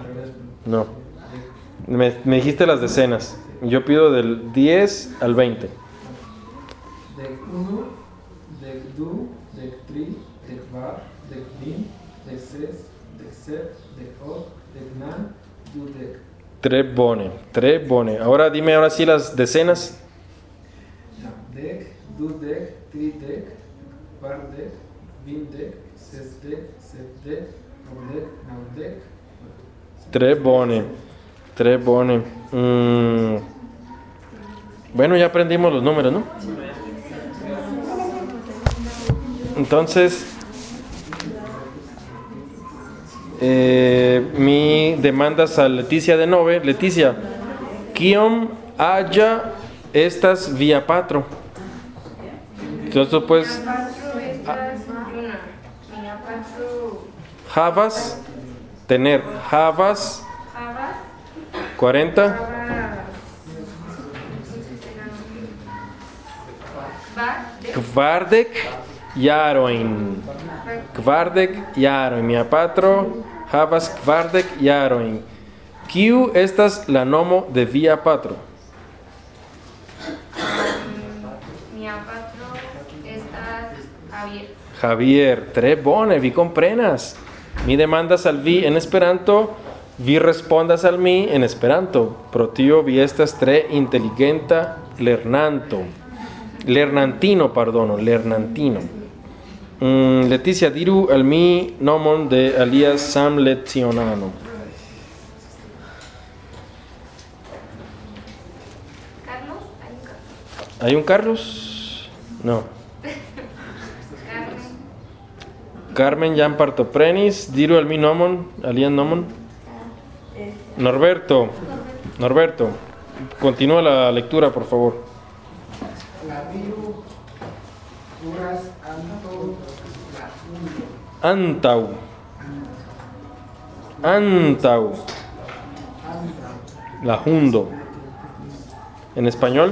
Me dijiste las decenas. Yo pido del 10 al 20. Dec 1, dec 2, dec 3, dec 4, dec 20, dec 6, dec 7, dec 8, dec 9, dudec. Tre bone. Ahora dime ahora sí las decenas. Dec, dudec, tridec, kvardec, vindec, sesdec, sepdec, ocdec, naŭdec. Tre bone. Bueno, ya aprendimos los números, ¿no? Entonces, mi demandas a Leticia de nove. Leticia, kiom Haya estas via patro. Entonces pues Mia patro estas Juna. Mia patro havas, tener, havas, havas 40, havas kvardek jarojn. Kvardek jarojn. Mia patro havas kvardek jarojn. Kiu estas la nomo de via patro? Mia patro estas Javier. Javier, tre bone, vi komprenas. Mi demandas al vi en Esperanto, vi respondas al mi en Esperanto. Pro tio vi estas tre inteligenta lernanto. Lernantino, pardono, lernantino. Leticia, diru al mi nomon de alia samlecionano. Carlos, ¿Hay un Carlos? No. Carmen jam partoprenis. Diru al mi nomon, alian nomon. Norberto. Norberto. Continúa la lectura, por favor. La viru curas Antau. Antau. La hundo. En español.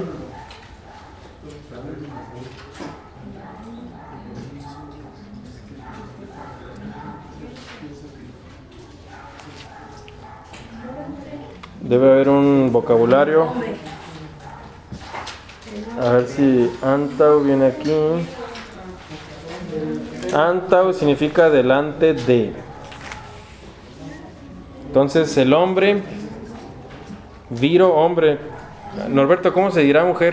Debe haber un vocabulario. A ver si antau viene aquí. Antau significa delante de. Entonces el hombre, viro, hombre. Norberto, ¿cómo se dirá mujer?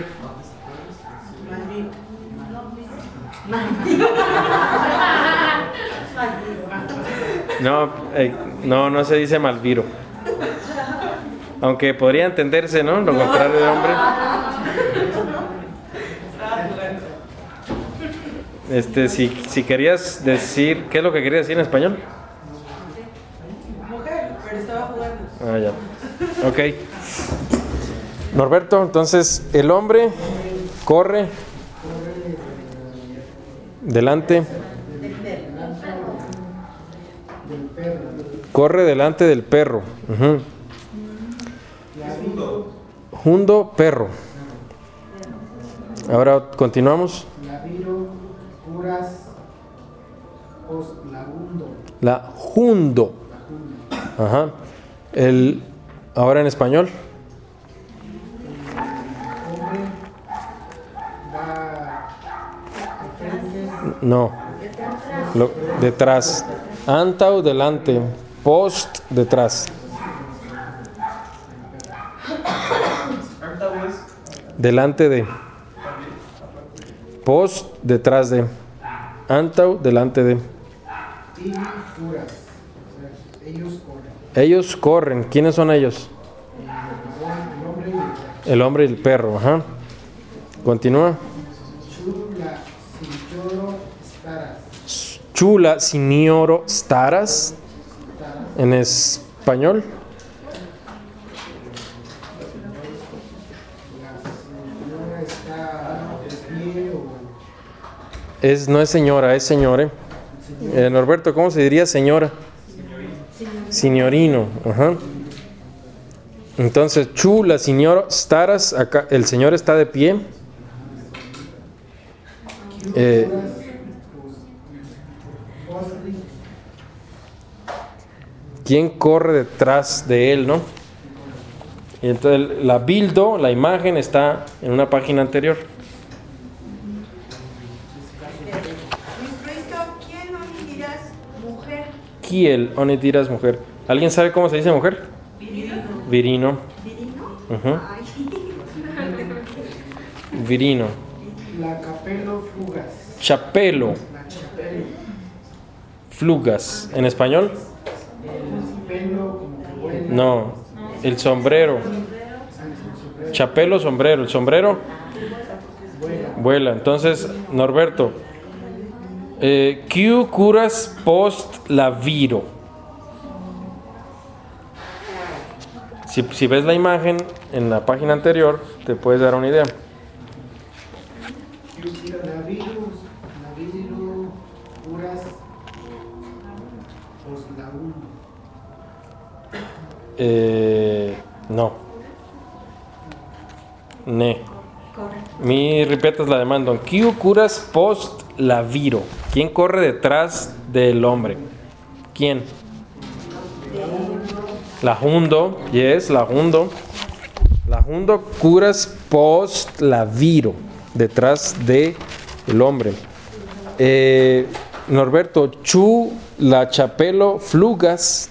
No se dice malviro. Aunque podría entenderse, ¿no? Lo contrario de hombre. Si querías decir, ¿qué es lo que querías decir en español? Mujer, pero estaba jugando. Ah, ya. Ok. Norberto, entonces el hombre corre delante. Corre delante del perro. Jundo, perro. Ahora continuamos. La jundo. Ajá. Ahora en español. No. Detrás. Antau, delante. Post, detrás. Delante de. Post, detrás de. Antau, delante de. Ellos corren. ¿Quiénes son ellos? El hombre y el perro. Ajá. Continúa. Chula sinioro staras. En español. No es señora, es señore. Norberto, ¿cómo se diría señora? Signorino. Ajá. Entonces, chula, signor, staras, acá el señor está de pie. ¿Quién corre detrás de él, no? Y entonces la bildo, la imagen, está en una página anterior. Kiel oni diras mujer. ¿Alguien sabe cómo se dice mujer? Virino. Uh-huh. Virino. La capelo flugas. Chapelo. Flugas. ¿En español? El pelo como que vuela. No. El sombrero. Chapelo, sombrero. El sombrero vuela. Entonces, Norberto. Q curas post la viro. Si ves la imagen, en la página anterior, te puedes dar una idea. No. Ne. Mi ripetas la demanda. Kiu curas post la viro. ¿Quién corre detrás del hombre? ¿Quién? La hundo. Yes, la hundo. La hundo curas post la viro. Detrás del hombre. Norberto, chu la chapelo flugas.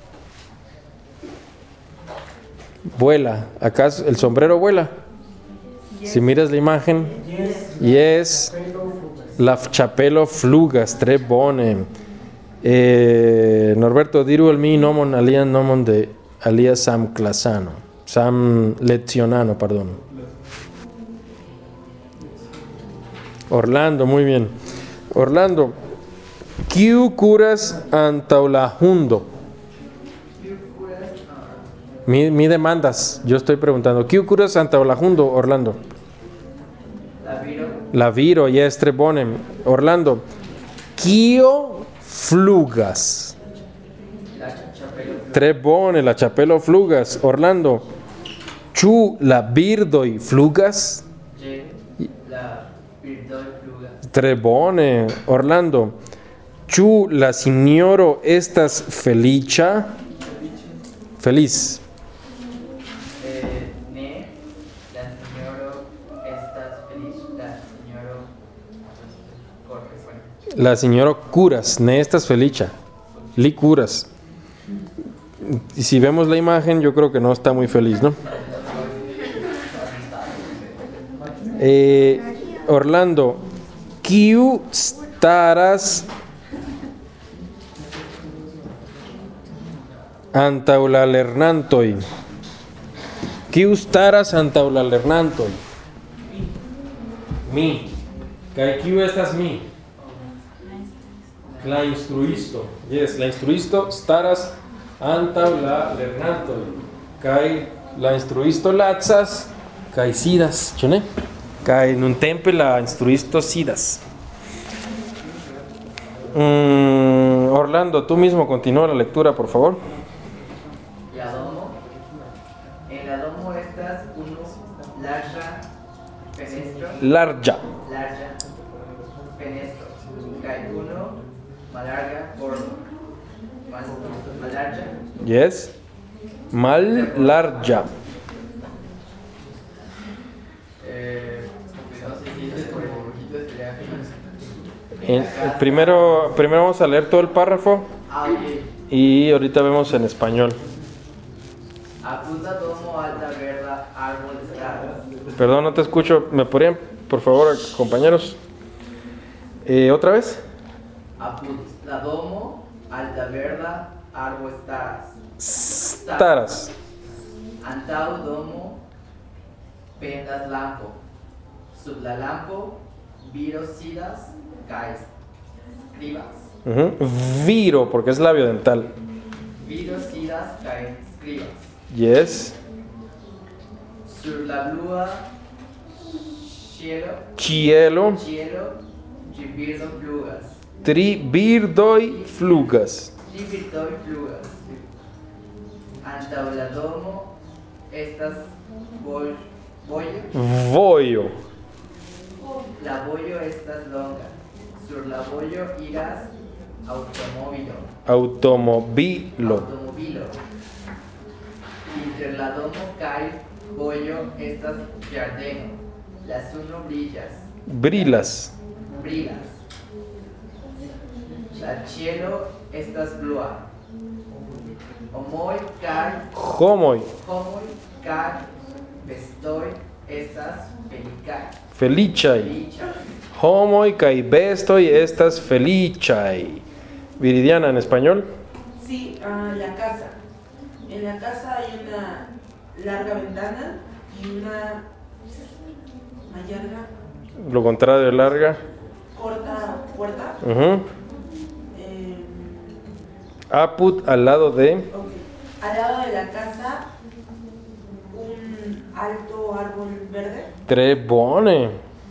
Vuela. ¿Acaso el sombrero vuela? Si miras la imagen, yes, la chapelo flugas, tre bone. Norberto, diru el mi nomon alian nomon de alia Sam Clasano, Sam Lezionano, perdón. Orlando, muy bien. Orlando, kiu curas antau la hundo. Mi demandas, yo estoy preguntando. ¿Qué curas antau la hundo, Orlando? La viro, yes, tre bone. Orlando, kio flugas. Tre bone, la chapelo flugas. Orlando, chu la birdoi flugas. Tre bone. Orlando, chu la signoro estas felicia. Feliz. La señora curas, ne estás felicha. Li curas. Y si vemos la imagen, yo creo que no está muy feliz, ¿no? Orlando, kiu staras antau la lernantoj. Kiu staras antau la lernantoj. Mi. Kaj kiu estas mi? La instruisto. Yes, la instruisto staras antau la lernantoj. Kaj la instruisto lacas kaj sidas, ĉu ne? Kaj nuntempe la instruisto sidas. Orlando, tú mismo continúa la lectura, por favor. La domo. En la domo estas uno larga fenestro. Larga. Larga fenestro. Kaj uno malarga forno. Malarga. Yes. Mal larga. Primero vamos a leer todo el párrafo y ahorita vemos en español. Apunta domo alta verda árbol estar. Perdón, no te escucho. ¿Me podrían, por favor, compañeros? ¿Otra vez? La domo alta verda árbol estaras. Staras. Antau domo pendas lampo. Sub la lampo viro sidas kaj escribas. Viro, porque es labio dental. Viro sidas kaj escribas. Yes. Sur la blua cielo. Cielo. Tri birdo flugas. Tri birdoj flugas. Tri birdoj flugas. Antau la domo estas vojo. Vojo. La vojo estas longa. Sur la vojo iras automobilo. Automobilo. Inter la domo kaj vojo estas ĝardeno. La suno brillas. Brilas. La cielo estas blua. Homoj kaj bestoj estas feliĉaj. Homoj kaj bestoj estas feliĉaj. Viridiana, ¿en español? Sí, la casa. En la casa hay una larga ventana y una larga. Lo contrario de larga. Corta puerta. Apud al lado de. Okay. Al lado de la casa, un alto árbol verde. Tre bone.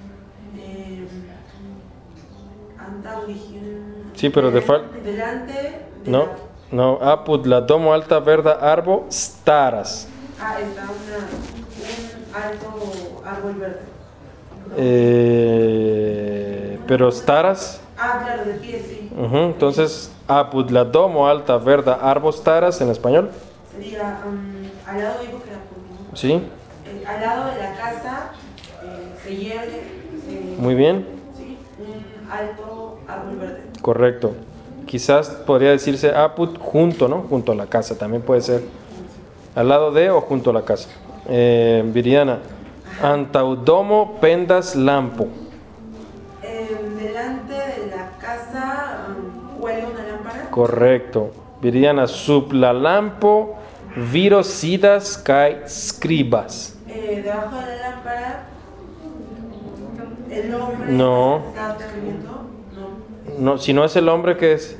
Antau dijimos. Sí, pero de Delante. De No, no. Apud la domo alta verda arbo staras. Está un alto árbol verde. Pero staras. Claro, de pie, sí. Entonces, apud la domo alta verda arbo staras en español. Sería al lado, digo que era por. Sí. Al lado de la casa se hierve. Muy bien. Sí, un alto árbol verde. Correcto. Quizás podría decirse apud junto, ¿no? Junto a la casa, también puede ser. Al lado de o junto a la casa. Viridiana. Antaudomo pendas lampo. Delante de la casa huele una lámpara. Correcto. Viridiana. Sub la lampo virosidas kai scribas. Debajo de la lámpara el hombre No. está escribiendo. No, si no es el hombre, ¿qué es?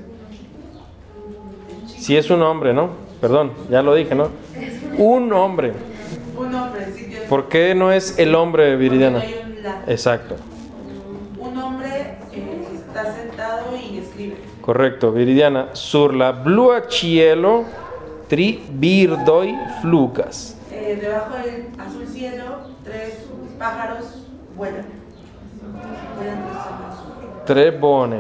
Si es un hombre, ¿no? Perdón, ya lo dije, ¿no? Un hombre. Un hombre, sí que. ¿Por qué no es el hombre, Viridiana? Porque hay un la. Exacto. Un hombre está sentado y escribe. Correcto, Viridiana. Sur la blua cielo tri birdoi flugas. Debajo del azul cielo, 3 pájaros vuelan. Vuelan 3 pájaros. Tre bone.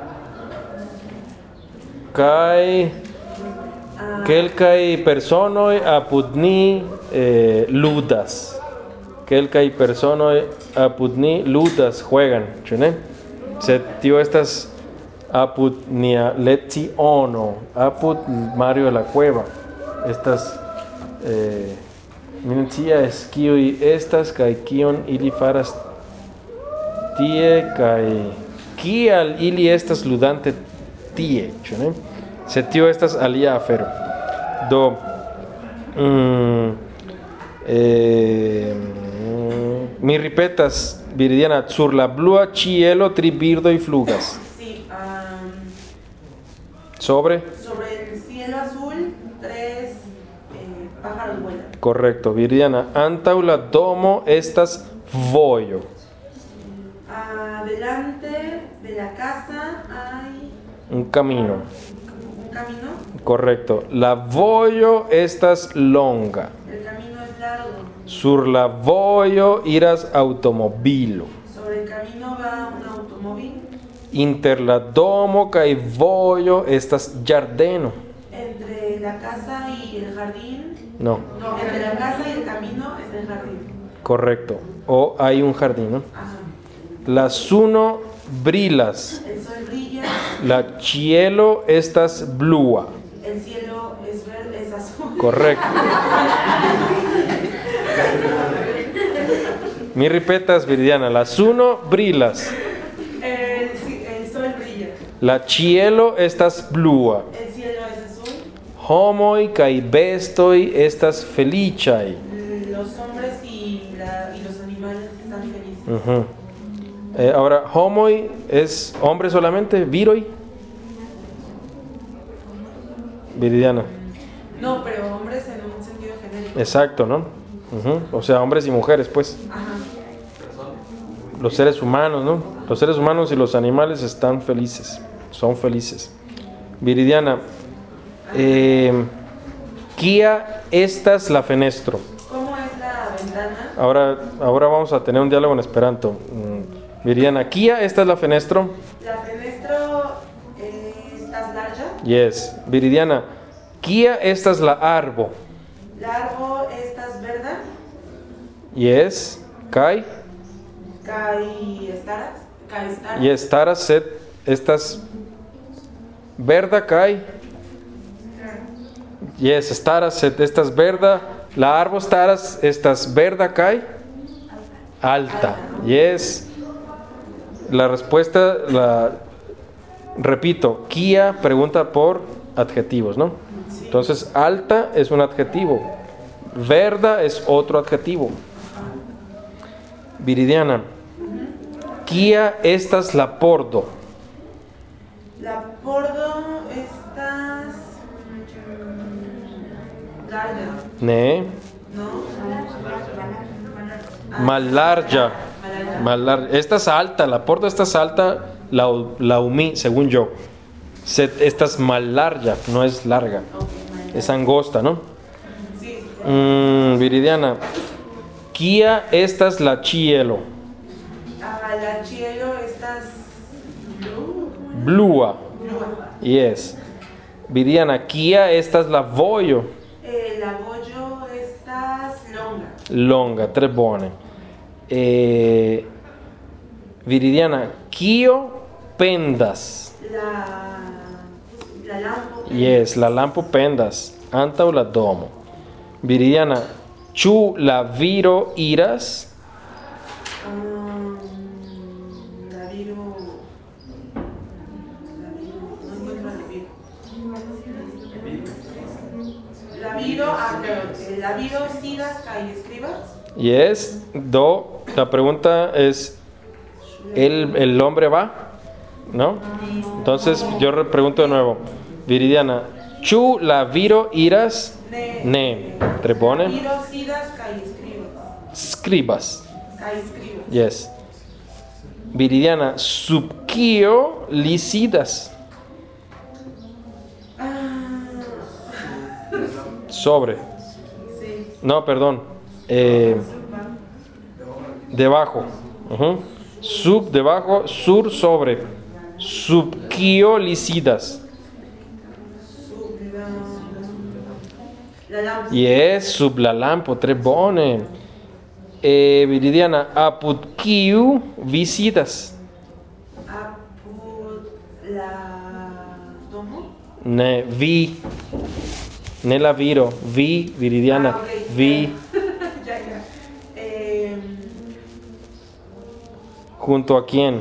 Kai kelkai personoi apud ni ludas. Kelkai personoi apud ni ludas juegan, ¿chune? Se tío estas apud nia leciono, apud Mario de la Cueva. Estas miren tia es kiui estas kai kion ili faras tie kai kial ili estas ludante tie, ¿chune? Se tío estas alia afero. Do mi ripetas, Viridiana, sur la blua cielo tri birdoi flugas. Sí, Sobre el cielo azul, 3 pájaros vuelan. Correcto, Viridiana. Antau la domo estas vojo. Delante de la casa hay Un camino. un camino. Correcto. La vojo estas longa. El camino es largo. Sur la vojo iras automobilo. Sobre el camino va un automóvil. Inter la domo kaj vojo estas ĝardeno. Entre la casa y el jardín. No, No, entre la casa y el camino está el jardín. correcto. O hay un jardín, ¿no? Ajá. La suno brilas. El sol brilla. La cielo estas blua. El cielo es verde, es azul. Correcto. Mi ripetas, Viridiana. La suno brilas. El sol brilla. La cielo estas blua. El cielo es azul. Homoi kaj bestoi estas feliĉaj. Los hombres y los animales están felices. Ahora, homoi es hombre solamente, viroi. Viridiana. No, pero hombres en un sentido genérico. Exacto, ¿no? O sea, hombres y mujeres, pues. Ajá. Los seres humanos, ¿no? Los seres humanos y los animales están felices, son felices. Viridiana, kia estas la fenestro. ¿Cómo es la ventana? Ahora vamos a tener un diálogo en esperanto. Viridiana, kia estas la fenestro? La fenestro estas larga. Yes. Viridiana, kia estas la arbo? La arbo estas verda. Yes. Kai? Kai staras. Yes, staras sed estas verda kai? Yes, staras sed estas verda. La arbo staras estas verda kai? Alta. Yes. La respuesta repito, kia pregunta por adjetivos, ¿no? Entonces, alta es un adjetivo. Verda es otro adjetivo. Viridiana, kia estas la pordo? La pordo estas larga. Ne. ¿No? Malarja. Esta es alta, la porta esta es alta, la humí, según yo. Esta es malarja, no es larga. Es angosta, ¿no? Viridiana. Kia estas la cielo. La cielo estas Blua. Yes. Viridiana. Kia estas la voglio. la voglio estas longa. Longa, tre buone. Viridiana. Kio pendas. La lampo. Yes, la lampo pendas. Antau la domo. Viridiana. Ĉu la viro iras? La viro. No encuentro la viro sidas kaj escribas. Yes. La pregunta es, ¿el hombre va? ¿No? Entonces yo pregunto de nuevo. Viridiana. Ĉu la viro iras? Ne. Tre bone. La viro sidas kaj escribas. Skribas. Kaj escribas. Yes. Viridiana. Sub kio li sidas? Sobre. Sí. No, perdón. Debajo. Sub, debajo. Sur, sobre. Sub kio li sidas? La lampo. Yes, sub la lampo. Tre bone. Viridiana. Apud kiu vi sidas? Apud la domo. Ne, vi. Ne la viro. Vi, Viridiana. Okay. Vi. Ya. ¿Junto a quién?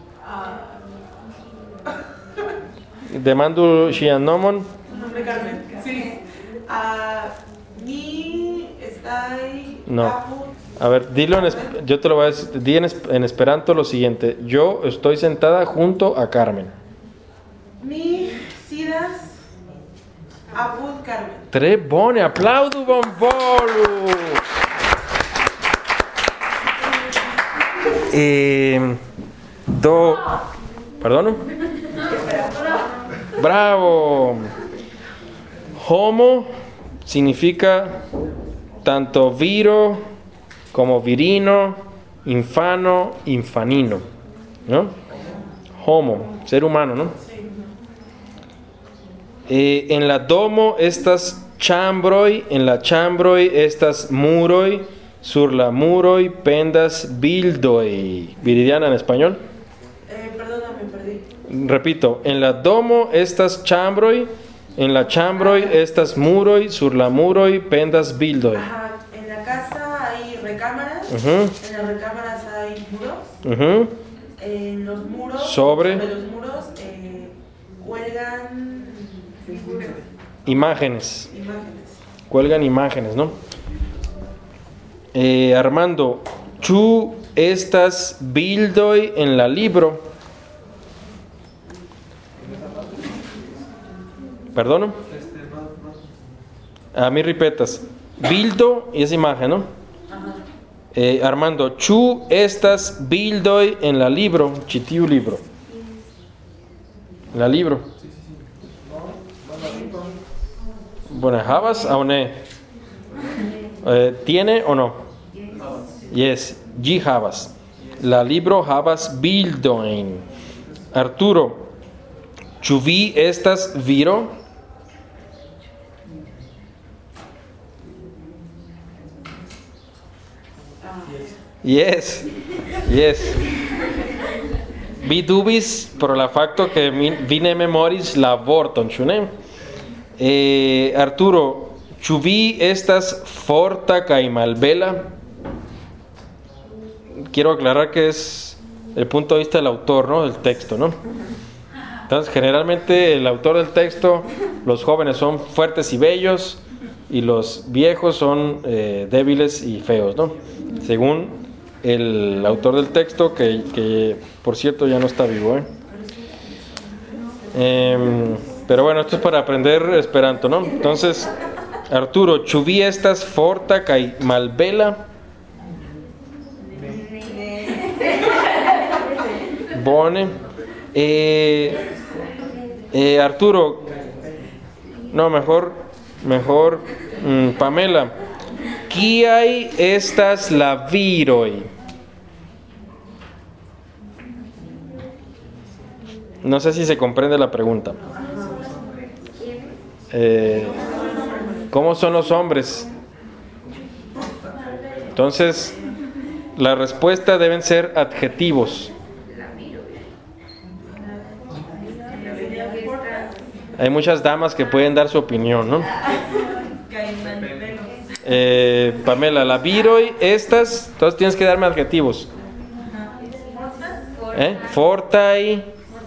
Demando ŝian nomon. Nombre Carmen. Sí. Mi estai No. apud. A ver, dilo yo te lo voy a decir. Di en esperanto lo siguiente. Yo estoy sentada junto a Carmen. Mi sidas apud Carmen. Tre bone, aplaudu bonvolu. Perdono? Bravo. Homo significa tanto viro como virino, infano, infanino, ¿no? Homo, ser humano, ¿no? En la domo estas chambroi, en la chambroi estas muroi, sur la muroi pendas bildoi. Viridiana en español. Perdóname, perdí. Repito, en la domo estas chambroi, en la chambroi estas muroi, sur la muroi pendas bildoi. Ajá. En la casa hay recámaras. Uh-huh. En las recámaras hay muros. Uh-huh. En los muros. Sobre los muros cuelgan figuras. Imágenes. Imágenes. Cuelgan imágenes, ¿no? Armando, ĉu estas bildoj en la libro? ¿Perdono? A mí ripetas. Bildo y es imagen, ¿no? Armando, ĉu estas bildoj en la libro? Ĉi tiu libro. La libro. Bueno, havas aŭ ne? ¿Tiene o no? Yes, ĝi havas. La libro havas bildojn. Arturo, ĉu vi estas viro? Yes. Yes. Vi dubis pro la fakto ke vi ne memoris la vorton, ĉu ne? Arturo, ĉu vi estas forta kaj malbela? Quiero aclarar que es el punto de vista del autor, ¿no? Del texto, ¿no? Entonces, generalmente el autor del texto, los jóvenes son fuertes y bellos y los viejos son débiles y feos, ¿no? Según el autor del texto, que por cierto ya no está vivo, pero bueno, esto es para aprender esperanto, ¿no? Entonces, Arturo, ĉu vi estas forta kaj malbela? Bone. Arturo. No, mejor Pamela. Kiai estas la viroi. No sé si se comprende la pregunta. ¿Cómo son los hombres? Entonces, la respuesta deben ser adjetivos. Hay muchas damas que pueden dar su opinión, ¿no? Pamela, la viroi, estas, entonces tienes que darme adjetivos. Fortai,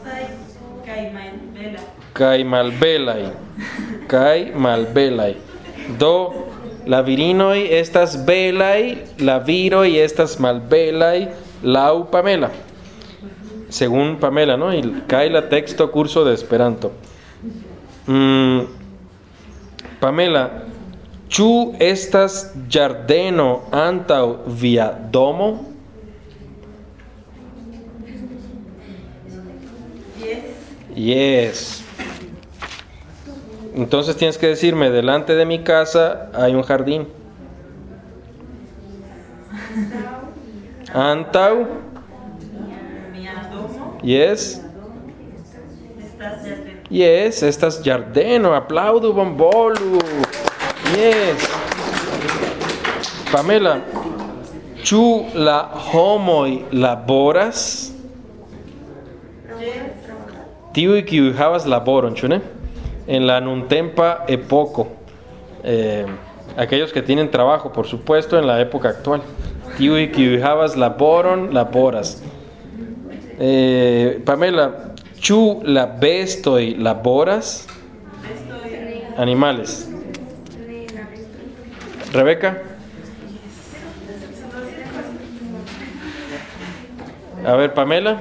Caimalbelai. Do, la virinoi, estas belai, la viroi, estas malbelai, lau Pamela. Según Pamela, ¿no? Y cae la texto curso de Esperanto. Pamela, ĉu estas ĝardeno antaŭ via domo? Yes. Entonces tienes que decirme, delante de mi casa hay un jardín. Antaŭ. Yes. Yes, estas ĝardeno. Aplaudu, bonvolu. Yes. Pamela, ĉu la homoj laboras? Tiuj kiuj havas laboron, ĉu ne? En la nuntempa epoko. Aquellos que tienen trabajo, por supuesto, en la época actual. Tiuj kiuj havas laboron, laboras. Pamela, ĉu la bestoj laboras? Animales. Rebeca. A ver, Pamela.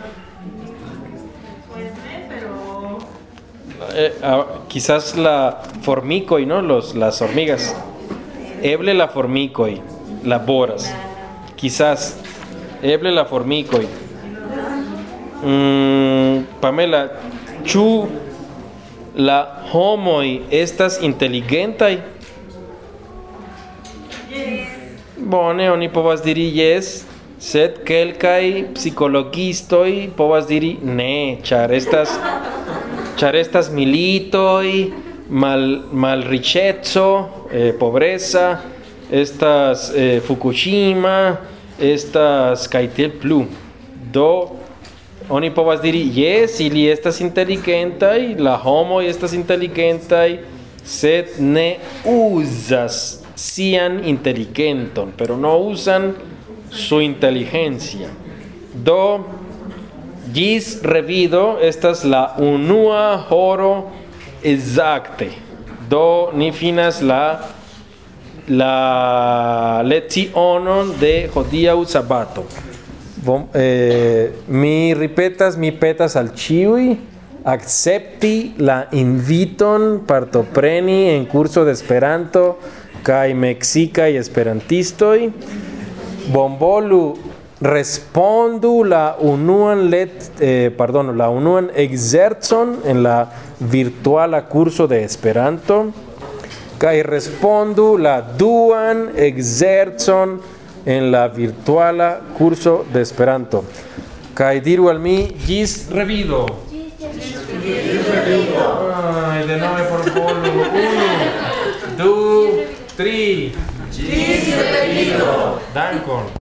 Quizás la formicoi, ¿no? Las hormigas. Eble la formicoi, laboras. Quizás. Eble la formicoi. Pamela, ĉu la homoj estas inteligentaj? Bone, oni povas diri yes, sed kelkaj psikologistoj povas diri ne, ĉar estas militoj, malriĉeco, pobreza, estas Fukushima, estas kaj tiel plu. Do oni povas diri yes, ili estas inteligentaj, la homoj estas inteligentaj, sed ne uzas sian inteligenton, pero no usan su inteligencia. Do gis revido estas la unua horo exacte. Do ni finas la lecionon de hodiaŭ sabato. Mi petas al ĉiuj akcepti la inviton partopreni en curso de Esperanto kaj meksikaj esperantistoj. Bonvolu respondu la unuan ekzercon en la virtuala curso de Esperanto kaj respondu la duan ekzercon en la virtuala curso de Esperanto. Kaj diru al mi gis revido. Ay, de nove por polo. 1, 2, 3. Gis revido. Dankon.